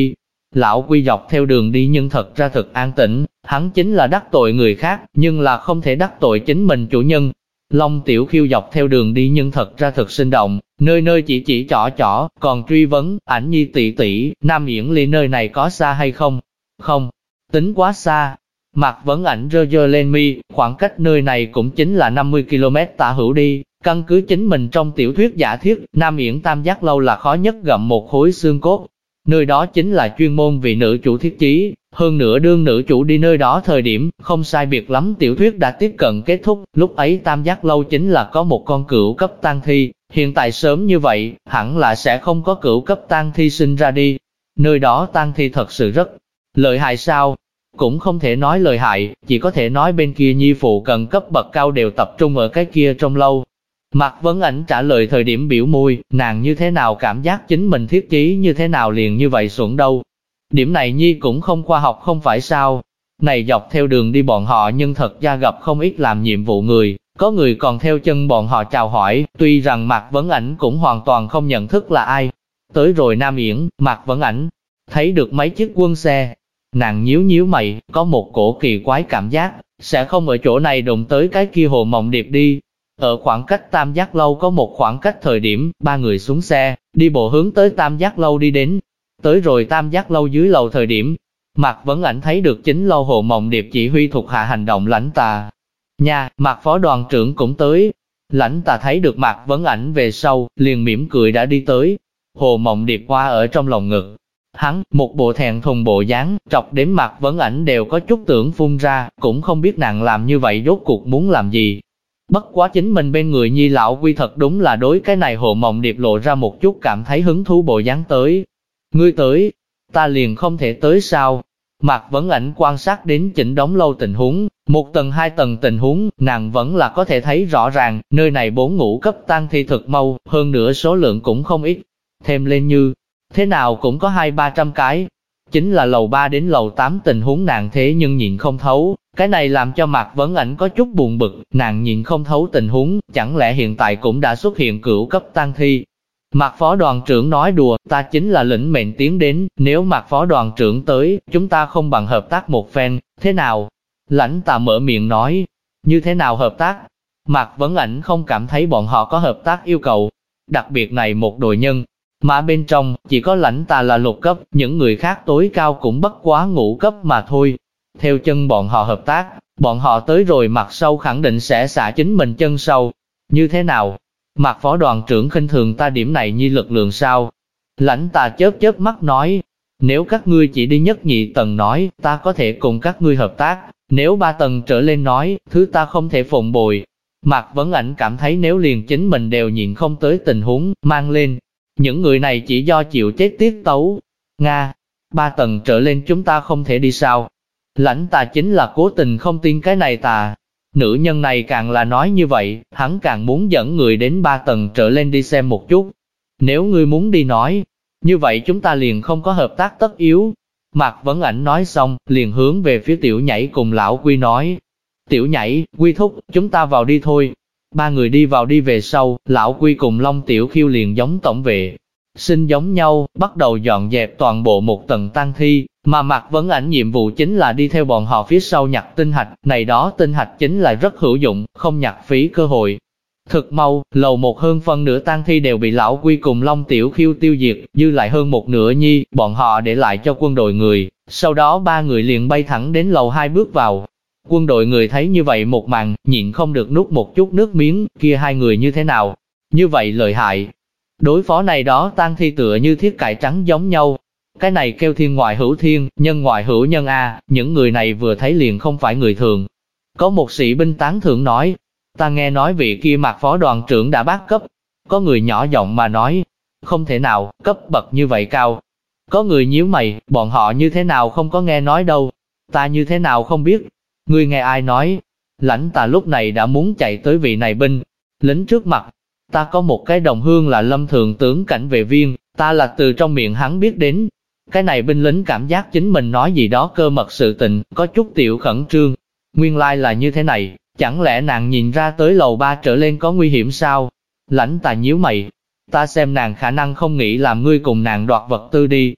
Lão Quy dọc theo đường đi nhưng thật ra thật an tĩnh, hắn chính là đắc tội người khác, nhưng là không thể đắc tội chính mình chủ nhân. Long Tiểu Khiêu dọc theo đường đi nhưng thật ra thật sinh động, nơi nơi chỉ chỏ, còn truy vấn, Ảnh Nhi tỷ tỷ, Nam Yển Ly nơi này có xa hay không? Không, tính quá xa. Mạc Vấn Ảnh giơ lên mi, khoảng cách nơi này cũng chính là 50 km tả hữu đi. Căn cứ chính mình trong tiểu thuyết giả thiết, Nam Yển Tam Giác Lâu là khó nhất gặm một khối xương cốt. Nơi đó chính là chuyên môn vì nữ chủ thiết chí, hơn nữa đương nữ chủ đi nơi đó thời điểm, không sai biệt lắm tiểu thuyết đã tiếp cận kết thúc, lúc ấy Tam Giác Lâu chính là có một con cửu cấp tang thi, hiện tại sớm như vậy, hẳn là sẽ không có cửu cấp tang thi sinh ra đi. Nơi đó tang thi thật sự rất lợi hại sao? Cũng không thể nói lợi hại, chỉ có thể nói bên kia nhi phụ cận cấp bậc cao đều tập trung ở cái kia trong lâu. Mạc Vấn Ảnh trả lời thời điểm biểu môi, nàng như thế nào cảm giác chính mình thiết chí như thế nào liền như vậy xuẩn đâu. Điểm này nhi cũng không khoa học không phải sao. Này dọc theo đường đi bọn họ nhưng thật ra gặp không ít làm nhiệm vụ người, có người còn theo chân bọn họ chào hỏi, tuy rằng Mạc Vấn Ảnh cũng hoàn toàn không nhận thức là ai. Tới rồi Nam Yển, Mạc Vấn Ảnh thấy được mấy chiếc quân xe. Nàng nhíu mày, có một cổ kỳ quái cảm giác, sẽ không ở chỗ này đụng tới cái kia Hồ Mộng Điệp đi. Ở khoảng cách Tam Giác Lâu có một khoảng cách thời điểm, ba người xuống xe, đi bộ hướng tới Tam Giác Lâu đi đến. Tới rồi Tam Giác Lâu dưới lầu thời điểm, Mạc Vấn Ảnh thấy được chính lâu Hồ Mộng Điệp chỉ huy thuộc hạ hành động Lãnh Tà. Nha, Mạc phó đoàn trưởng cũng tới. Lãnh Tà thấy được Mạc Vấn Ảnh về sau, liền mỉm cười đã đi tới. Hồ Mộng Điệp hoa ở trong lòng ngực. Hắn, một bộ thẹn thùng bộ dáng, trọc đến Mạc Vấn Ảnh đều có chút tưởng phun ra, cũng không biết nàng làm như vậy rốt cuộc muốn làm gì. Bất quá chính mình bên người nhi lão Quy thật đúng là đối cái này Hồ Mộng Điệp lộ ra một chút cảm thấy hứng thú bộ dáng tới. Ngươi tới, ta liền không thể tới sao? Mạc Vấn Ảnh quan sát đến chỉnh đống lâu tình huống, một tầng hai tầng tình huống, nàng vẫn là có thể thấy rõ ràng, nơi này 4 ngũ cấp tang thi thực mau, hơn nữa số lượng cũng không ít. Thêm lên như, thế nào cũng có 200-300 cái. Chính là lầu 3 đến lầu 8 tình huống nàng thế nhưng nhìn không thấu, cái này làm cho Mạc Vấn Ảnh có chút buồn bực, nàng nhìn không thấu tình huống, chẳng lẽ hiện tại cũng đã xuất hiện cửu cấp tang thi. Mạc phó đoàn trưởng nói đùa, ta chính là lĩnh mệnh tiến đến, nếu Mạc phó đoàn trưởng tới, chúng ta không bằng hợp tác một phen, thế nào? Lãnh Tà mở miệng nói, như thế nào hợp tác? Mạc Vấn Ảnh không cảm thấy bọn họ có hợp tác yêu cầu, đặc biệt này một đội nhân. Mà bên trong, chỉ có Lãnh Tà là lục cấp, những người khác tối cao cũng bất quá ngũ cấp mà thôi. Theo chân bọn họ hợp tác, bọn họ tới rồi mặt sau khẳng định sẽ xả chính mình chân sau. Như thế nào? Mạc phó đoàn trưởng khinh thường ta điểm này như lực lượng sao? Lãnh Tà chớp mắt nói, nếu các ngươi chỉ đi nhất nhị tầng nói, ta có thể cùng các ngươi hợp tác, nếu 3 tầng trở lên nói, thứ ta không thể phụng bồi. Mạc Vấn Ảnh cảm thấy nếu liền chính mình đều nhịn không tới tình huống, mang lên. Những người này chỉ do chịu chết tiết tấu. Nga, 3 tầng trở lên chúng ta không thể đi sao? Lãnh Tà chính là cố tình không tin cái này tà. Nữ nhân này càng là nói như vậy, hắn càng muốn dẫn người đến 3 tầng trở lên đi xem một chút. Nếu ngươi muốn đi nói, như vậy chúng ta liền không có hợp tác tất yếu. Mạc Vấn Ảnh nói xong, liền hướng về phía Tiểu Nhảy cùng lão Quy nói. Tiểu Nhảy, Quy thúc, chúng ta vào đi thôi. 3 người đi vào đi về sau, lão Quy cùng Long Tiểu Khiêu liền giống tổng vệ sinh giống nhau, bắt đầu dọn dẹp toàn bộ một tầng tang thi, mà Mạc Vấn Ảnh nhiệm vụ chính là đi theo bọn họ phía sau nhặt tinh hạch, này đó tinh hạch chính là rất hữu dụng, không nhặt phí cơ hội. Thực mau, lầu 1 hơn phân nửa tang thi đều bị lão Quy cùng Long Tiểu Khiêu tiêu diệt, dư lại hơn một nửa nhi, bọn họ để lại cho quân đội người, sau đó 3 người liền bay thẳng đến lầu 2 bước vào. Quân đội người thấy như vậy một màn, nhịn không được nuốt một chút nước miếng, kia 2 người như thế nào? Như vậy lợi hại. Đối phó này đó tang thi tựa như thiết cải trắng giống nhau. Cái này kêu thiên ngoại hữu thiên, nhân ngoại hữu nhân a, những người này vừa thấy liền không phải người thường. Có một sĩ binh tán thưởng nói, ta nghe nói vị kia Mạc phó đoàn trưởng đã bát cấp. Có người nhỏ giọng mà nói, không thể nào, cấp bậc như vậy cao. Có người nhíu mày, bọn họ như thế nào không có nghe nói đâu. Ta như thế nào không biết. Ngươi nghe ai nói? Lãnh Tà lúc này đã muốn chạy tới vị này binh lính trước mặt. Ta có một cái đồng hương là Lâm thượng tướng cảnh vệ viên, ta là từ trong miệng hắn biết đến. Cái này binh lính cảm giác chính mình nói gì đó cơ mật sự tình, có chút tiểu khẩn trương. Nguyên lai là như thế này, chẳng lẽ nàng nhìn ra tới lầu 3 trở lên có nguy hiểm sao? Lãnh Tà nhíu mày, ta xem nàng khả năng không nghĩ làm ngươi cùng nàng đoạt vật tư đi.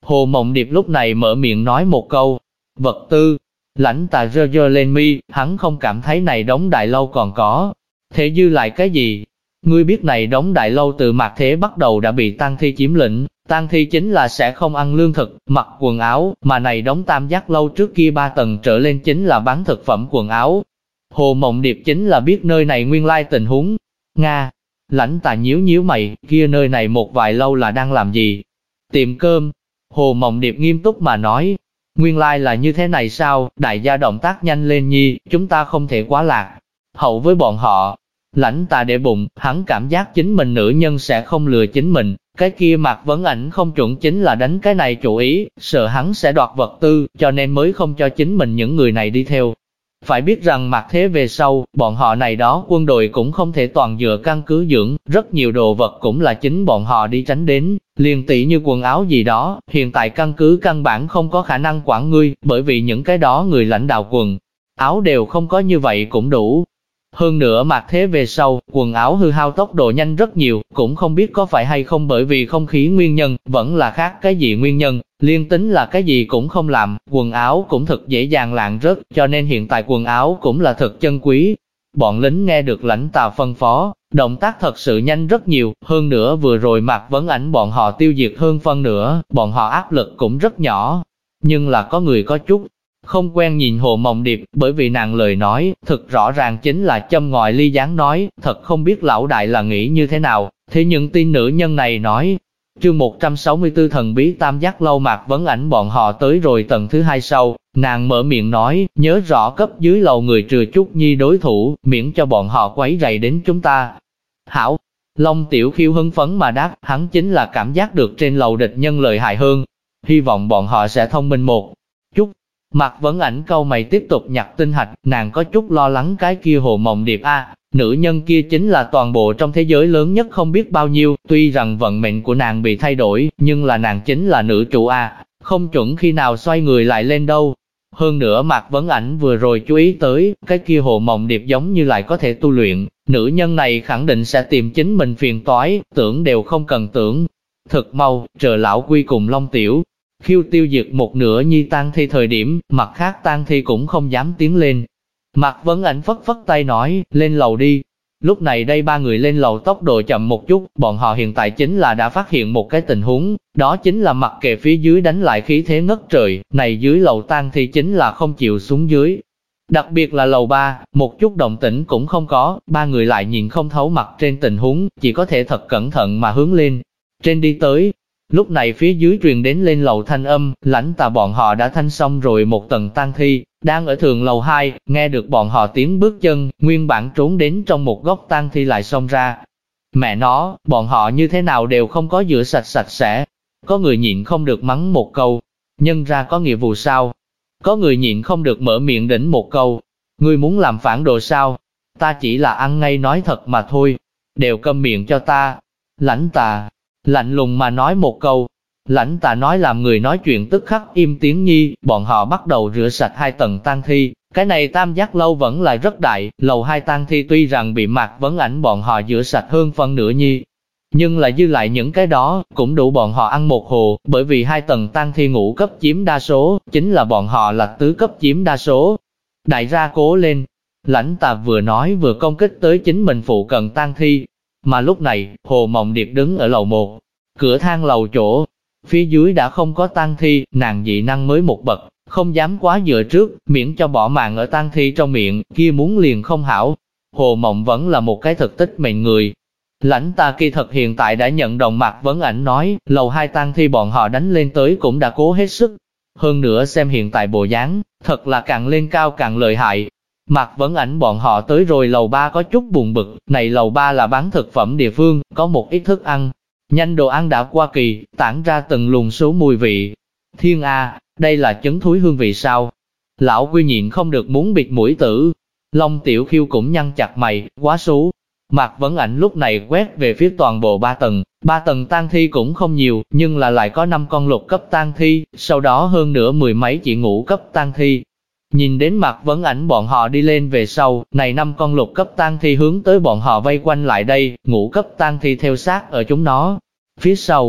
Hồ Mộng Điệp lúc này mở miệng nói một câu, vật tư. Lãnh Tà giơ giơ lên mi, hắn không cảm thấy này đống đại lâu còn có. Thế dư lại cái gì? Ngươi biết này đống đại lâu từ mạt thế bắt đầu đã bị tang thi chiếm lĩnh, tang thi chính là sẽ không ăn lương thực, mặc quần áo, mà này đống tam giác lâu trước kia 3 tầng trở lên chính là bán thực phẩm quần áo. Hồ Mộng Điệp chính là biết nơi này nguyên lai tình huống. Nga, Lãnh Tà nhíu nhíu mày, kia nơi này một vài lâu là đang làm gì? Tiệm cơm. Hồ Mộng Điệp nghiêm túc mà nói, nguyên lai là như thế này sao, đại gia động tác nhanh lên nhi, chúng ta không thể quá lạc hậu với bọn họ. Lãnh Tà để bụng, hắn cảm giác chính mình nữ nhân sẽ không lừa chính mình, cái kia Mạc Vấn Ảnh không chuẩn chính là đánh cái này chủ ý, sợ hắn sẽ đoạt vật tư, cho nên mới không cho chính mình những người này đi theo. Phải biết rằng mạt thế về sau, bọn họ này đó quân đội cũng không thể toàn dựa căn cứ dưỡng, rất nhiều đồ vật cũng là chính bọn họ đi tránh đến, liền tỷ như quần áo gì đó, hiện tại căn cứ căn bản không có khả năng quản ngươi, bởi vì những cái đó người lãnh đạo quần áo đều không có như vậy cũng đủ. Hơn nữa mạt thế về sau, quần áo hư hao tốc độ nhanh rất nhiều, cũng không biết có phải hay không bởi vì không khí nguyên nhân, vẫn là khác cái gì nguyên nhân, liên tính là cái gì cũng không làm, quần áo cũng thật dễ dàng lạng rớt, cho nên hiện tại quần áo cũng là thật chân quý. Bọn lính nghe được Lãnh Tà phân phó, động tác thật sự nhanh rất nhiều, hơn nữa vừa rồi Mạc Vấn Ảnh bọn họ tiêu diệt hơn phân nữa, bọn họ áp lực cũng rất nhỏ. Nhưng là có người có chút không quen nhìn Hồ Mộng Điệp, bởi vì nàng lời nói, thực rõ ràng chính là châm ngòi ly gián nói, thật không biết lão đại là nghĩ như thế nào, thế nhưng tin nữ nhân này nói. Chương 164 thần bí tam giác lâu Mạc Vấn Ảnh bọn họ tới rồi tầng thứ 2 sau, nàng mở miệng nói, nhớ rõ cấp dưới lầu người trừ chút nhi đối thủ, miễn cho bọn họ quấy rầy đến chúng ta. Hảo, Long Tiểu Khiêu hưng phấn mà đáp, hắn chính là cảm giác được trên lầu địch nhân lợi hại hơn, hy vọng bọn họ sẽ thông minh một chút. Mạc Vấn Ảnh câu mày tiếp tục nhặt tinh hạch, nàng có chút lo lắng cái kia Hồ Mộng Điệp nữ nhân kia chính là toàn bộ trong thế giới lớn nhất không biết bao nhiêu, tuy rằng vận mệnh của nàng bị thay đổi, nhưng là nàng chính là nữ chủ không chuẩn khi nào xoay người lại lên đâu. Hơn nữa Mạc Vấn Ảnh vừa rồi chú ý tới, cái kia Hồ Mộng Điệp giống như lại có thể tu luyện, nữ nhân này khẳng định sẽ tìm chính mình phiền toái, tưởng đều không cần tưởng. Thực mau, chờ lão Quy cùng Long Tiểu Khiêu tiêu diệt một nửa nhi tang thi thời điểm, mặt khác tang thi cũng không dám tiến lên. Mạc Vấn Ảnh phất phất tay nói, lên lầu đi. Lúc này đây 3 người lên lầu tốc độ chậm một chút, bọn họ hiện tại chính là đã phát hiện một cái tình huống, đó chính là mặc kệ phía dưới đánh lại khí thế ngất trời, này dưới lầu tang thi chính là không chịu xuống dưới. Đặc biệt là lầu 3, một chút động tĩnh cũng không có, 3 người lại nhìn không thấu mặt trên tình huống, chỉ có thể thật cẩn thận mà hướng lên trên đi tới. Lúc này phía dưới truyền đến lên lầu thanh âm, Lãnh Tà bọn họ đã thanh xong rồi một tầng tang thi, đang ở thường lầu 2, nghe được bọn họ tiếng bước chân, nguyên bản trốn đến trong một góc tang thi lại xông ra. Mẹ nó, bọn họ như thế nào đều không có rửa sạch sạch sẽ. Có người nhịn không được mắng một câu, nhân ra có nghĩa vụ sao? Có người nhịn không được mở miệng đỉnh một câu, ngươi muốn làm phản đồ sao? Ta chỉ là ăn ngay nói thật mà thôi, đều câm miệng cho ta. Lãnh Tà lạnh lùng mà nói một câu. Lãnh Tà nói làm người nói chuyện tức khắc im tiếng nhi, bọn họ bắt đầu rửa sạch 2 tầng tang thi. Cái này tam giác lâu vẫn là rất đại, lầu 2 tang thi tuy rằng bị Mạc Vấn Ảnh bọn họ rửa sạch hơn phân nửa nhi, nhưng là dư lại những cái đó, cũng đủ bọn họ ăn một hồ, bởi vì 2 tầng tang thi ngũ cấp chiếm đa số, chính là bọn họ là tứ cấp chiếm đa số. Đại gia cố lên. Lãnh Tà vừa nói vừa công kích tới chính mình phụ cận tang thi. Mà lúc này, Hồ Mộng Điệp đứng ở lầu 1, cửa thang lầu chỗ, phía dưới đã không có tang thi, nàng dị năng mới một bậc, không dám quá dựa trước, miễn cho bỏ mạng ở tang thi trong miệng, kia muốn liền không hảo. Hồ Mộng vẫn là một cái thực tích mệnh người. Lãnh Tà kỳ thật hiện tại đã nhận đồng Mạc Vấn Ảnh nói, lầu 2 tang thi bọn họ đánh lên tới cũng đã cố hết sức. Hơn nữa xem hiện tại bộ dáng, thật là càng lên cao càng lợi hại. Mạc Vấn Ảnh bọn họ tới rồi lầu 3 có chút buồn bực, này lầu 3 là bán thực phẩm địa phương, có một ít thức ăn nhanh đồ ăn đã qua kỳ, tản ra từng luồng số mùi vị. Thiên A, đây là trứng thúi hương vị sao? Lão Quy nhịn không được muốn bịt mũi tử. Long Tiểu Khiêu cũng nhăn chặt mày, quá xú. Mạc Vấn Ảnh lúc này quét về phía toàn bộ 3 tầng tang thi cũng không nhiều, nhưng là lại có 5 con lục cấp tang thi, sau đó hơn nữa 10 mấy chỉ ngũ cấp tang thi. Nhìn đến Mạc Vấn Ảnh bọn họ đi lên về sau, này 5 con lục cấp tang thi hướng tới bọn họ vây quanh lại đây, ngũ cấp tang thi theo sát ở chúng nó phía sau.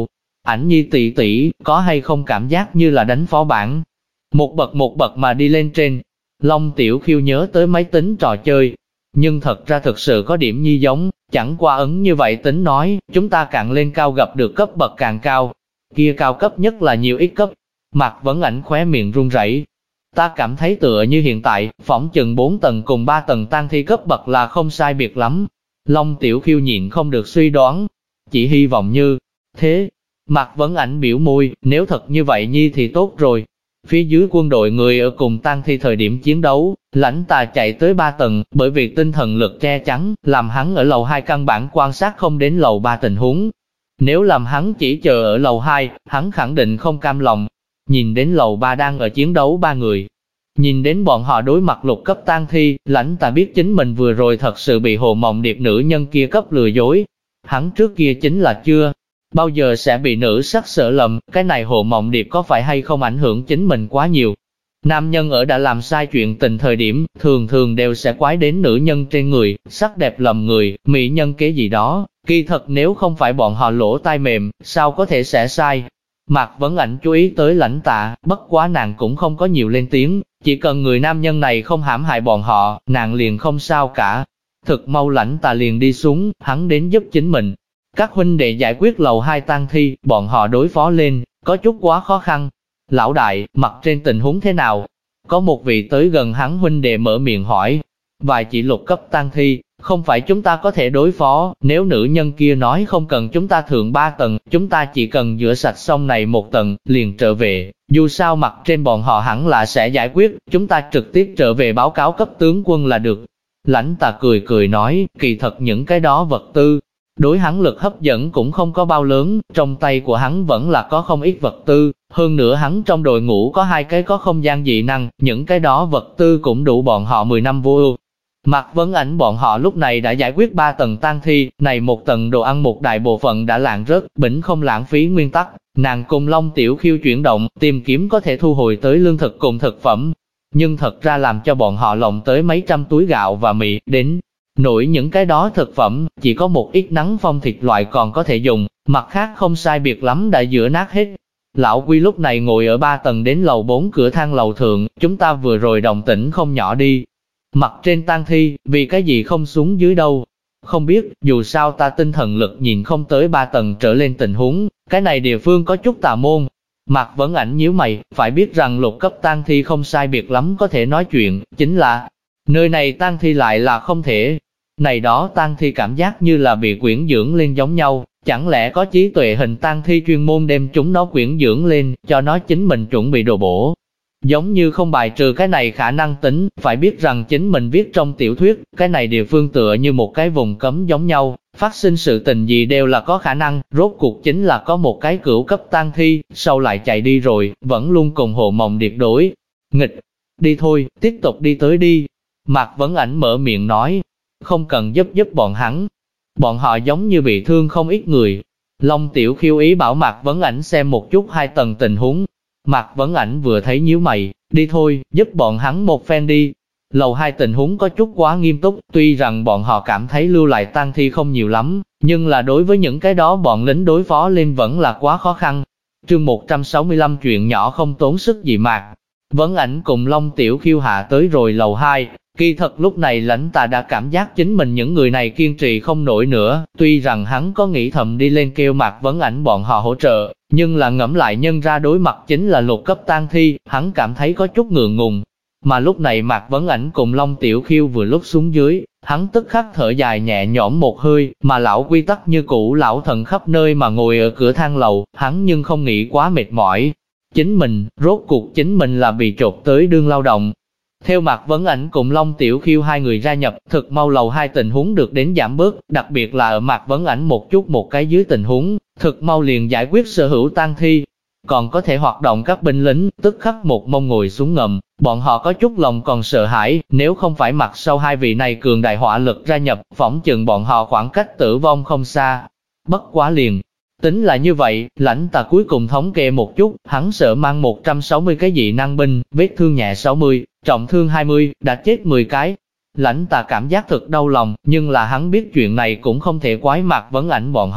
Ảnh Nhi tỷ tỷ, có hay không cảm giác như là đánh phó bản? Một bậc mà đi lên trên. Long Tiểu Khiêu nhớ tới máy tính trò chơi, nhưng thật ra thực sự có điểm nhi giống, chẳng qua ấn như vậy tính nói, chúng ta càng lên cao gặp được cấp bậc càng cao. Kia cao cấp nhất là nhiều ít cấp. Mạc Vấn Ảnh khóe miệng run rẩy. Ta cảm thấy tựa như hiện tại, phỏng chừng 4 tầng cùng 3 tầng tang thi cấp bậc là không sai biệt lắm. Long Tiểu Khiêu nhịn không được suy đoán, chỉ hy vọng như thế. Mạc Vấn Ảnh biểu môi, nếu thật như vậy nhi thì tốt rồi. Phía dưới quân đội người ở cùng tang thi thời điểm chiến đấu, Lãnh Tà chạy tới 3 tầng, bởi vì tinh thần lực che chắn, làm hắn ở lầu 2 căn bản quan sát không đến lầu 3 tình huống. Nếu làm hắn chỉ chờ ở lầu 2, hắn khẳng định không cam lòng. Nhìn đến lầu 3 đang ở chiến đấu 3 người, nhìn đến bọn họ đối mặt lục cấp tang thi, Lãnh Tà biết chính mình vừa rồi thật sự bị Hồ Mộng Điệp nữ nhân kia cấp lừa dối. Hắn trước kia chính là chưa bao giờ sẽ bị nữ sắc sợ lầm, cái này Hồ Mộng Điệp có phải hay không ảnh hưởng chính mình quá nhiều. Nam nhân ở đã làm sai chuyện tình thời điểm, thường đều sẽ quái đến nữ nhân trên người, sắc đẹp lầm người, mỹ nhân kế gì đó. Kỳ thật nếu không phải bọn họ lỗ tai mềm, sao có thể sẽ sai. Mạc Vấn Ảnh chú ý tới Lãnh Tạ, bất quá nàng cũng không có nhiều lên tiếng, chỉ cần người nam nhân này không hãm hại bọn họ, nàng liền không sao cả. Thực mau Lãnh Tạ liền đi xuống, hắn đến giúp chính mình. Các huynh đệ giải quyết lầu 2 tang thi, bọn họ đối phó lên, có chút quá khó khăn. Lão đại, mặt trên tình huống thế nào? Có một vị tới gần hắn huynh đệ mở miệng hỏi. Vài chỉ lục cấp tang thi, không phải chúng ta có thể đối phó, nếu nữ nhân kia nói không cần chúng ta thượng 3 tầng, chúng ta chỉ cần rửa sạch xong này 1 tầng, liền trở về. Dù sao mặt trên bọn họ hẳn là sẽ giải quyết, chúng ta trực tiếp trở về báo cáo cấp tướng quân là được. Lãnh Tà cười nói, kỳ thật những cái đó vật tư, đối hắn lực hấp dẫn cũng không có bao lớn, trong tay của hắn vẫn là có không ít vật tư, hơn nữa hắn trong đội ngũ có 2 cái có không gian dị năng, những cái đó vật tư cũng đủ bọn họ 10 năm vô ưu. Mạc Vấn Ảnh bọn họ lúc này đã giải quyết 3 tầng tang thi, này 1 tầng đồ ăn một đại bộ phận đã lạng rớt, bỉnh không lãng phí nguyên tắc, nàng cùng Long Tiểu Khiêu chuyển động, tìm kiếm có thể thu hồi tới lương thực cùng thực phẩm. Nhưng thật ra làm cho bọn họ lộng tới mấy trăm túi gạo và mì, đến nổi những cái đó thực phẩm, chỉ có một ít nắng phong thịt loại còn có thể dùng, mặt khác không sai biệt lắm đã rửa nát hết. Lão Quy lúc này ngồi ở 3 tầng đến lầu 4 cửa thang lầu thượng, chúng ta vừa rồi động tĩnh không nhỏ đi. Mặt trên tang thi, vì cái gì không xuống dưới đâu? Không biết, dù sao ta tinh thần lực nhìn không tới 3 tầng trở lên tình huống, cái này địa phương có chút tà môn. Mạc Vấn Ảnh nhíu mày, phải biết rằng lục cấp tang thi không sai biệt lắm có thể nói chuyện, chính là nơi này tang thi lại là không thể. Này đó tang thi cảm giác như là bị quyển dưỡng lên giống nhau, chẳng lẽ có trí tuệ hình tang thi chuyên môn đem chúng nó quyển dưỡng lên, cho nó chính mình chuẩn bị đồ bổ. Giống như không bài trừ cái này khả năng tính, phải biết rằng chính mình viết trong tiểu thuyết, cái này địa phương tựa như một cái vùng cấm giống nhau, phát sinh sự tình gì đều là có khả năng, rốt cuộc chính là có một cái cửu cấp tang thi, sau lại chạy đi rồi, vẫn luôn cùng Hồ Mộng Điệp đối nghịch. Đi thôi, tiếp tục đi tới đi. Mạc Vấn Ảnh mở miệng nói, không cần giúp bọn hắn. Bọn họ giống như bị thương không ít người. Long Tiểu Khiêu ý bảo Mạc Vấn Ảnh xem một chút 2 tầng tình huống. Mạc Vấn Ảnh vừa thấy nhíu mày, đi thôi, giúp bọn hắn một phen đi. Lầu 2 tình huống có chút quá nghiêm túc, tuy rằng bọn họ cảm thấy lưu lại tang thi không nhiều lắm, nhưng là đối với những cái đó bọn lính đối phó lên vẫn là quá khó khăn. Chương 165 chuyện nhỏ không tốn sức gì Mạc Vấn Ảnh cùng Long Tiểu Khiêu hạ tới rồi lầu 2. Kỳ thật lúc này Lãnh Tà đã cảm giác chính mình những người này kiên trì không nổi nữa, tuy rằng hắn có nghĩ thầm đi lên kêu Mạc Vấn Ảnh bọn họ hỗ trợ, nhưng là ngẫm lại nhân ra đối mặt chính là lục cấp tang thi, hắn cảm thấy có chút ngượng ngùng. Mà lúc này Mạc Vấn Ảnh cùng Long Tiểu Khiêu vừa lúc xuống dưới, hắn tức khắc thở dài nhẹ nhõm một hơi, mà lão quy tắc như cũ lão thần khắp nơi mà ngồi ở cửa thang lầu, hắn nhưng không nghĩ quá mệt mỏi. Chính mình, rốt cuộc chính mình là bị trột tới đương lao động. Theo Mạc Vấn Ảnh cùng Long Tiểu Khiêu 2 người gia nhập, thực mau lầu 2 tình huống được đến giảm bớt, đặc biệt là ở Mạc Vấn Ảnh một cái dưới tình huống, thực mau liền giải quyết sở hữu tang thi. Còn có thể hoạt động các binh lính, tức khắc một mông ngồi xuống ngầm, bọn họ có chút lòng còn sợ hãi, nếu không phải mặt sau 2 vị này cường đại hỏa lực gia nhập, phỏng chừng bọn họ khoảng cách tử vong không xa. Bất quá liền tính là như vậy, Lãnh Tà cuối cùng thống kê một chút, hắn sợ mang 160 cái dị năng binh, vết thương nhẹ 60, trọng thương 20, đã chết 10 cái. Lãnh Tà cảm giác thật đau lòng, nhưng là hắn biết chuyện này cũng không thể quái Mạc Vấn Ảnh bọn họ,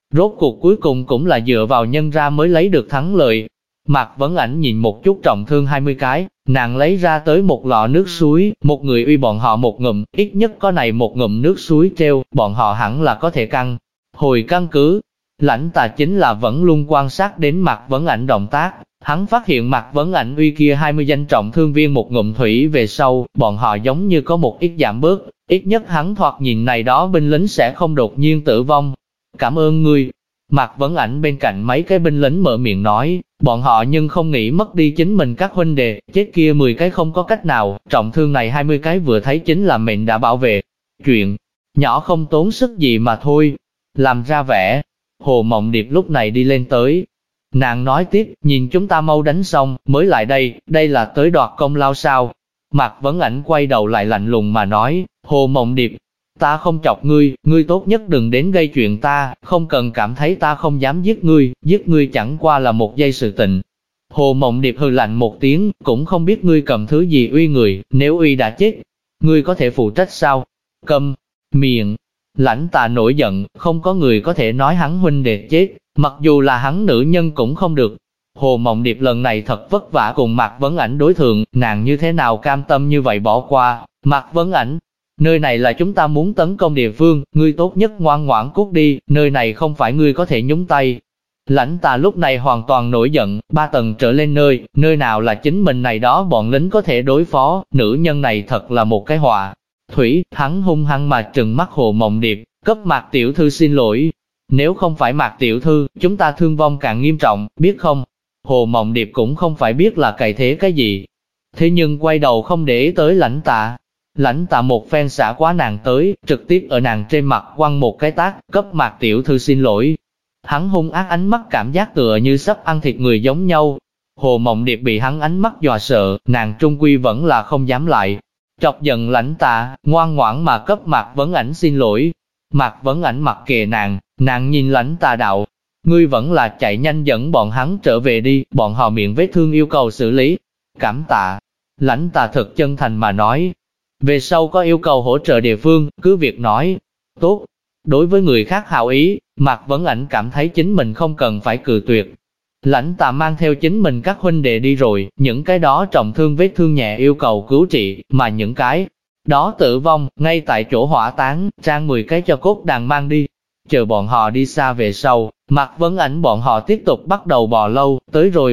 Rốt cuộc cuối cùng cũng là dựa vào nhân ra mới lấy được thắng lợi. Mạc Vấn Ảnh nhìn một chút trọng thương 20 cái, nàng lấy ra tới một lọ nước suối, một người uy bọn họ một ngụm, ít nhất có này một ngụm nước suối treo, bọn họ hẳn là có thể hồi căn cứ. Lãnh Tà chính là vẫn luôn quan sát đến Mạc Vấn Ảnh động tác, hắn phát hiện Mạc Vấn Ảnh uy kia 20 danh trọng thương viên một ngụm thủy về sau, bọn họ giống như có một ít giảm bớt, ít nhất hắn thoạt nhìn này đó binh lính sẽ không đột nhiên tử vong. Cảm ơn ngươi. Mạc Vấn Ảnh bên cạnh mấy cái binh lính mở miệng nói, bọn họ nhưng không nghĩ mất đi chính mình các huynh đệ, chết kia 10 cái không có cách nào, trọng thương này 20 cái vừa thấy chính là mệnh đã bảo vệ. Chuyện nhỏ không tốn sức gì mà thôi. Làm ra vẻ. Hồ Mộng Điệp lúc này đi lên tới. Nàng nói tiếp, nhìn chúng ta mau đánh xong, mới lại đây là tới đoạt công lao sao. Mạc Vấn Ảnh quay đầu lại lạnh lùng mà nói, Hồ Mộng Điệp, ta không chọc ngươi, ngươi tốt nhất đừng đến gây chuyện ta, không cần cảm thấy ta không dám giết ngươi chẳng qua là một giây sự tình. Hồ Mộng Điệp hừ lạnh một tiếng, cũng không biết ngươi cầm thứ gì uy người, nếu uy đã chết, ngươi có thể phụ trách sao? Câm miệng. Lãnh Tà nổi giận, không có người có thể nói hắn huynh đệ chết, mặc dù là hắn nữ nhân cũng không được. Hồ Mộng Điệp lần này thật vất vả cùng Mạc Vấn Ảnh đối thượng, nàng như thế nào cam tâm như vậy bỏ qua. Mạc Vấn Ảnh, nơi này là chúng ta muốn tấn công địa phương, ngươi tốt nhất ngoan ngoãn cút đi, nơi này không phải ngươi có thể nhúng tay. Lãnh Tà lúc này hoàn toàn nổi giận, 3 tầng trở lên nơi nào là chính mình này đó bọn lính có thể đối phó, nữ nhân này thật là một cái họa. Thủy, hắn hung hăng mà trừng mắt Hồ Mộng Điệp, cấp Mạc tiểu thư xin lỗi. Nếu không phải Mạc tiểu thư, chúng ta thương vong càng nghiêm trọng, biết không? Hồ Mộng Điệp cũng không phải biết là cày thế cái gì. Thế nhưng quay đầu không để ý tới Lãnh Tà. Lãnh Tà một phen xả quá nàng tới, trực tiếp ở nàng trên mặt quăng một cái tát, cấp Mạc tiểu thư xin lỗi. Hắn hung ác ánh mắt cảm giác tựa như sắp ăn thịt người giống nhau. Hồ Mộng Điệp bị hắn ánh mắt dọa sợ, nàng trung quy vẫn là không dám lại. Chọc giận Lãnh Tà, ngoan ngoãn mà cấp Mạc Vấn Ảnh xin lỗi. Mạc Vấn Ảnh mặc kệ nàng nhìn Lãnh Tà đạo. Ngươi vẫn là chạy nhanh dẫn bọn hắn trở về đi, bọn họ miệng vết thương yêu cầu xử lý. Cảm tạ. Lãnh Tà thật chân thành mà nói. Về sau có yêu cầu hỗ trợ địa phương, cứ việc nói. Tốt. Đối với người khác hảo ý, Mạc Vấn Ảnh cảm thấy chính mình không cần phải cự tuyệt. Lãnh Tà mang theo chính mình các huynh đệ đi rồi, những cái đó trọng thương vết thương nhẹ yêu cầu cứu trị, mà những cái đó tử vong, ngay tại chỗ hỏa táng, trang 10 cái cho cốt đàn mang đi. Chờ bọn họ đi xa về sau, Mạc Vấn Ảnh bọn họ tiếp tục bắt đầu bò lâu, tới rồi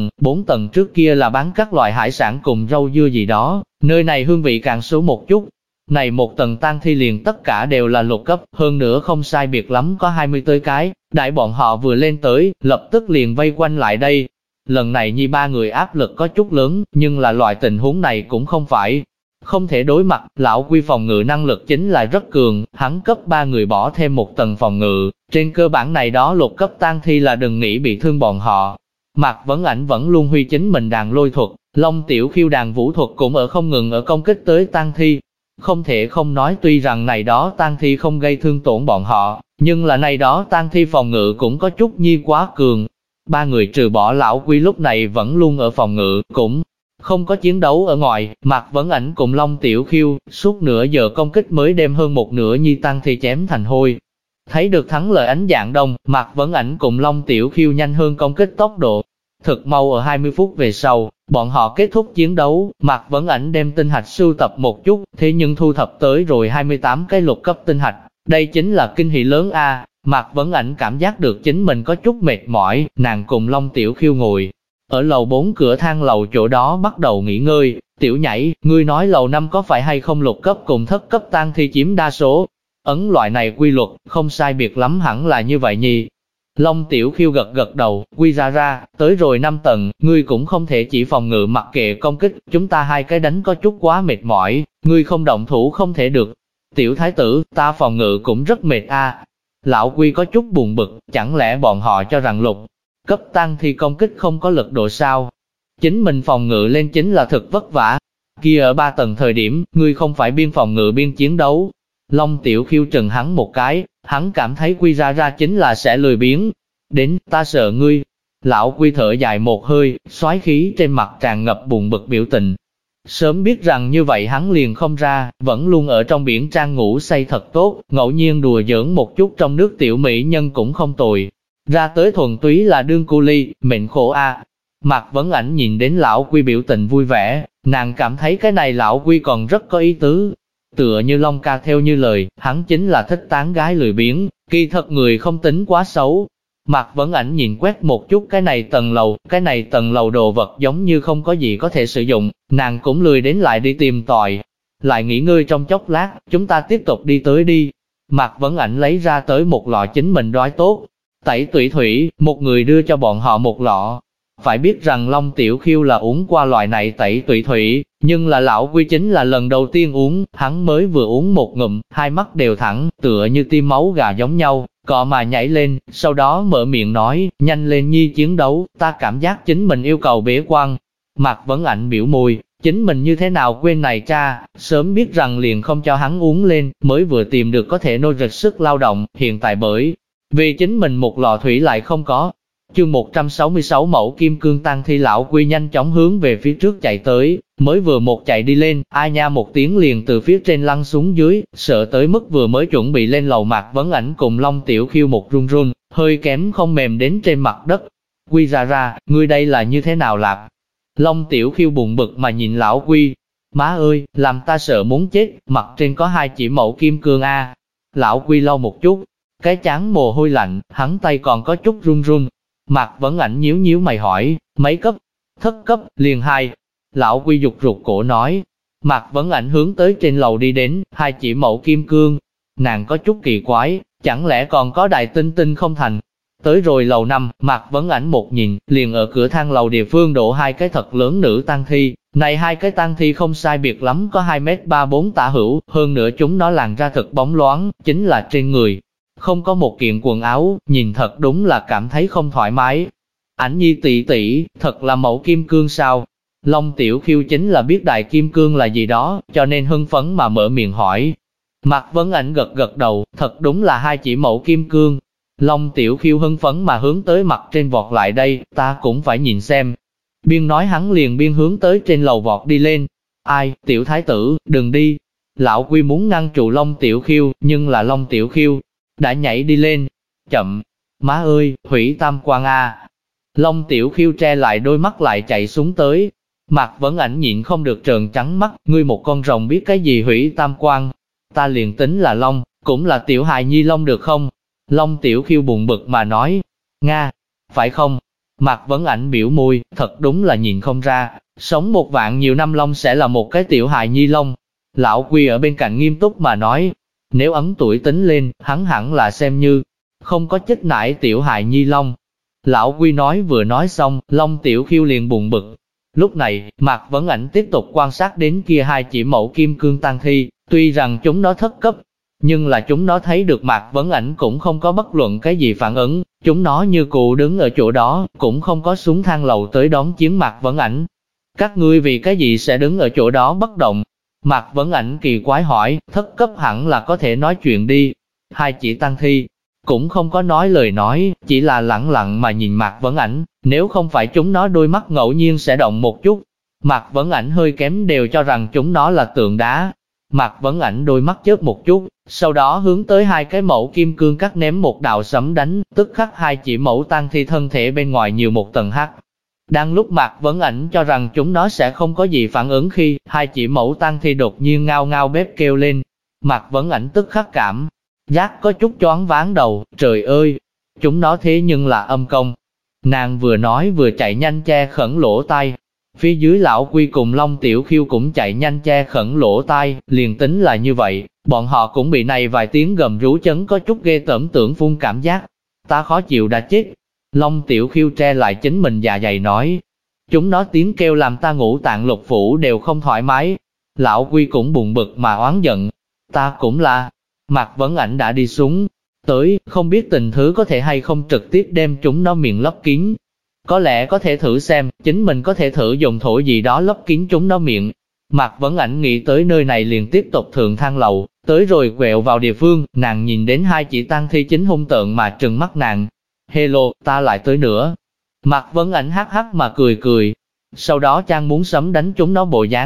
4 tầng trước kia là bán các loại hải sản cùng rau dưa gì đó, nơi này hương vị càng số một chút. Này một tầng tang thi liền tất cả đều là lục cấp, hơn nữa không sai biệt lắm có 20 tới cái, đại bọn họ vừa lên tới, lập tức liền vây quanh lại đây. Lần này Nhi 3 người áp lực có chút lớn, nhưng là loại tình huống này cũng không phải không thể đối mặt, lão Quy phòng ngự năng lực chính là rất cường, hắn cấp 3 người bỏ thêm một tầng phòng ngự, trên cơ bản này đó lục cấp tang thi là đừng nghĩ bị thương bọn họ. Mạc Vấn Ảnh vẫn luôn huy chính mình đàn lôi thuật, Long Tiểu Khiêu đàn vũ thuật cũng ở không ngừng ở công kích tới tang thi. Không thể không nói tuy rằng này đó tang thi không gây thương tổn bọn họ, nhưng là này đó tang thi phòng ngự cũng có chút nhi quá cường. 3 người trừ bỏ lão Quy lúc này vẫn luôn ở phòng ngự, cũng không có chiến đấu ở ngoài. Mạc Vấn Ảnh cùng Long Tiểu Khiêu, suốt nửa giờ công kích mới đem hơn một nửa nhi tang thi chém thành hôi. Thấy được thắng lợi ánh dạng đông, Mạc Vấn Ảnh cùng Long Tiểu Khiêu nhanh hơn công kích tốc độ. Thực mau ở 20 phút về sau, bọn họ kết thúc chiến đấu, Mạc Vấn Ảnh đem tinh hạch sưu tập một chút, thế nhưng thu thập tới rồi 28 cái lục cấp tinh hạch. Đây chính là kinh hỉ lớn a. Mạc Vấn Ảnh cảm giác được chính mình có chút mệt mỏi, nàng cùng Long Tiểu Khiêu ngồi ở lầu 4 cửa thang lầu chỗ đó bắt đầu nghỉ ngơi. Tiểu Nhảy, ngươi nói lầu 5 có phải hay không lục cấp cùng thất cấp tang thi chiếm đa số? Ấn loại này quy luật, không sai biệt lắm hẳn là như vậy nhỉ. Long Tiểu Khiêu gật gật đầu, Quy ra, tới rồi 5 tầng, ngươi cũng không thể chỉ phòng ngự mặc kệ công kích, chúng ta hai cái đánh có chút quá mệt mỏi, ngươi không động thủ không thể được. Tiểu Thái tử, ta phòng ngự cũng rất mệt a. Lão Quy có chút buồn bực, chẳng lẽ bọn họ cho rằng lục cấp tăng thi công kích không có lực độ sao? Chính mình phòng ngự lên chính là thực vất vả. Kia ở 3 tầng thời điểm, ngươi không phải biên phòng ngự biên chiến đấu. Long Tiểu Khiêu trừng hắn một cái, hắn cảm thấy Quy ra chính là sẽ lười biếng. Đến, ta sợ ngươi. Lão Quy thở dài một hơi, xoáy khí trên mặt tràn ngập buồn bực biểu tình. Sớm biết rằng như vậy hắn liền không ra, vẫn luôn ở trong biển trang ngủ say thật tốt, ngẫu nhiên đùa giỡn một chút trong nước tiểu mỹ nhân cũng không tồi. Ra tới thuần túy là đương cu ly, mệnh khổ a. Mạc Vấn Ảnh nhìn đến lão Quy biểu tình vui vẻ, nàng cảm thấy cái này lão Quy còn rất có ý tứ. Tựa như Long ca theo như lời, hắn chính là thích tán gái lười biếng, kỳ thật người không tính quá xấu. Mạc Vấn Ảnh nhìn quét một chút cái này tầng lầu đồ vật giống như không có gì có thể sử dụng, nàng cũng lười đến lại đi tìm tòi. Lại nghỉ ngơi trong chốc lát, chúng ta tiếp tục đi tới đi. Mạc Vấn Ảnh lấy ra tới một lọ chính mình đói tốt, tẩy tủy thủy, một người đưa cho bọn họ một lọ. Phải biết rằng Long Tiểu Khiêu là uống qua loại này tẩy tủy thủy, nhưng là lão Quy chính là lần đầu tiên uống, hắn mới vừa uống một ngụm, hai mắt đều thẳng, tựa như tim máu gà giống nhau, cọ mà nhảy lên, sau đó mở miệng nói, nhanh lên nhi chiến đấu, ta cảm giác chính mình yêu cầu bế quan. Mạc Vấn Ảnh biểu môi, chính mình như thế nào quên này cha, sớm biết rằng liền không cho hắn uống lên, mới vừa tìm được có thể nô dịch sức lao động, hiện tại bởi vì chính mình một lọ thủy lại không có. Chương 166 mẫu kim cương tăng thi lão Quy nhanh chóng hướng về phía trước chạy tới, mới vừa một chạy đi lên, ai nha một tiếng liền từ phía trên lăn xuống dưới, sợ tới mức vừa mới chuẩn bị lên lầu Mạc Vấn Ảnh cùng Long Tiểu Khiêu một run run, hơi kém không mềm đến trên mặt đất. Quy ra, ngươi đây là như thế nào lạc? Long Tiểu Khiêu buồn bực mà nhìn lão Quy, má ơi, làm ta sợ muốn chết, mặt trên có hai chỉ mẫu kim cương a. Lão Quy lau một chút, cái trán mồ hôi lạnh, hắn tay còn có chút run run. Mạc Vấn Ảnh nhíu nhíu mày hỏi, mấy cấp? Thất cấp, liền hai. Lão Quy dục rụt cổ nói. Mạc Vấn Ảnh hướng tới trên lầu đi đến, hai chỉ mẫu kim cương. Nàng có chút kỳ quái, chẳng lẽ còn có đại tinh tinh không thành? Tới rồi lầu 5, Mạc Vấn Ảnh một nhìn, liền ở cửa thang lầu địa phương đổ hai cái thật lớn nữ tang thi. Này hai cái tang thi không sai biệt lắm có 2m34 tả hữu, hơn nữa chúng nó làn ra thật bóng loáng, chính là trên người. Không có một kiện quần áo, nhìn thật đúng là cảm thấy không thoải mái. Ảnh nhi tỷ tỷ, thật là mẫu kim cương sao? Long Tiểu Khiêu chính là biết đại kim cương là gì đó, cho nên hưng phấn mà mở miệng hỏi. Mạc Vấn Ảnh gật gật đầu, thật đúng là hai chỉ mẫu kim cương. Long Tiểu Khiêu hưng phấn mà hướng tới mặt trên vọt lại đây, ta cũng phải nhìn xem. Biên nói hắn liền biên hướng tới trên lầu vọt đi lên. Ai, tiểu thái tử, đừng đi. Lão Quy muốn ngăn trụ Long Tiểu Khiêu, nhưng là Long Tiểu Khiêu đã nhảy đi lên. Chậm, má ơi, hủy tam quan a. Long Tiểu Khiêu tre lại đôi mắt lại chạy xuống tới. Mạc Vấn Ảnh nhịn không được trợn trắng mắt, ngươi một con rồng biết cái gì hủy tam quan? Ta liền tính là Long, cũng là tiểu hài nhi Long được không? Long Tiểu Khiêu buồn bực mà nói, Nga, phải không? Mạc Vấn Ảnh biểu môi, thật đúng là nhìn không ra, sống một vạn nhiều năm Long sẽ là một cái tiểu hài nhi Long. Lão Quy ở bên cạnh nghiêm túc mà nói, nếu ấn tuổi tính lên, hắn hẳn là xem như không có chết nải tiểu hài nhi Long. Lão Quy nói vừa nói xong, Long Tiểu Khiêu liền buồn bực. Lúc này, Mạc Vấn Ảnh tiếp tục quan sát đến kia hai chỉ mẫu kim cương tang thi, tuy rằng chúng nó thất cấp, nhưng là chúng nó thấy được Mạc Vấn Ảnh cũng không có bất luận cái gì phản ứng, chúng nó như cụ đứng ở chỗ đó, cũng không có xuống thang lầu tới đón chiến Mạc Vấn Ảnh. Các ngươi vì cái gì sẽ đứng ở chỗ đó bất động? Mạc Vấn Ảnh kỳ quái hỏi, thất cấp hẳn là có thể nói chuyện đi. Hai chỉ tang thi cũng không có nói lời nói, chỉ là lẳng lặng mà nhìn Mạc Vấn Ảnh, nếu không phải chúng nó đôi mắt ngẫu nhiên sẽ động một chút. Mạc Vấn Ảnh hơi kém đều cho rằng chúng nó là tượng đá. Mạc Vấn Ảnh đôi mắt chớp một chút, sau đó hướng tới hai cái mẫu kim cương cắt ném một đạo sấm đánh, tức khắc hai chỉ mẫu tang thi thân thể bên ngoài nhiều một tầng hắc. Đang lúc Mạc Vấn Ảnh cho rằng chúng nó sẽ không có gì phản ứng khi hai chỉ mẫu tang thi đột nhiên ngao ngao bếp kêu lên. Mạc Vấn Ảnh tức khắc cảm giác có chút choáng váng đầu, trời ơi, chúng nó thế nhưng là âm công. Nàng vừa nói vừa chạy nhanh che khẩn lỗ tai. Phía dưới lão Quy cùng Long Tiểu Khiêu cũng chạy nhanh che khẩn lỗ tai, liền tính là như vậy, bọn họ cũng bị này vài tiếng gầm rú chấn có chút ghê tởm tưởng phun cảm giác. Ta khó chịu đã chết. Long Tiểu Khiêu che lại chính mình dạ dày nói. Chúng nó tiếng kêu làm ta ngũ tạng lục phủ đều không thoải mái. Lão Quy cũng buồn bực mà oán giận. Ta cũng là. Mạc Vấn Ảnh đã đi xuống tới, không biết tình thứ có thể hay không trực tiếp đem chúng nó miệng lấp kín. Có lẽ có thể thử xem, chính mình có thể thử dùng thổ gì đó lấp kín chúng nó miệng. Mạc Vấn Ảnh nghĩ tới nơi này liền tiếp tục thượng thang lầu, tới rồi quẹo vào địa phương, nàng nhìn đến hai chỉ tang thi chính hung tợn mà trừng mắt nàng. Hello, ta lại tới nữa. Mạc Vấn Ảnh hắc hắc mà cười cười. Sau đó Trang muốn sấm đánh chúng nó bộ dáng.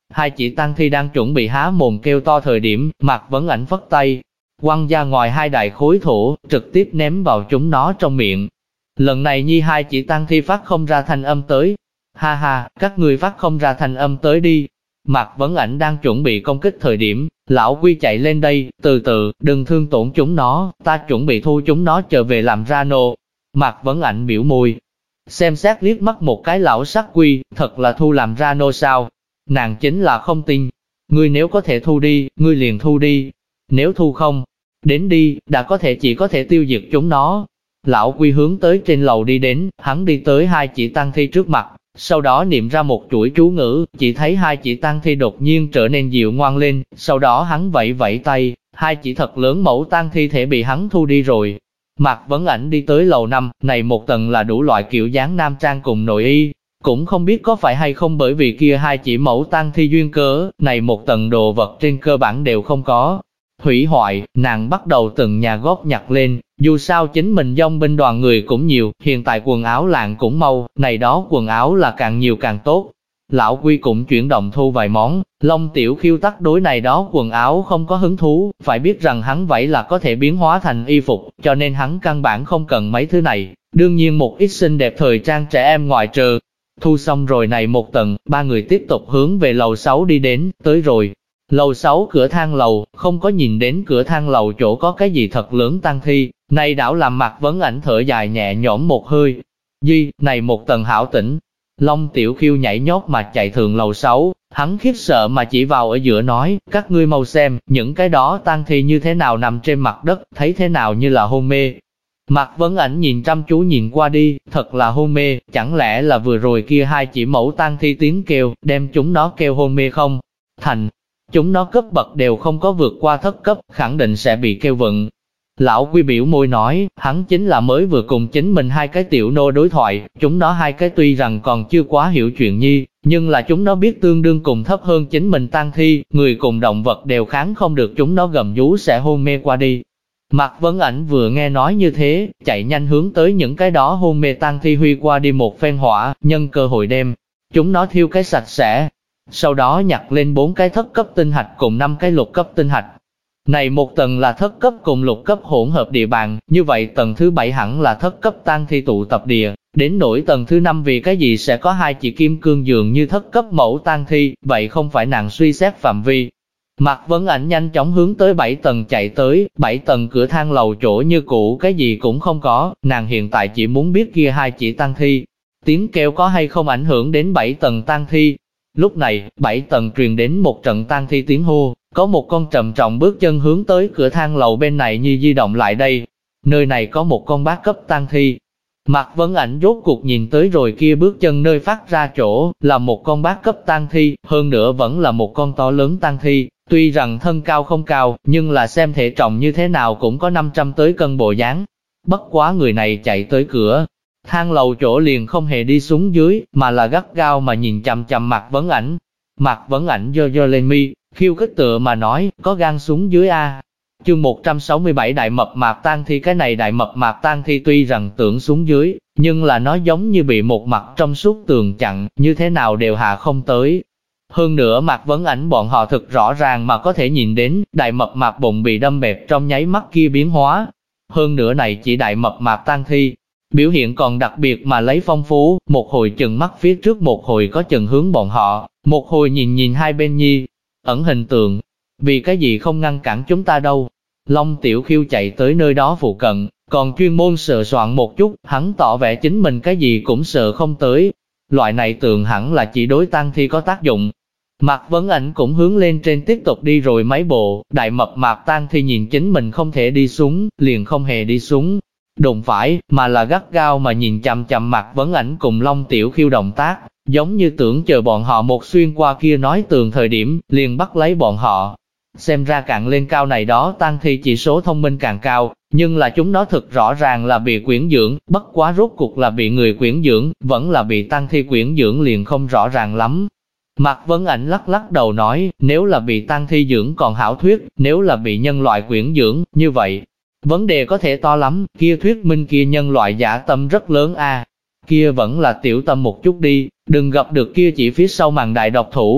Hai chị tang thi đang chuẩn bị há mồm kêu to thời điểm, Mạc Vấn Ảnh phất tay, quăng ra ngoài hai đại khối thổ, trực tiếp ném vào chúng nó trong miệng. Lần này nhi hai chị tang thi phát không ra thanh âm tới. Ha ha, các ngươi phát không ra thanh âm tới đi. Mạc Vấn Ảnh đang chuẩn bị công kích thời điểm, lão Quy chạy lên đây, từ từ, đừng thương tổn chúng nó, ta chuẩn bị thu chúng nó trở về làm ra nô. Mạc Vấn Ảnh biểu môi, xem xét liếc mắt một cái lão sắc Quy, thật là thu làm ra nô sao? Nàng chính là không tin. Ngươi nếu có thể thu đi, ngươi liền thu đi. Nếu thu không, đến đi, đã có thể chỉ có thể tiêu diệt chúng nó. Lão Quy hướng tới trên lầu đi đến, hắn đi tới hai chị tang thi trước mặt, sau đó niệm ra một chuỗi chú ngữ, chỉ thấy hai chị tang thi đột nhiên trở nên dịu ngoan lên, sau đó hắn vẫy vẫy tay, hai chỉ thật lớn mẫu tang thi thể bị hắn thu đi rồi. Mạc Vấn Ảnh đi tới lầu 5, này một tầng là đủ loại kiểu dáng nam trang cùng nội y, cũng không biết có phải hay không bởi vì kia hai chỉ mẫu tang thi duyên cớ, này một tầng đồ vật trên cơ bản đều không có hủy hoại, nàng bắt đầu từng nhà góp nhặt lên, dù sao chính mình dòng binh đoàn người cũng nhiều, hiện tại quần áo lạng cũng mau, này đó quần áo là càng nhiều càng tốt. Lão Quy cũng chuyển động thu vài món, Long Tiểu Khiêu tắc đối này đó quần áo không có hứng thú, phải biết rằng hắn vậy là có thể biến hóa thành y phục, cho nên hắn căn bản không cần mấy thứ này, đương nhiên một ít xinh đẹp thời trang trẻ em ngoại trừ. Thu xong rồi này một tầng, ba người tiếp tục hướng về lầu 6 đi đến, tới rồi. Lầu 6 cửa thang lầu, không có nhìn đến cửa thang lầu chỗ có cái gì thật lớn tang thi, này đảo làm Mạc Vấn Ảnh thở dài nhẹ nhõm một hơi. Này một tầng hảo tĩnh. Long Tiểu Khiêu nhảy nhót mà chạy thượng lầu 6, hắn khiếp sợ mà chỉ vào ở giữa nói, các ngươi mau xem, những cái đó tang thi như thế nào nằm trên mặt đất, thấy thế nào như là hôn mê. Mạc Vấn Ảnh nhìn chăm chú nhìn qua đi, thật là hôn mê, chẳng lẽ là vừa rồi kia hai chỉ mẫu tang thi tiếng kêu, đem chúng nó kêu hôn mê không? Thành, chúng nó cấp bậc đều không có vượt qua thất cấp, khẳng định sẽ bị kêu vựng. Lão Quy biểu môi nói, hắn chính là mới vừa cùng chính mình hai cái tiểu nô đối thoại, chúng nó hai cái tuy rằng còn chưa quá hiểu chuyện nhi, nhưng là chúng nó biết tương đương cùng thấp hơn chính mình tang thi, người cùng động vật đều kháng không được chúng nó gầm rú sẽ hôn mê qua đi. Mạc Vấn Ảnh vừa nghe nói như thế, chạy nhanh hướng tới những cái đó hôn mê tang thi huy qua đi một phen hỏa, nhân cơ hội đem chúng nó thiêu cái sạch sẽ. Sau đó nhặt lên 4 cái thất cấp tinh hạch cùng 5 cái lục cấp tinh hạch. Này một tầng là thất cấp cùng lục cấp hỗn hợp địa bàn, như vậy tầng thứ 7 hẳn là thất cấp tang thi tụ tập địa, đến nỗi tầng thứ 5 vì cái gì sẽ có hai chỉ kim cương dường như thất cấp mẫu tang thi, vậy không phải nàng suy xét phạm vi. Mạc Vấn Ảnh nhanh chóng hướng tới 7 tầng chạy tới, 7 tầng cửa thang lầu chỗ như cũ cái gì cũng không có, nàng hiện tại chỉ muốn biết kia hai chỉ tang thi, tiếng kêu có hay không ảnh hưởng đến 7 tầng tang thi. Lúc này, 7 tầng truyền đến một trận tang thi tiếng hô, có một con trầm trọng bước chân hướng tới cửa thang lầu bên này như di động lại đây. Nơi này có một con bát cấp tang thi. Mạc Vấn Ảnh rốt cuộc nhìn tới rồi kia bước chân nơi phát ra chỗ, là một con bát cấp tang thi, hơn nữa vẫn là một con to lớn tang thi. Tuy rằng thân cao không cao, nhưng là xem thể trọng như thế nào cũng có 500 tới cân bộ dáng. Bất quá người này chạy tới cửa thang lầu chỗ liền không hề đi xuống dưới, mà là gắt gao mà nhìn chằm chằm Mạc Vấn Ảnh. Mạc Vấn Ảnh giơ lên mi, khiêu khích tựa mà nói, có gan xuống dưới a. Chương 167 đại mập mạp tang thi. Cái này đại mập mạp tang thi tuy rằng tưởng xuống dưới, nhưng là nó giống như bị một mặt trong suốt tường chặn, như thế nào đều hạ không tới. Hơn nữa Mạc Vấn Ảnh bọn họ thực rõ ràng mà có thể nhìn đến, đại mập mạp bụng bị đâm bẹp trong nháy mắt kia biến hóa. Hơn nữa này chỉ đại mập mạp tang thi, biểu hiện còn đặc biệt mà lấy phong phú, một hồi chừng mắt phía trước, một hồi có chừng hướng bọn họ, một hồi nhìn hai bên nhi, ẩn hình tượng. Vì cái gì không ngăn cản chúng ta đâu? Long Tiểu Khiêu chạy tới nơi đó phụ cận, còn chuyên môn sờ soạn một chút, hắn tỏ vẻ chính mình cái gì cũng sợ không tới. Loại này tường hẳn là chỉ đối tang thi có tác dụng. Mạc Vấn Ảnh cũng hướng lên trên tiếp tục đi rồi mấy bộ, đại mập mạp tang thi nhìn chính mình không thể đi xuống, liền không hề đi xuống. Đụng phải, mà là gắt gao mà nhìn chằm chằm Mạc Vấn Ảnh cùng Long Tiểu Khiêu động tác, giống như tưởng chờ bọn họ một xuyên qua kia nói tường thời điểm, liền bắt lấy bọn họ. Xem ra càng lên cao này đó tang thi chỉ số thông minh càng cao, nhưng là chúng nó thực rõ ràng là bị quyển dưỡng, bất quá rốt cuộc là bị người quyển dưỡng, vẫn là bị tang thi quyển dưỡng liền không rõ ràng lắm. Mạc Vấn Ảnh lắc đầu nói, nếu là bị tang thi dưỡng còn hảo thuyết, nếu là bị nhân loại quyển dưỡng, như vậy, vấn đề có thể to lắm, kia thuyết minh kia nhân loại dã tâm rất lớn a. Kia vẫn là tiểu tâm một chút đi, đừng gặp được kia chỉ phía sau màn đại độc thủ.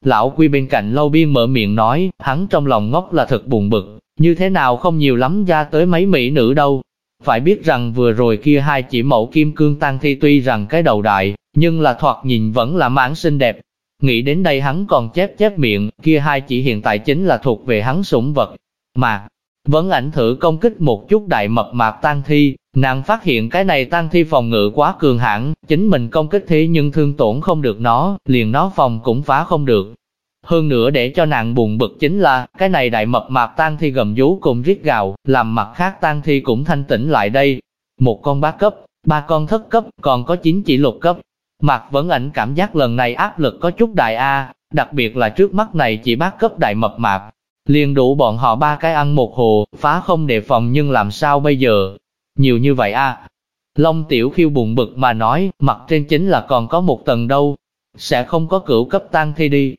Lão Quy bên cạnh lâu biên mở miệng nói, hắn trong lòng ngốc là thật buồn bực, như thế nào không nhiều lắm ra tới mấy mỹ nữ đâu. Phải biết rằng vừa rồi kia hai chỉ mẫu kim cương tang thi tuy rằng cái đầu đại, nhưng là thoạt nhìn vẫn là mãn xinh đẹp. Nghĩ đến đây hắn còn chép miệng, kia hai chỉ hiện tại chính là thuộc về hắn sủng vật. Mà, Vấn Ảnh thử công kích một chút đại mập mạp tang thi, nàng phát hiện cái này tang thi phòng ngự quá cường hãn, chính mình công kích thế nhưng thương tổn không được nó, liền nó phòng cũng phá không được. Hơn nữa để cho nàng buồn bực chính là, cái này đại mập mạp tang thi gầm rú cùng rít gào, làm mặt khác tang thi cũng thanh tĩnh lại đây. Một con bá cấp, ba con thất cấp, còn có 9 chỉ lục cấp. Mạc Vấn Ảnh cảm giác lần này áp lực có chút đại a, đặc biệt là trước mắt này chỉ bá cấp đại mập mạp. Liền đủ bọn họ ba cái ăn một hồ, phá không đề phòng nhưng làm sao bây giờ? Nhiều như vậy a. Long Tiểu Khiêu buồn bực mà nói, mặt trên chính là còn có một tầng đâu. Sẽ không có cửu cấp tang thi đi.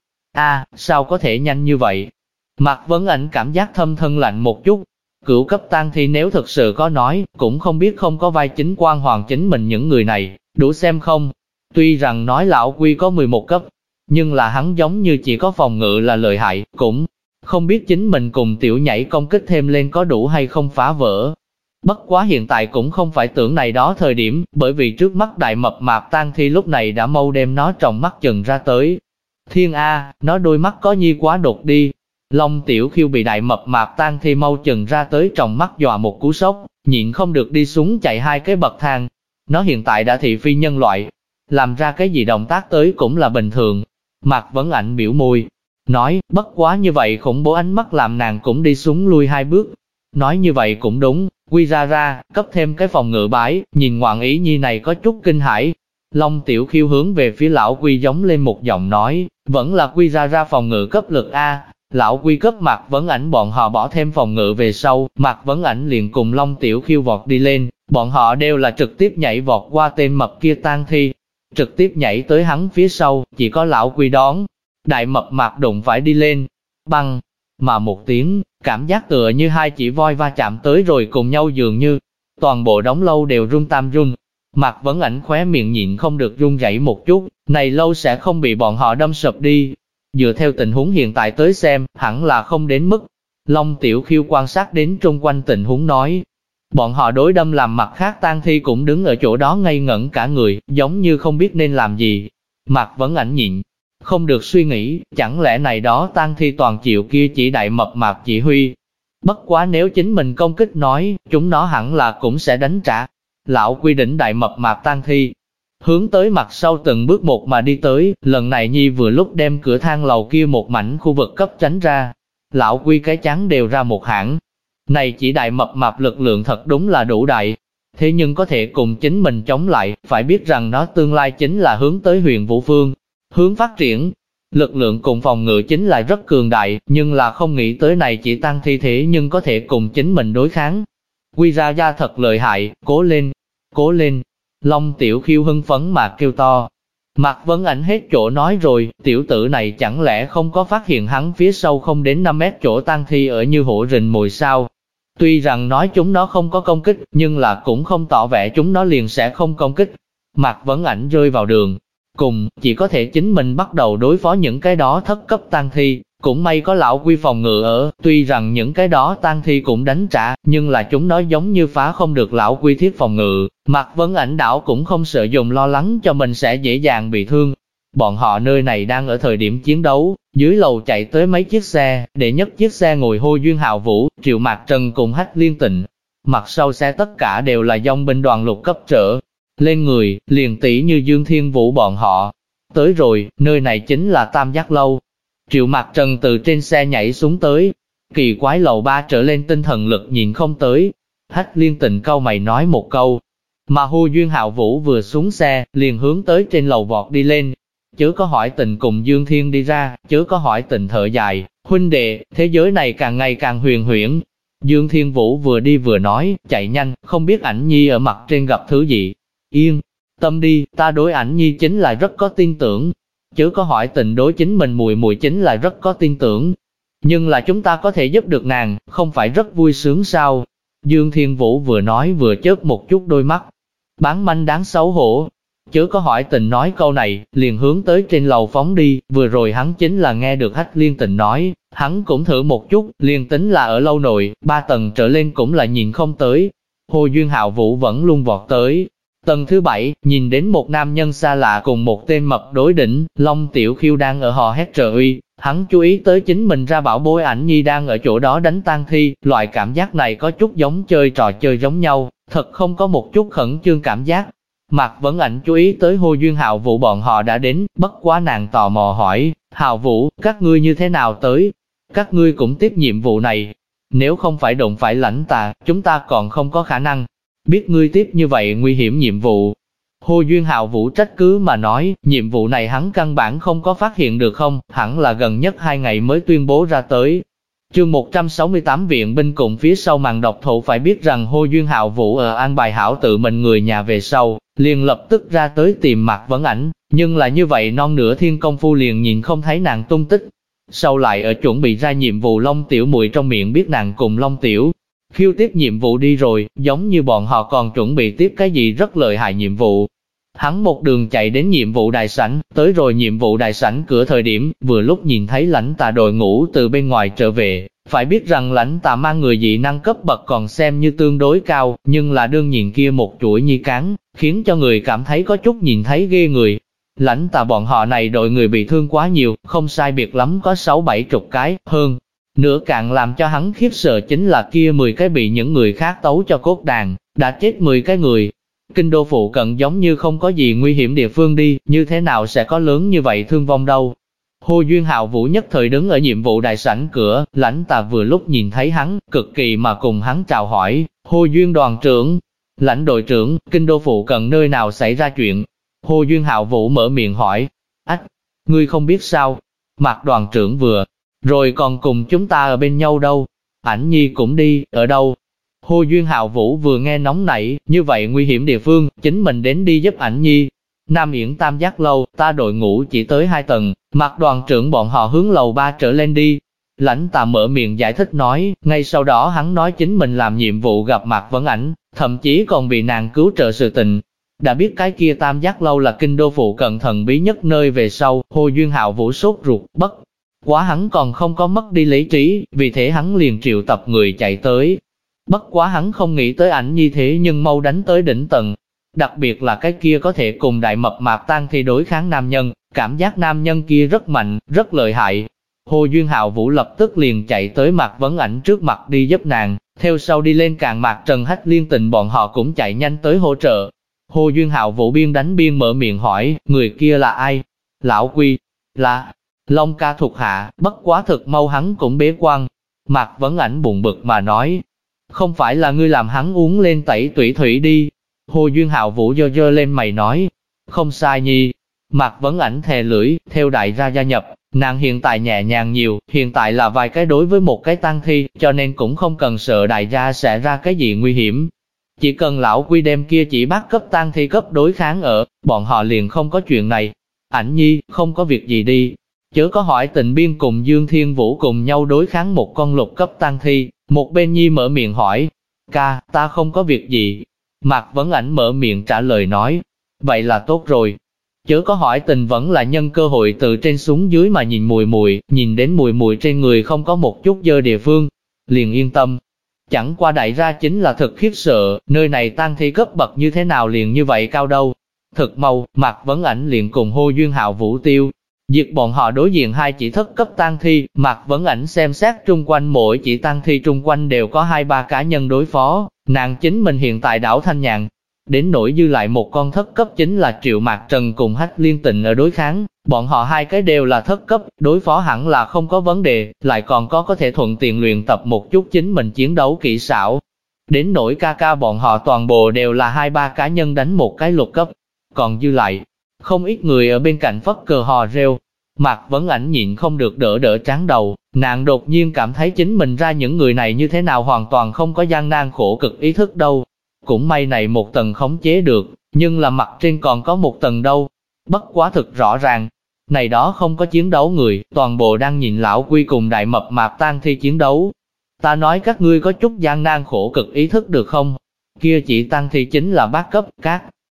Sao có thể nhanh như vậy? Mạc Vấn Ảnh cảm giác thâm thân lạnh một chút. Cửu cấp tang thi nếu thực sự có nói, cũng không biết không có vai chính quan hoàng chính mình những người này, đủ xem không? Tuy rằng nói lão Quy có 11 cấp, nhưng là hắn giống như chỉ có phòng ngự là lợi hại, cũng không biết chính mình cùng tiểu nhảy công kích thêm lên có đủ hay không phá vỡ. Bất quá hiện tại cũng không phải tưởng này đó thời điểm, bởi vì trước mắt đại mập mạp tang thi lúc này đã mau đem nó trong mắt chừng ra tới. Thiên A, nó đôi mắt có nhi quá đột đi. Long Tiểu Khiêu bị đại mập mạp tang thi mau chừng ra tới trong mắt dọa một cú sốc, nhịn không được đi xuống chạy 2 cái bậc thang. Nó hiện tại đã thị phi nhân loại, làm ra cái gì động tác tới cũng là bình thường. Mạc Vấn Ảnh biểu môi, nói, bất quá như vậy khủng bố ánh mắt làm nàng cũng đi xuống lui 2 bước. Nói như vậy cũng đúng, quy ra, cấp thêm cái phòng ngự bái, nhìn ngoạn ý nhi này có chút kinh hãi. Long Tiểu Khiêu hướng về phía lão Quy giống lên một giọng nói, vẫn là quy ra phòng ngự cấp lực A. Lão Quy cấp Mạc Vấn Ảnh bọn họ bỏ thêm phòng ngự về sau, Mạc Vấn Ảnh liền cùng Long Tiểu Khiêu vọt đi lên, bọn họ đều là trực tiếp nhảy vọt qua tên mập kia tang thi, trực tiếp nhảy tới hắn phía sau, chỉ có lão Quy đón. Đại mập mạp đụng phải đi lên, băng, mà một tiếng, cảm giác tựa như 2 chỉ voi va chạm tới rồi cùng nhau dường như, toàn bộ đống lâu đều run tam run. Mạc Vấn Ảnh khóe miệng nhịn không được run rẩy một chút, này lâu sẽ không bị bọn họ đâm sập đi. Dựa theo tình huống hiện tại tới xem, hẳn là không đến mức. Long Tiểu Khiêu quan sát đến trung quanh tình huống nói. Bọn họ đối đâm làm mặt khác tang thi cũng đứng ở chỗ đó ngây ngẩn cả người, giống như không biết nên làm gì. Mạc Vấn Ảnh nhịn không được suy nghĩ, chẳng lẽ này đó tang thi toàn chịu kia chỉ đại mập mạp chỉ huy. Bất quá nếu chính mình công kích nói, chúng nó hẳn là cũng sẽ đánh trả. Lão Quy đỉnh đại mập mạp tang thi, hướng tới mặt sau từng bước một mà đi tới, lần này nhi vừa lúc đem cửa thang lầu kia một mảnh khu vực cấp tránh ra. Lão Quy cái chán đều ra một hãng. Này chỉ đại mập mạp lực lượng thật đúng là đủ đại. Thế nhưng có thể cùng chính mình chống lại, phải biết rằng nó tương lai chính là hướng tới Huyền Vũ Phương, hướng phát triển. Lực lượng cùng phòng ngự chính là rất cường đại, nhưng là không nghĩ tới này chỉ tăng thi thế nhưng có thể cùng chính mình đối kháng. Quy ra thật lợi hại, cố lên, cố lên. Long Tiểu Khiêu hưng phấn mà kêu to. Mạc Vấn Ảnh hết chỗ nói rồi, tiểu tử này chẳng lẽ không có phát hiện hắn phía sau không đến 5 mét chỗ tang thi ở như hổ rình mồi sao? Tuy rằng nói chúng nó không có công kích, nhưng là cũng không tỏ vẻ chúng nó liền sẽ không công kích. Mạc Vấn Ảnh rơi vào đường cùng, chỉ có thể chính mình bắt đầu đối phó những cái đó thất cấp tang thi. Cũng may có lão Quy phòng ngự ở, tuy rằng những cái đó tang thi cũng đánh trả, nhưng là chúng nó giống như phá không được lão Quy thiết phòng ngự. Mạc Vấn Ảnh đảo cũng không sợ dùng lo lắng cho mình sẽ dễ dàng bị thương. Bọn họ nơi này đang ở thời điểm chiến đấu, dưới lầu chạy tới mấy chiếc xe, để nhất chiếc xe ngồi Hô Duyên Hạo Vũ, Triệu Mạc Trần cùng Hách Liên Tịnh. Mặt sau xe tất cả đều là dòng binh đoàn lục cấp trở lên người, liền tỷ như Dương Thiên Vũ bọn họ. Tới rồi, nơi này chính là Tam Giác Lâu. Triệu Mạc Trần từ trên xe nhảy xuống tới, kỳ quái lầu 3 trở lên tinh thần lực nhìn không tới. Hách Liên Tịnh cau mày nói một câu, mà Hô Duyên Hạo Vũ vừa xuống xe, liền hướng tới trên lầu vọt đi lên. Chớ có hỏi Tình cùng Dương Thiên đi ra, chớ có hỏi Tình thở dài, huynh đệ, thế giới này càng ngày càng huyền huyễn. Dương Thiên Vũ vừa đi vừa nói, chạy nhanh, không biết Ảnh Nhi ở mặt trên gặp thứ gì. Yên tâm đi, ta đối Ảnh Nhi chính là rất có tin tưởng. Chớ có hỏi Tình đối chính mình mùi mùi chính là rất có tin tưởng. Nhưng là chúng ta có thể giúp được nàng, không phải rất vui sướng sao? Dương Thiên Vũ vừa nói vừa chớp một chút đôi mắt. Bán manh đáng xấu hổ. chớ có hỏi Tình nói câu này, liền hướng tới trên lầu phóng đi, vừa rồi hắn chính là nghe được Hách Liên Tình nói, hắn cũng thử một chút, liền tính là ở lâu nội, 3 tầng trở lên cũng là nhìn không tới. Hồ Duyên Hạo Vũ vẫn luôn vọt tới. Tầng thứ 7, nhìn đến một nam nhân xa lạ cùng một tên mập đối đỉnh, Long Tiểu Khiêu đang ở hò hét trợ uy, hắn chú ý tới chính mình ra bảo bối Ảnh Nhi đang ở chỗ đó đánh tang thi, loại cảm giác này có chút giống chơi trò chơi giống nhau, thật không có một chút khẩn trương cảm giác. Mạc Vấn Ảnh chú ý tới Hồ Duyên Hạo Vũ bọn họ đã đến, bất quá nàng tò mò hỏi, Hạo Vũ, các ngươi như thế nào tới? Các ngươi cũng tiếp nhiệm vụ này. Nếu không phải đụng phải Lãnh Tà, chúng ta còn không có khả năng biết ngươi tiếp như vậy nguy hiểm nhiệm vụ. Hồ Duyên Hạo Vũ trách cứ mà nói, nhiệm vụ này hắn căn bản không có phát hiện được không, hẳn là gần nhất 2 ngày mới tuyên bố ra tới. Chương 168 viện binh cùng phía sau màn độc thủ phải biết rằng Hồ Duyên Hạo Vũ ở an bài hảo tự mình người nhà về sau, liền lập tức ra tới tìm Mạc Vấn Ảnh, nhưng là như vậy non nửa thiên công phu liền nhìn không thấy nàng tung tích. Sau lại ở chuẩn bị ra nhiệm vụ Long Tiểu Muội trong miệng biết nàng cùng Long Tiểu Khiêu tiếp nhiệm vụ đi rồi, giống như bọn họ còn chuẩn bị tiếp cái gì rất lợi hại nhiệm vụ. Hắn một đường chạy đến nhiệm vụ đại sảnh, tới rồi nhiệm vụ đại sảnh cửa thời điểm, vừa lúc nhìn thấy Lãnh Tà đội ngũ từ bên ngoài trở về. Phải biết rằng Lãnh Tà mang người dị năng cấp bậc còn xem như tương đối cao, nhưng là đương nhìn kia một chuỗi nhi cán, khiến cho người cảm thấy có chút nhìn thấy ghê người. Lãnh Tà bọn họ này đội người bị thương quá nhiều, không sai biệt lắm có 6-7 chục cái, hơn. Nửa càng làm cho hắn khiếp sợ chính là kia 10 cái bị những người khác tấu cho cốt đàn, đã chết 10 cái người. Kinh đô phụ cận giống như không có gì nguy hiểm địa phương đi, như thế nào sẽ có lớn như vậy thương vong đâu. Hồ Duyên Hạo Vũ nhất thời đứng ở nhiệm vụ đại sảnh cửa, Lãnh Tà vừa lúc nhìn thấy hắn, cực kỳ mà cùng hắn chào hỏi, Hồ Duyên đoàn trưởng, Lãnh đội trưởng, kinh đô phụ cận nơi nào xảy ra chuyện. Hồ Duyên Hạo Vũ mở miệng hỏi, ách, ngươi không biết sao, Mạc đoàn trưởng vừa rồi còn cùng chúng ta ở bên nhau đâu, Ảnh Nhi cũng đi, ở đâu? Hồ Duyên Hạo Vũ vừa nghe nóng nảy, như vậy nguy hiểm địa phương, chính mình đến đi giúp Ảnh Nhi. Nam Yển Tam Giác lâu, ta đội ngũ chỉ tới 2 tầng, Mạc đoàn trưởng bọn họ hướng lầu 3 trở lên đi. Lãnh Tà mở miệng giải thích nói, ngay sau đó hắn nói chính mình làm nhiệm vụ gặp Mạc Vấn Ảnh, thậm chí còn bị nàng cứu trợ sự tình. Đã biết cái kia Tam Giác lâu là kinh đô phụ cận thần bí nhất nơi về sau, Hồ Duyên Hạo Vũ sốt ruột, bất quá hắn còn không có mất đi lý trí, vì thế hắn liền triệu tập người chạy tới. Bất quá hắn không nghĩ tới Ảnh Nhi thế nhưng mau đánh tới đỉnh tầng. Đặc biệt là cái kia có thể cùng đại mập mạp tang thi đối kháng nam nhân, cảm giác nam nhân kia rất mạnh, rất lợi hại. Hồ Duyên Hạo Vũ lập tức liền chạy tới Mạc Vấn Ảnh trước mặt đi giúp nàng, theo sau đi lên càng Mạc Trần Hách Liên Tình bọn họ cũng chạy nhanh tới hỗ trợ. Hồ Duyên Hạo Vũ biên đánh biên mở miệng hỏi, người kia là ai? Lão Quy, là Long ca thuộc hạ, bất quá thực mau hắn cũng bế quan. Mạc Vấn Ảnh buồn bực mà nói, không phải là ngươi làm hắn uống lên tẩy tủy thủy đi. Hồ Duyên Hạo Vũ giơ lên mày nói, không sai nhi. Mạc Vấn Ảnh thè lưỡi, theo đại gia gia nhập, nàng hiện tại nhẹ nhàng nhiều, hiện tại là vài cái đối với một cái tang thi, cho nên cũng không cần sợ đại gia sẽ ra cái gì nguy hiểm. Chỉ cần lão Quy đem kia chỉ bắt cấp tang thi cấp đối kháng ở, bọn họ liền không có chuyện này. Ảnh Nhi, không có việc gì đi. Chớ có hỏi Tình Biên cùng Dương Thiên Vũ cùng nhau đối kháng một con lục cấp tang thi, một bên Nhi mở miệng hỏi, ca, ta không có việc gì. Mạc Vấn Ảnh mở miệng trả lời nói, vậy là tốt rồi. Chớ có hỏi Tình vẫn là nhân cơ hội từ trên xuống dưới mà nhìn Mùi Mùi, nhìn đến Mùi Mùi trên người không có một chút dơ địa phương, liền yên tâm. Chẳng qua đại ra chính là thật khiếp sợ, nơi này tang thi cấp bậc như thế nào liền như vậy cao đâu. Thực mau, Mạc Vấn Ảnh liền cùng Hồ Duyên Hạo Vũ tiêu diệt bọn họ đối diện 2 chỉ thất cấp tang thi. Mạc Vấn Ảnh xem xét trung quanh mỗi chỉ tang thi trung quanh đều có 2-3 cá nhân đối phó, nàng chính mình hiện tại đảo thanh nhàn. Đến nỗi dư lại một con thất cấp chính là Triệu Mạc Trần cùng Hách Liên Tình ở đối kháng, bọn họ 2 cái đều là thất cấp, đối phó hẳn là không có vấn đề, lại còn có thể thuận tiện luyện tập một chút chính mình chiến đấu kỹ xảo. Đến nỗi ca ca bọn họ toàn bộ đều là 2-3 cá nhân đánh một cái lục cấp, còn dư lại không ít người ở bên cạnh phất cờ hò reo. Mạc Vấn Ảnh nhịn không được đỡ trán đầu, nàng đột nhiên cảm thấy chính mình ra những người này như thế nào hoàn toàn không có gian nan khổ cực ý thức đâu. Cũng may này một tầng khống chế được, nhưng là mặt trên còn có một tầng đâu. Bất quá thực rõ ràng, này đó không có chiến đấu người, toàn bộ đang nhìn lão Quy cùng đại mập mạp tang thi chiến đấu. Ta nói các ngươi có chút gian nan khổ cực ý thức được không? Kia chỉ tang thi chính là bát cấp, các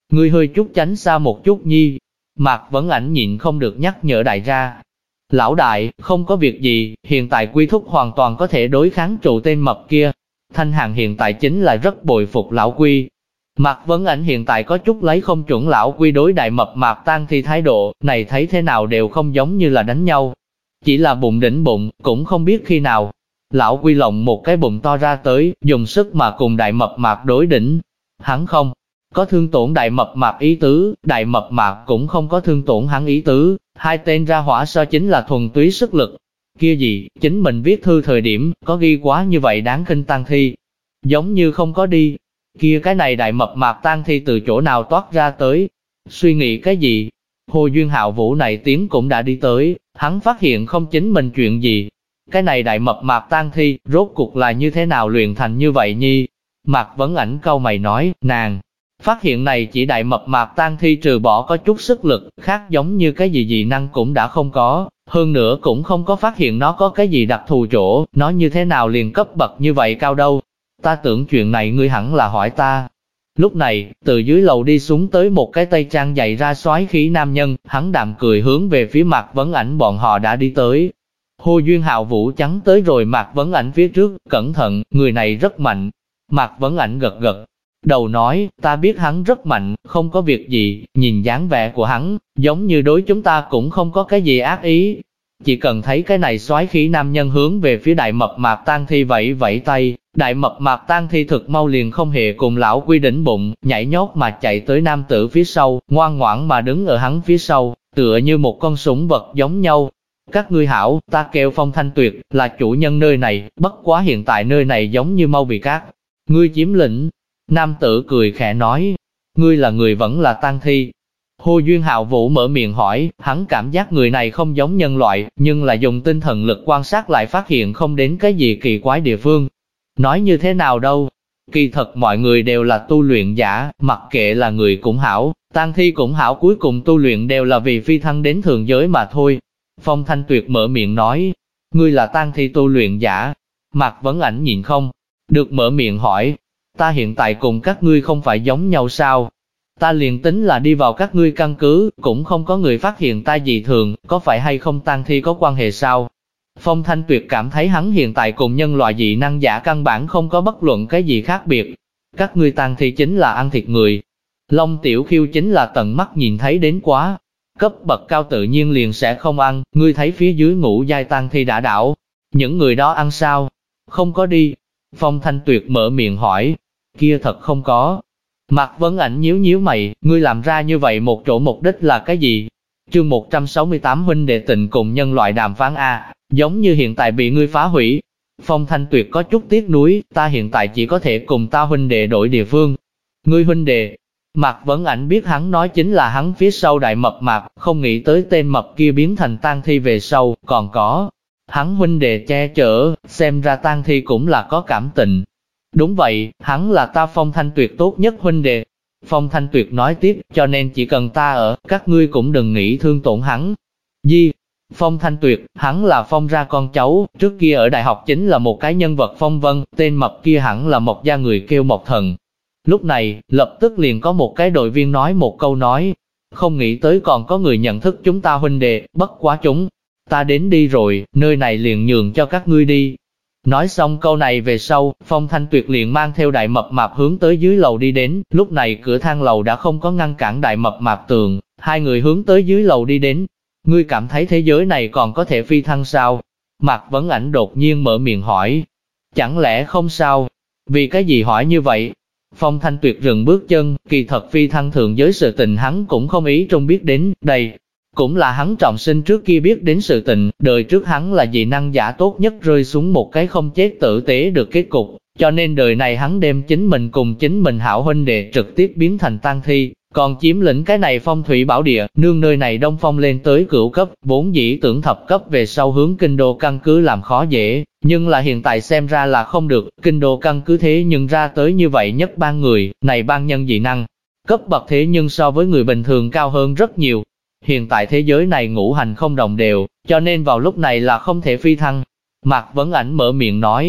Ngươi hơi chút tránh xa một chút nhi. Mạc Vấn Ảnh nhịn không được nhắc nhở đại ra. Lão đại, không có việc gì, hiện tại Quy Thúc hoàn toàn có thể đối kháng trụ tên mập kia. Thanh Hàn hiện tại chính là rất bội phục lão Quy. Mạc Vấn Ảnh hiện tại có chút lấy không chuẩn lão Quy đối đại mập mạp Tang Thi thái độ, này thấy thế nào đều không giống như là đánh nhau. Chỉ là bụng đỉnh bụng, cũng không biết khi nào. Lão Quy lộng một cái bụng to ra tới, dùng sức mà cùng đại mập mạp đối đỉnh. Hắn không có thương tổn đại mập mạp ý tứ, đại mập mạp cũng không có thương tổn hắn ý tứ, hai tên ra hỏa so chính là thuần túy sức lực. Kia gì, chính mình viết thư thời điểm, có ghi quá như vậy đáng khinh Tang Thi. Giống như không có đi. Kia cái này đại mập mạp Tang Thi từ chỗ nào toát ra tới. Suy nghĩ cái gì? Hồ Duyên Hạo Vũ này tiếng cũng đã đi tới, hắn phát hiện không chính mình chuyện gì. Cái này đại mập mạp Tang Thi, rốt cuộc là như thế nào luyện thành như vậy nhi? Mạc Vấn Ảnh cau mày nói, nàng phát hiện này chỉ đại mập mạp Tang Thi trừ bỏ có chút sức lực, khác giống như cái gì dị năng cũng đã không có, hơn nữa cũng không có phát hiện nó có cái gì đặc thù chỗ, nó như thế nào liền cấp bậc như vậy cao đâu. Ta tưởng chuyện này ngươi hẳn là hỏi ta. Lúc này, từ dưới lầu đi xuống tới một cái tây trang dày ra soái khí nam nhân, hắn đạm cười hướng về phía Mạc Vấn Ảnh bọn họ đã đi tới. Hồ Duyên Hạo Vũ chắn tới rồi Mạc Vấn Ảnh phía trước, cẩn thận, người này rất mạnh. Mạc Vấn Ảnh gật gật đầu nói, ta biết hắn rất mạnh, không có việc gì, nhìn dáng vẻ của hắn, giống như đối chúng ta cũng không có cái gì ác ý. Chỉ cần thấy cái này soái khí nam nhân hướng về phía đại mập mạp Tang Thi vẫy vẫy tay, đại mập mạp Tang Thi thực mau liền không hề cùng lão Quy đỉnh bụng, nhảy nhót mà chạy tới nam tử phía sau, ngoan ngoãn mà đứng ở hắn phía sau, tựa như một con sủng vật giống nhau. Các ngươi hảo, ta kêu Phong Thanh Tuyệt, là chủ nhân nơi này, bất quá hiện tại nơi này giống như mau bị các ngươi chiếm lĩnh. Nam tử cười khẽ nói, ngươi là người vẫn là Tang Thi. Hồ Duyên Hạo Vũ mở miệng hỏi, hắn cảm giác người này không giống nhân loại, nhưng là dùng tinh thần lực quan sát lại phát hiện không đến cái gì kỳ quái địa phương. Nói như thế nào đâu? Kỳ thật mọi người đều là tu luyện giả, mặc kệ là người cũng hảo, Tang Thi cũng hảo, cuối cùng tu luyện đều là vì phi thăng đến thường giới mà thôi. Phong Thanh Tuyệt mở miệng nói, ngươi là Tang Thi tu luyện giả. Mạc Vấn Ảnh nhìn không được mở miệng hỏi, ta hiện tại cùng các ngươi không phải giống nhau sao? Ta liền tính là đi vào các ngươi căn cứ, cũng không có người phát hiện ta dị thường, có phải hay không Tang Thi có quan hệ sao? Phong Thanh Tuyệt cảm thấy hắn hiện tại cùng nhân loại dị năng giả căn bản không có bất luận cái gì khác biệt. Các ngươi Tang Thi chính là ăn thịt người. Long Tiểu Khiêu chính là tận mắt nhìn thấy đến quá. Cấp bậc cao tự nhiên liền sẽ không ăn, ngươi thấy phía dưới ngũ giai Tang Thi đã đảo. Những người đó ăn sao? Không có đi. Phong Thanh Tuyệt mở miệng hỏi. Kia thật không có. Mạc Vấn Ảnh nhíu nhíu mày, ngươi làm ra như vậy một chỗ mục đích là cái gì? Chương 168 huynh đệ tình cùng nhân loại đàm phán A, giống như hiện tại bị ngươi phá hủy. Phong Thanh Tuyệt có chút tiếc nuối, ta hiện tại chỉ có thể cùng ta huynh đệ đổi địa phương. Ngươi huynh đệ? Mạc Vấn Ảnh biết hắn nói chính là hắn phía sau đại mập mạp, không nghĩ tới tên mập kia biến thành Tang Thi về sau, còn có hắn huynh đệ che chở, xem ra Tang Thi cũng là có cảm tình. Đúng vậy, hắn là ta Phong Thanh Tuyệt tốt nhất huynh đệ. Phong Thanh Tuyệt nói tiếp, cho nên chỉ cần ta ở, các ngươi cũng đừng nghĩ thương tổn hắn. Di, Phong Thanh Tuyệt, hắn là Phong ra con cháu, trước kia ở đại học chính là một cái nhân vật phong vân, tên mập kia hẳn là Mộc gia người kêu Mộc Thần. Lúc này, lập tức liền có một cái đội viên nói một câu nói, không nghĩ tới còn có người nhận thức chúng ta huynh đệ, bất quá chúng ta đến đi rồi, nơi này liền nhường cho các ngươi đi. Nói xong câu này về sau, Phong Thanh Tuyệt liền mang theo đại mập mạp hướng tới dưới lầu đi đến, lúc này cửa thang lầu đã không có ngăn cản đại mập mạp tường, hai người hướng tới dưới lầu đi đến. Ngươi cảm thấy thế giới này còn có thể phi thăng sao? Mạc Vấn Ảnh đột nhiên mở miệng hỏi. Chẳng lẽ không sao? Vì cái gì hỏi như vậy? Phong Thanh Tuyệt dừng bước chân, kỳ thật phi thăng thượng giới sự tình hắn cũng không ý trong biết đến, đây cũng là hắn trọng sinh trước kia biết đến sự tình, đời trước hắn là dị năng giả tốt nhất rơi xuống một cái không chết tử tế được kết cục, cho nên đời này hắn đem chính mình cùng chính mình hảo huynh đệ trực tiếp biến thành Tang Thi, còn chiếm lĩnh cái này phong thủy bảo địa, nương nơi này đông phong lên tới cửu cấp, vốn dĩ tưởng thập cấp về sau hướng kinh đô căn cứ làm khó dễ, nhưng là hiện tại xem ra là không được, kinh đô căn cứ thế nhưng ra tới như vậy nhất ban người, này ban nhân dị năng, cấp bậc thế nhưng so với người bình thường cao hơn rất nhiều. Hiện tại thế giới này ngũ hành không đồng đều, cho nên vào lúc này là không thể phi thăng. Mạc Vấn Ảnh mở miệng nói,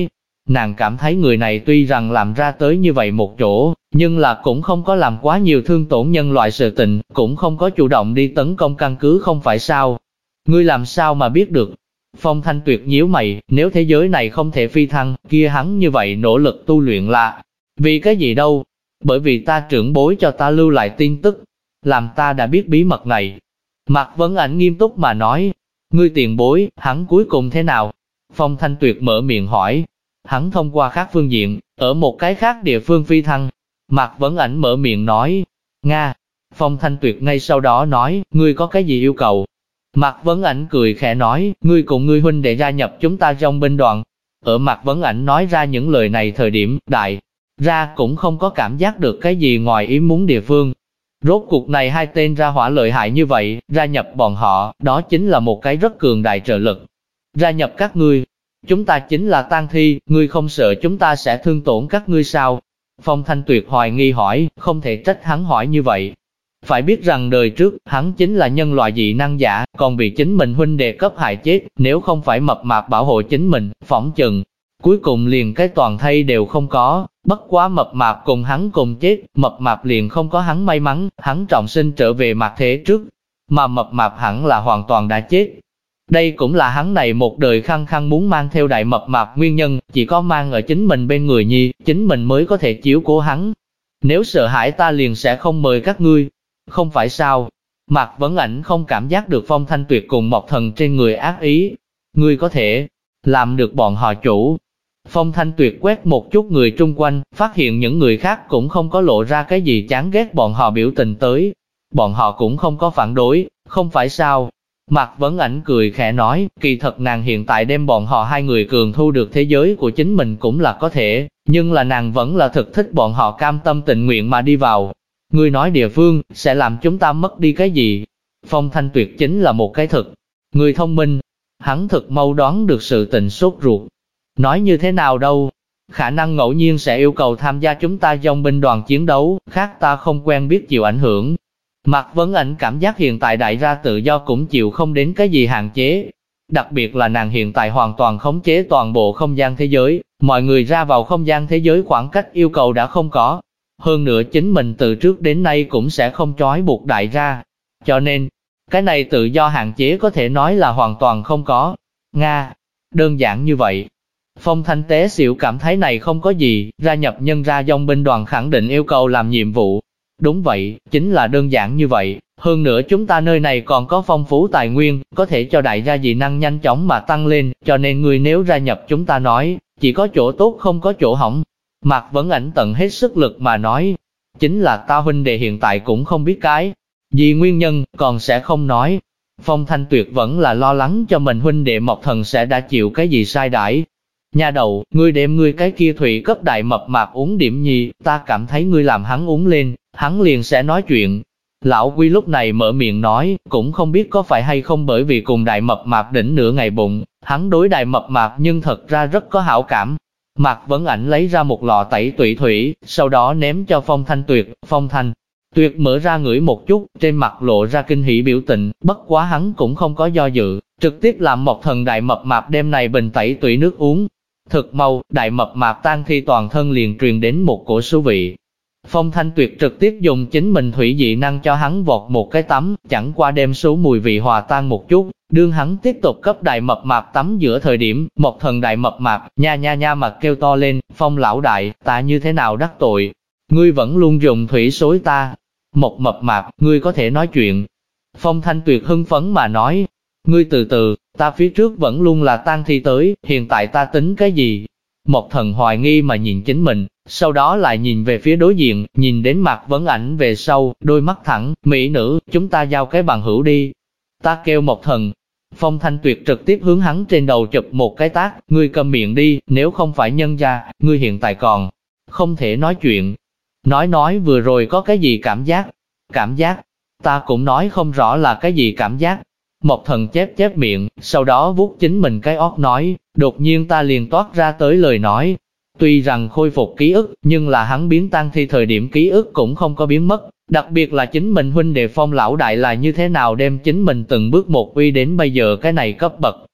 Nàng cảm thấy người này tuy rằng làm ra tới như vậy một chỗ, nhưng là cũng không có làm quá nhiều thương tổn nhân loại sự tình, cũng không có chủ động đi tấn công căn cứ không phải sao. Ngươi làm sao mà biết được? Phong Thanh Tuyệt nhíu mày, nếu thế giới này không thể phi thăng, kia hắn như vậy nỗ lực tu luyện là vì cái gì đâu? Bởi vì ta trưởng bối cho ta lưu lại tin tức, làm ta đã biết bí mật này. Mạc Vấn Ảnh nghiêm túc mà nói, ngươi tiền bối, hắn cuối cùng thế nào? Phong Thanh Tuyệt mở miệng hỏi, hắn thông qua khác phương diện, ở một cái khác địa phương phi thăng. Mạc Vấn Ảnh mở miệng nói, Nga. Phong Thanh Tuyệt ngay sau đó nói, ngươi có cái gì yêu cầu? Mạc Vấn Ảnh cười khẽ nói, ngươi cùng ngươi huynh đệ gia nhập chúng ta trong binh đoàn. Ở Mạc Vấn Ảnh nói ra những lời này thời điểm, đại ra cũng không có cảm giác được cái gì ngoài ý muốn địa phương. Rốt cuộc này hai tên ra hỏa lợi hại như vậy, gia nhập bọn họ, đó chính là một cái rất cường đại trợ lực. Gia nhập các ngươi, chúng ta chính là tang thi, ngươi không sợ chúng ta sẽ thương tổn các ngươi sao? Phong Thanh Tuyệt hoài nghi hỏi, không thể trách hắn hỏi như vậy. Phải biết rằng đời trước, hắn chính là nhân loại dị năng giả, còn bị chính mình huynh đệ cấp hại chết, nếu không phải mập mạp bảo hộ chính mình, phỏng chừng. Cuối cùng liền cái toàn thây đều không có, bất quá mập mạp cùng hắn cùng chết, mập mạp liền không có hắn may mắn, hắn trọng sinh trở về mặt thế trước, mà mập mạp hẳn là hoàn toàn đã chết. Đây cũng là hắn này một đời khăng khăng muốn mang theo đại mập mạp nguyên nhân, chỉ có mang ở chính mình bên người nhi, chính mình mới có thể chiếu cố hắn. Nếu sợ hãi ta liền sẽ không mời các ngươi, không phải sao? Mạc Vấn Ảnh không cảm giác được Phong Thanh Tuyệt cùng Mộc Thần trên người ác ý. Ngươi có thể làm được bọn họ chủ. Phong Thanh Tuyệt quét một chút người chung quanh, phát hiện những người khác cũng không có lộ ra cái gì chán ghét bọn họ biểu tình tới. Bọn họ cũng không có phản đối, không phải sao? Mạc Vấn Ảnh cười khẽ nói, kỳ thật nàng hiện tại đem bọn họ hai người cường thu được thế giới của chính mình cũng là có thể, nhưng là nàng vẫn là thực thích bọn họ cam tâm tình nguyện mà đi vào. Ngươi nói địa phương, sẽ làm chúng ta mất đi cái gì? Phong Thanh Tuyệt chính là một cái thực người thông minh, hắn thực mau đoán được sự tình sốt ruột. Nói như thế nào đâu? Khả năng ngẫu nhiên sẽ yêu cầu tham gia chúng ta dòng binh đoàn chiến đấu, khác ta không quen biết chịu ảnh hưởng. Mạc Vấn Ảnh cảm giác hiện tại đại ra tự do cũng chịu không đến cái gì hạn chế. Đặc biệt là nàng hiện tại hoàn toàn khống chế toàn bộ không gian thế giới, mọi người ra vào không gian thế giới khoảng cách yêu cầu đã không có. Hơn nữa chính mình từ trước đến nay cũng sẽ không trói buộc đại ra. Cho nên, cái này tự do hạn chế có thể nói là hoàn toàn không có. Nga, đơn giản như vậy. Phong Thanh Tế xỉu cảm thấy này không có gì, gia nhập nhân ra dòng binh đoàn khẳng định yêu cầu làm nhiệm vụ. Đúng vậy, chính là đơn giản như vậy. Hơn nữa chúng ta nơi này còn có phong phú tài nguyên, có thể cho đại gia dị năng nhanh chóng mà tăng lên, cho nên người nếu gia nhập chúng ta nói, chỉ có chỗ tốt không có chỗ hỏng. Mạc Vấn Ảnh tận hết sức lực mà nói, chính là ta huynh đệ hiện tại cũng không biết cái gì nguyên nhân, còn sẽ không nói. Phong Thanh Tuyệt vẫn là lo lắng cho mình huynh đệ Mộc Thần sẽ đã chịu cái gì sai đãi. Nhà đầu, ngươi đem ngươi cái kia thủy cấp đại mập mạp uống điểm nhi, ta cảm thấy ngươi làm hắn uống lên, hắn liền sẽ nói chuyện. Lão Quy lúc này mở miệng nói, cũng không biết có phải hay không bởi vì cùng đại mập mạp đỉnh nửa ngày bụng, hắn đối đại mập mạp nhưng thật ra rất có hảo cảm. Mạc Vấn Ảnh lấy ra một lọ tẩy tủy thủy, sau đó ném cho Phong Thanh Tuyệt. Phong Thanh Tuyệt mở ra ngửi một chút, trên mặt lộ ra kinh hỉ biểu tình, bất quá hắn cũng không có do dự, trực tiếp làm Mộc Thần đại mập mạp đem này bình tẩy tủy nước uống. Thực mau, đại mập mạp tan thi toàn thân liền truyền đến một cổ số vị. Phong Thanh Tuyệt trực tiếp dùng chính mình thủy dị năng cho hắn vọt một cái tắm, chẳng qua đem số mùi vị hòa tan một chút, đương hắn tiếp tục cấp đại mập mạp tắm giữa thời điểm, Mộc Thần đại mập mạp, nha nha nha mặt kêu to lên, Phong lão đại, ta như thế nào đắc tội, ngươi vẫn luôn dùng thủy xối ta. Mộc mập mạp, ngươi có thể nói chuyện. Phong Thanh Tuyệt hưng phấn mà nói, ngươi từ từ, ta phía trước vẫn luôn là tang thi tới, hiện tại ta tính cái gì? Mộc Thần hoài nghi mà nhìn chính mình, sau đó lại nhìn về phía đối diện, nhìn đến Mạc Vấn Ảnh về sau, đôi mắt thẳng, mỹ nữ, chúng ta giao cái bằng hữu đi. Ta kêu Mộc Thần. Phong Thanh Tuyệt trực tiếp hướng hắn trên đầu chụp một cái tát, ngươi câm miệng đi, nếu không phải nhân gia, ngươi hiện tại còn không thể nói chuyện. Nói vừa rồi có cái gì cảm giác? Cảm giác? Ta cũng nói không rõ là cái gì cảm giác. Mộc Thần chép miệng, sau đó vuốt chính mình cái ót nói, đột nhiên ta liền toát ra tới lời nói. Tuy rằng khôi phục ký ức, nhưng là hắn biến tang thi thời điểm ký ức cũng không có biến mất, đặc biệt là chính mình huynh đệ Phong lão đại là như thế nào đem chính mình từng bước một uy đến bây giờ cái này cấp bậc.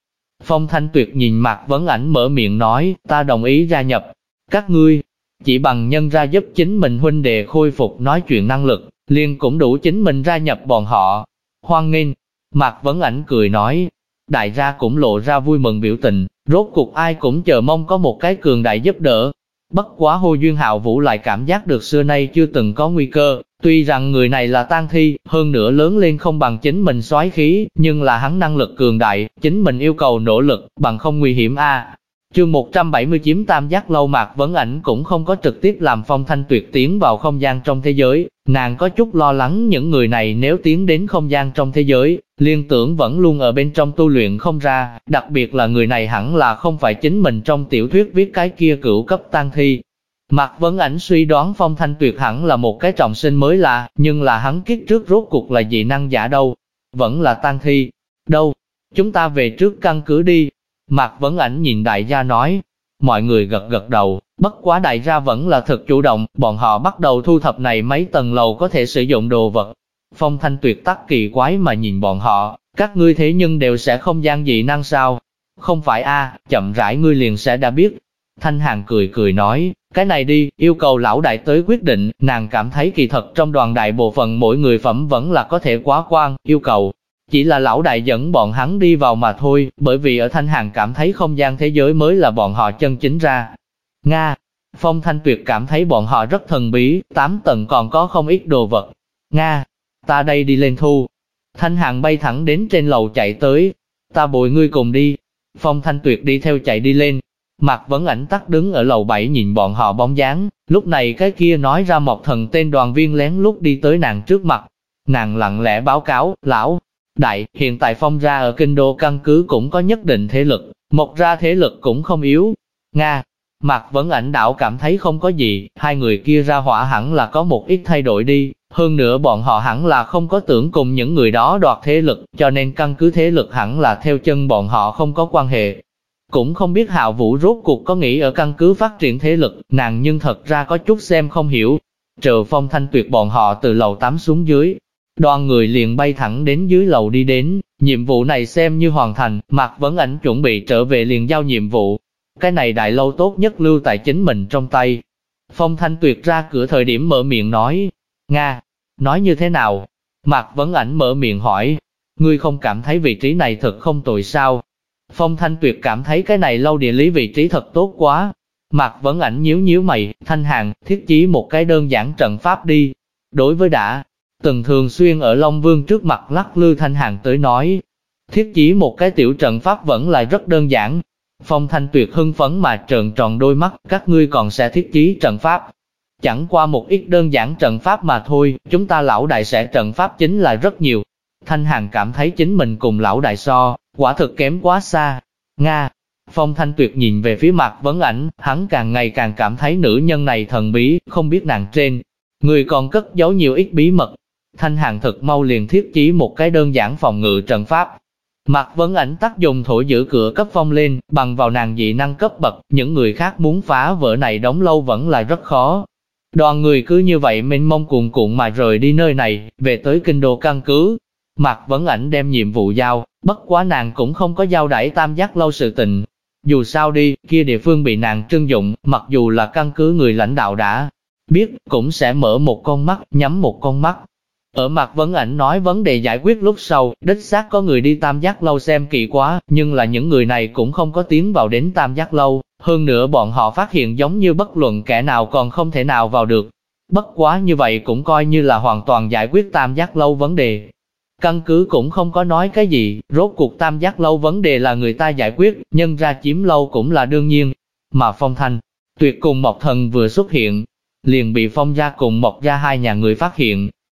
Phong Thanh Tuyệt nhìn Mạc Vấn Ảnh mở miệng nói, ta đồng ý gia nhập. Các ngươi, chỉ bằng nhân ra giúp chính mình huynh đệ khôi phục nói chuyện năng lực, liền cũng đủ chính mình gia nhập bọn họ. Hoan nghênh, Mạc Vấn Ảnh cười nói. Đại gia cũng lộ ra vui mừng biểu tình, rốt cuộc ai cũng chờ mong có một cái cường đại giúp đỡ. Bất quá Hồ Duyên Hạo Vũ lại cảm giác được xưa nay chưa từng có nguy cơ, tuy rằng người này là tang thi, hơn nữa lớn lên không bằng chính mình soái khí, nhưng là hắn năng lực cường đại, chính mình yêu cầu nỗ lực, bằng không nguy hiểm a. Chương 179 Tam Giác Lâu. Mạc Vấn Ảnh cũng không có trực tiếp làm Phong Thanh Tuyệt tiến vào không gian trong thế giới, nàng có chút lo lắng những người này nếu tiến đến không gian trong thế giới, liên tưởng vẫn luôn ở bên trong tu luyện không ra, đặc biệt là người này hẳn là không phải chính mình trong tiểu thuyết viết cái kia cửu cấp tang thi. Mạc Vấn Ảnh suy đoán Phong Thanh Tuyệt hẳn là một cái trọng sinh mới lạ, nhưng là hắn kiếp trước rốt cuộc là dị năng giả đâu, vẫn là tang thi, đâu, chúng ta về trước căn cứ đi. Mạc Vấn Ảnh nhìn đại gia nói, mọi người gật gật đầu, bất quá đại gia vẫn là thật chủ động, bọn họ bắt đầu thu thập này mấy tầng lầu có thể sử dụng đồ vật. Phong Thanh Tuyệt tắc kỳ quái mà nhìn bọn họ, các ngươi thế nhưng đều sẽ không gian dị năng sao? Không phải a, chậm rãi ngươi liền sẽ đã biết. Thanh Hàn cười cười nói, cái này đi, yêu cầu lão đại tới quyết định, nàng cảm thấy kỳ thật trong đoàn đại bộ phận mỗi người phẩm vẫn là có thể quá quan, yêu cầu chỉ là lão đại dẫn bọn hắn đi vào mà thôi, bởi vì ở Thanh Hàn cảm thấy không gian thế giới mới là bọn họ chân chính ra. Nga, Phong Thanh Tuyệt cảm thấy bọn họ rất thần bí, 8 tầng còn có không ít đồ vật. Nga, ta đây đi lên thu. Thanh Hàn bay thẳng đến trên lầu chạy tới, ta bồi ngươi cùng đi. Phong Thanh Tuyệt đi theo chạy đi lên. Mạc Vấn Ảnh tắc đứng ở lầu 7 nhìn bọn họ bóng dáng, lúc này cái kia nói ra Mộc Thần tên đoàn viên lén lút đi tới nàng trước mặt. Nàng lặng lẽ báo cáo, lão đại, hiện tại Phong ra ở kinh đô căn cứ cũng có nhất định thế lực, Mộc ra thế lực cũng không yếu. Nga, Mạc Vấn Ảnh đảo cảm thấy không có gì, hai người kia ra hỏa hẳn là có một ít thay đổi đi, hơn nữa bọn họ hẳn là không có tưởng cùng những người đó đoạt thế lực, cho nên căn cứ thế lực hẳn là theo chân bọn họ không có quan hệ. Cũng không biết Hạo Vũ rốt cuộc có nghĩ ở căn cứ phát triển thế lực, nàng nhưng thật ra có chút xem không hiểu. Chờ Phong Thanh Tuyệt bọn họ từ lầu 8 xuống dưới, đoàn người liền bay thẳng đến dưới lầu đi đến, nhiệm vụ này xem như hoàn thành, Mạc Vấn Ảnh chuẩn bị trở về liền giao nhiệm vụ. Cái này đại lâu tốt nhất lưu tại chính mình trong tay. Phong Thanh Tuyệt ra cửa thời điểm mở miệng nói, Nga, nói như thế nào? Mạc Vấn Ảnh mở miệng hỏi, ngươi không cảm thấy vị trí này thật không tồi sao? Phong Thanh Tuyệt cảm thấy cái này lâu địa lý vị trí thật tốt quá. Mạc Vấn Ảnh nhíu nhíu mày, Thanh Hàn, thiết chí một cái đơn giản trận pháp đi. Đối với đã từng thường xuyên ở Long Vương trước mặt lắc lư Thanh Hàn tới nói, thiết chí một cái tiểu trận pháp vẫn là rất đơn giản. Phong Thanh Tuyệt hưng phấn mà trợn tròn đôi mắt, các ngươi còn sẽ thiết chí trận pháp. Chẳng qua một ít đơn giản trận pháp mà thôi, chúng ta lão đại sẽ trận pháp chính là rất nhiều. Thanh Hàn cảm thấy chính mình cùng lão đại so, quả thực kém quá xa. Nga, Phong Thanh Tuyệt nhìn về phía Mạc Vấn Ảnh, hắn càng ngày càng cảm thấy nữ nhân này thần bí, không biết nàng trên người còn cất giấu nhiều ít bí mật. Thanh Hàn thật mau liền thiết chí một cái đơn giản phòng ngự trận pháp. Mạc Vấn Ảnh tắc dùng thổi giữ cửa cấp phong lên, bằng vào nàng dị năng cấp bậc, những người khác muốn phá vỡ này đóng lâu vẫn là rất khó. Đoàn người cứ như vậy mênh mông cuồn cuộn mà rời đi nơi này, về tới kinh đô căn cứ. Mạc Vấn Ảnh đem nhiệm vụ giao, bất quá nàng cũng không có giao đãi Tam Giác Lâu sự tình. Dù sao đi, kia địa phương bị nàng trưng dụng, mặc dù là căn cứ người lãnh đạo đã biết, cũng sẽ mở một con mắt, nhắm một con mắt. Ở Mạc Vấn Ảnh nói vấn đề giải quyết lúc sau, đích xác có người đi Tam Giác Lâu xem kỹ quá, nhưng là những người này cũng không có tiến vào đến Tam Giác Lâu, hơn nữa bọn họ phát hiện giống như bất luận kẻ nào còn không thể nào vào được. Bất quá như vậy cũng coi như là hoàn toàn giải quyết Tam Giác Lâu vấn đề. Căn cứ cũng không có nói cái gì, rốt cuộc Tam Giác Lâu vấn đề là người ta giải quyết, nhân ra chiếm lâu cũng là đương nhiên. Mà Phong Thanh Tuyệt cùng Mộc Thần vừa xuất hiện, liền bị Phong gia cùng Mộc gia hai nhà người phát hiện,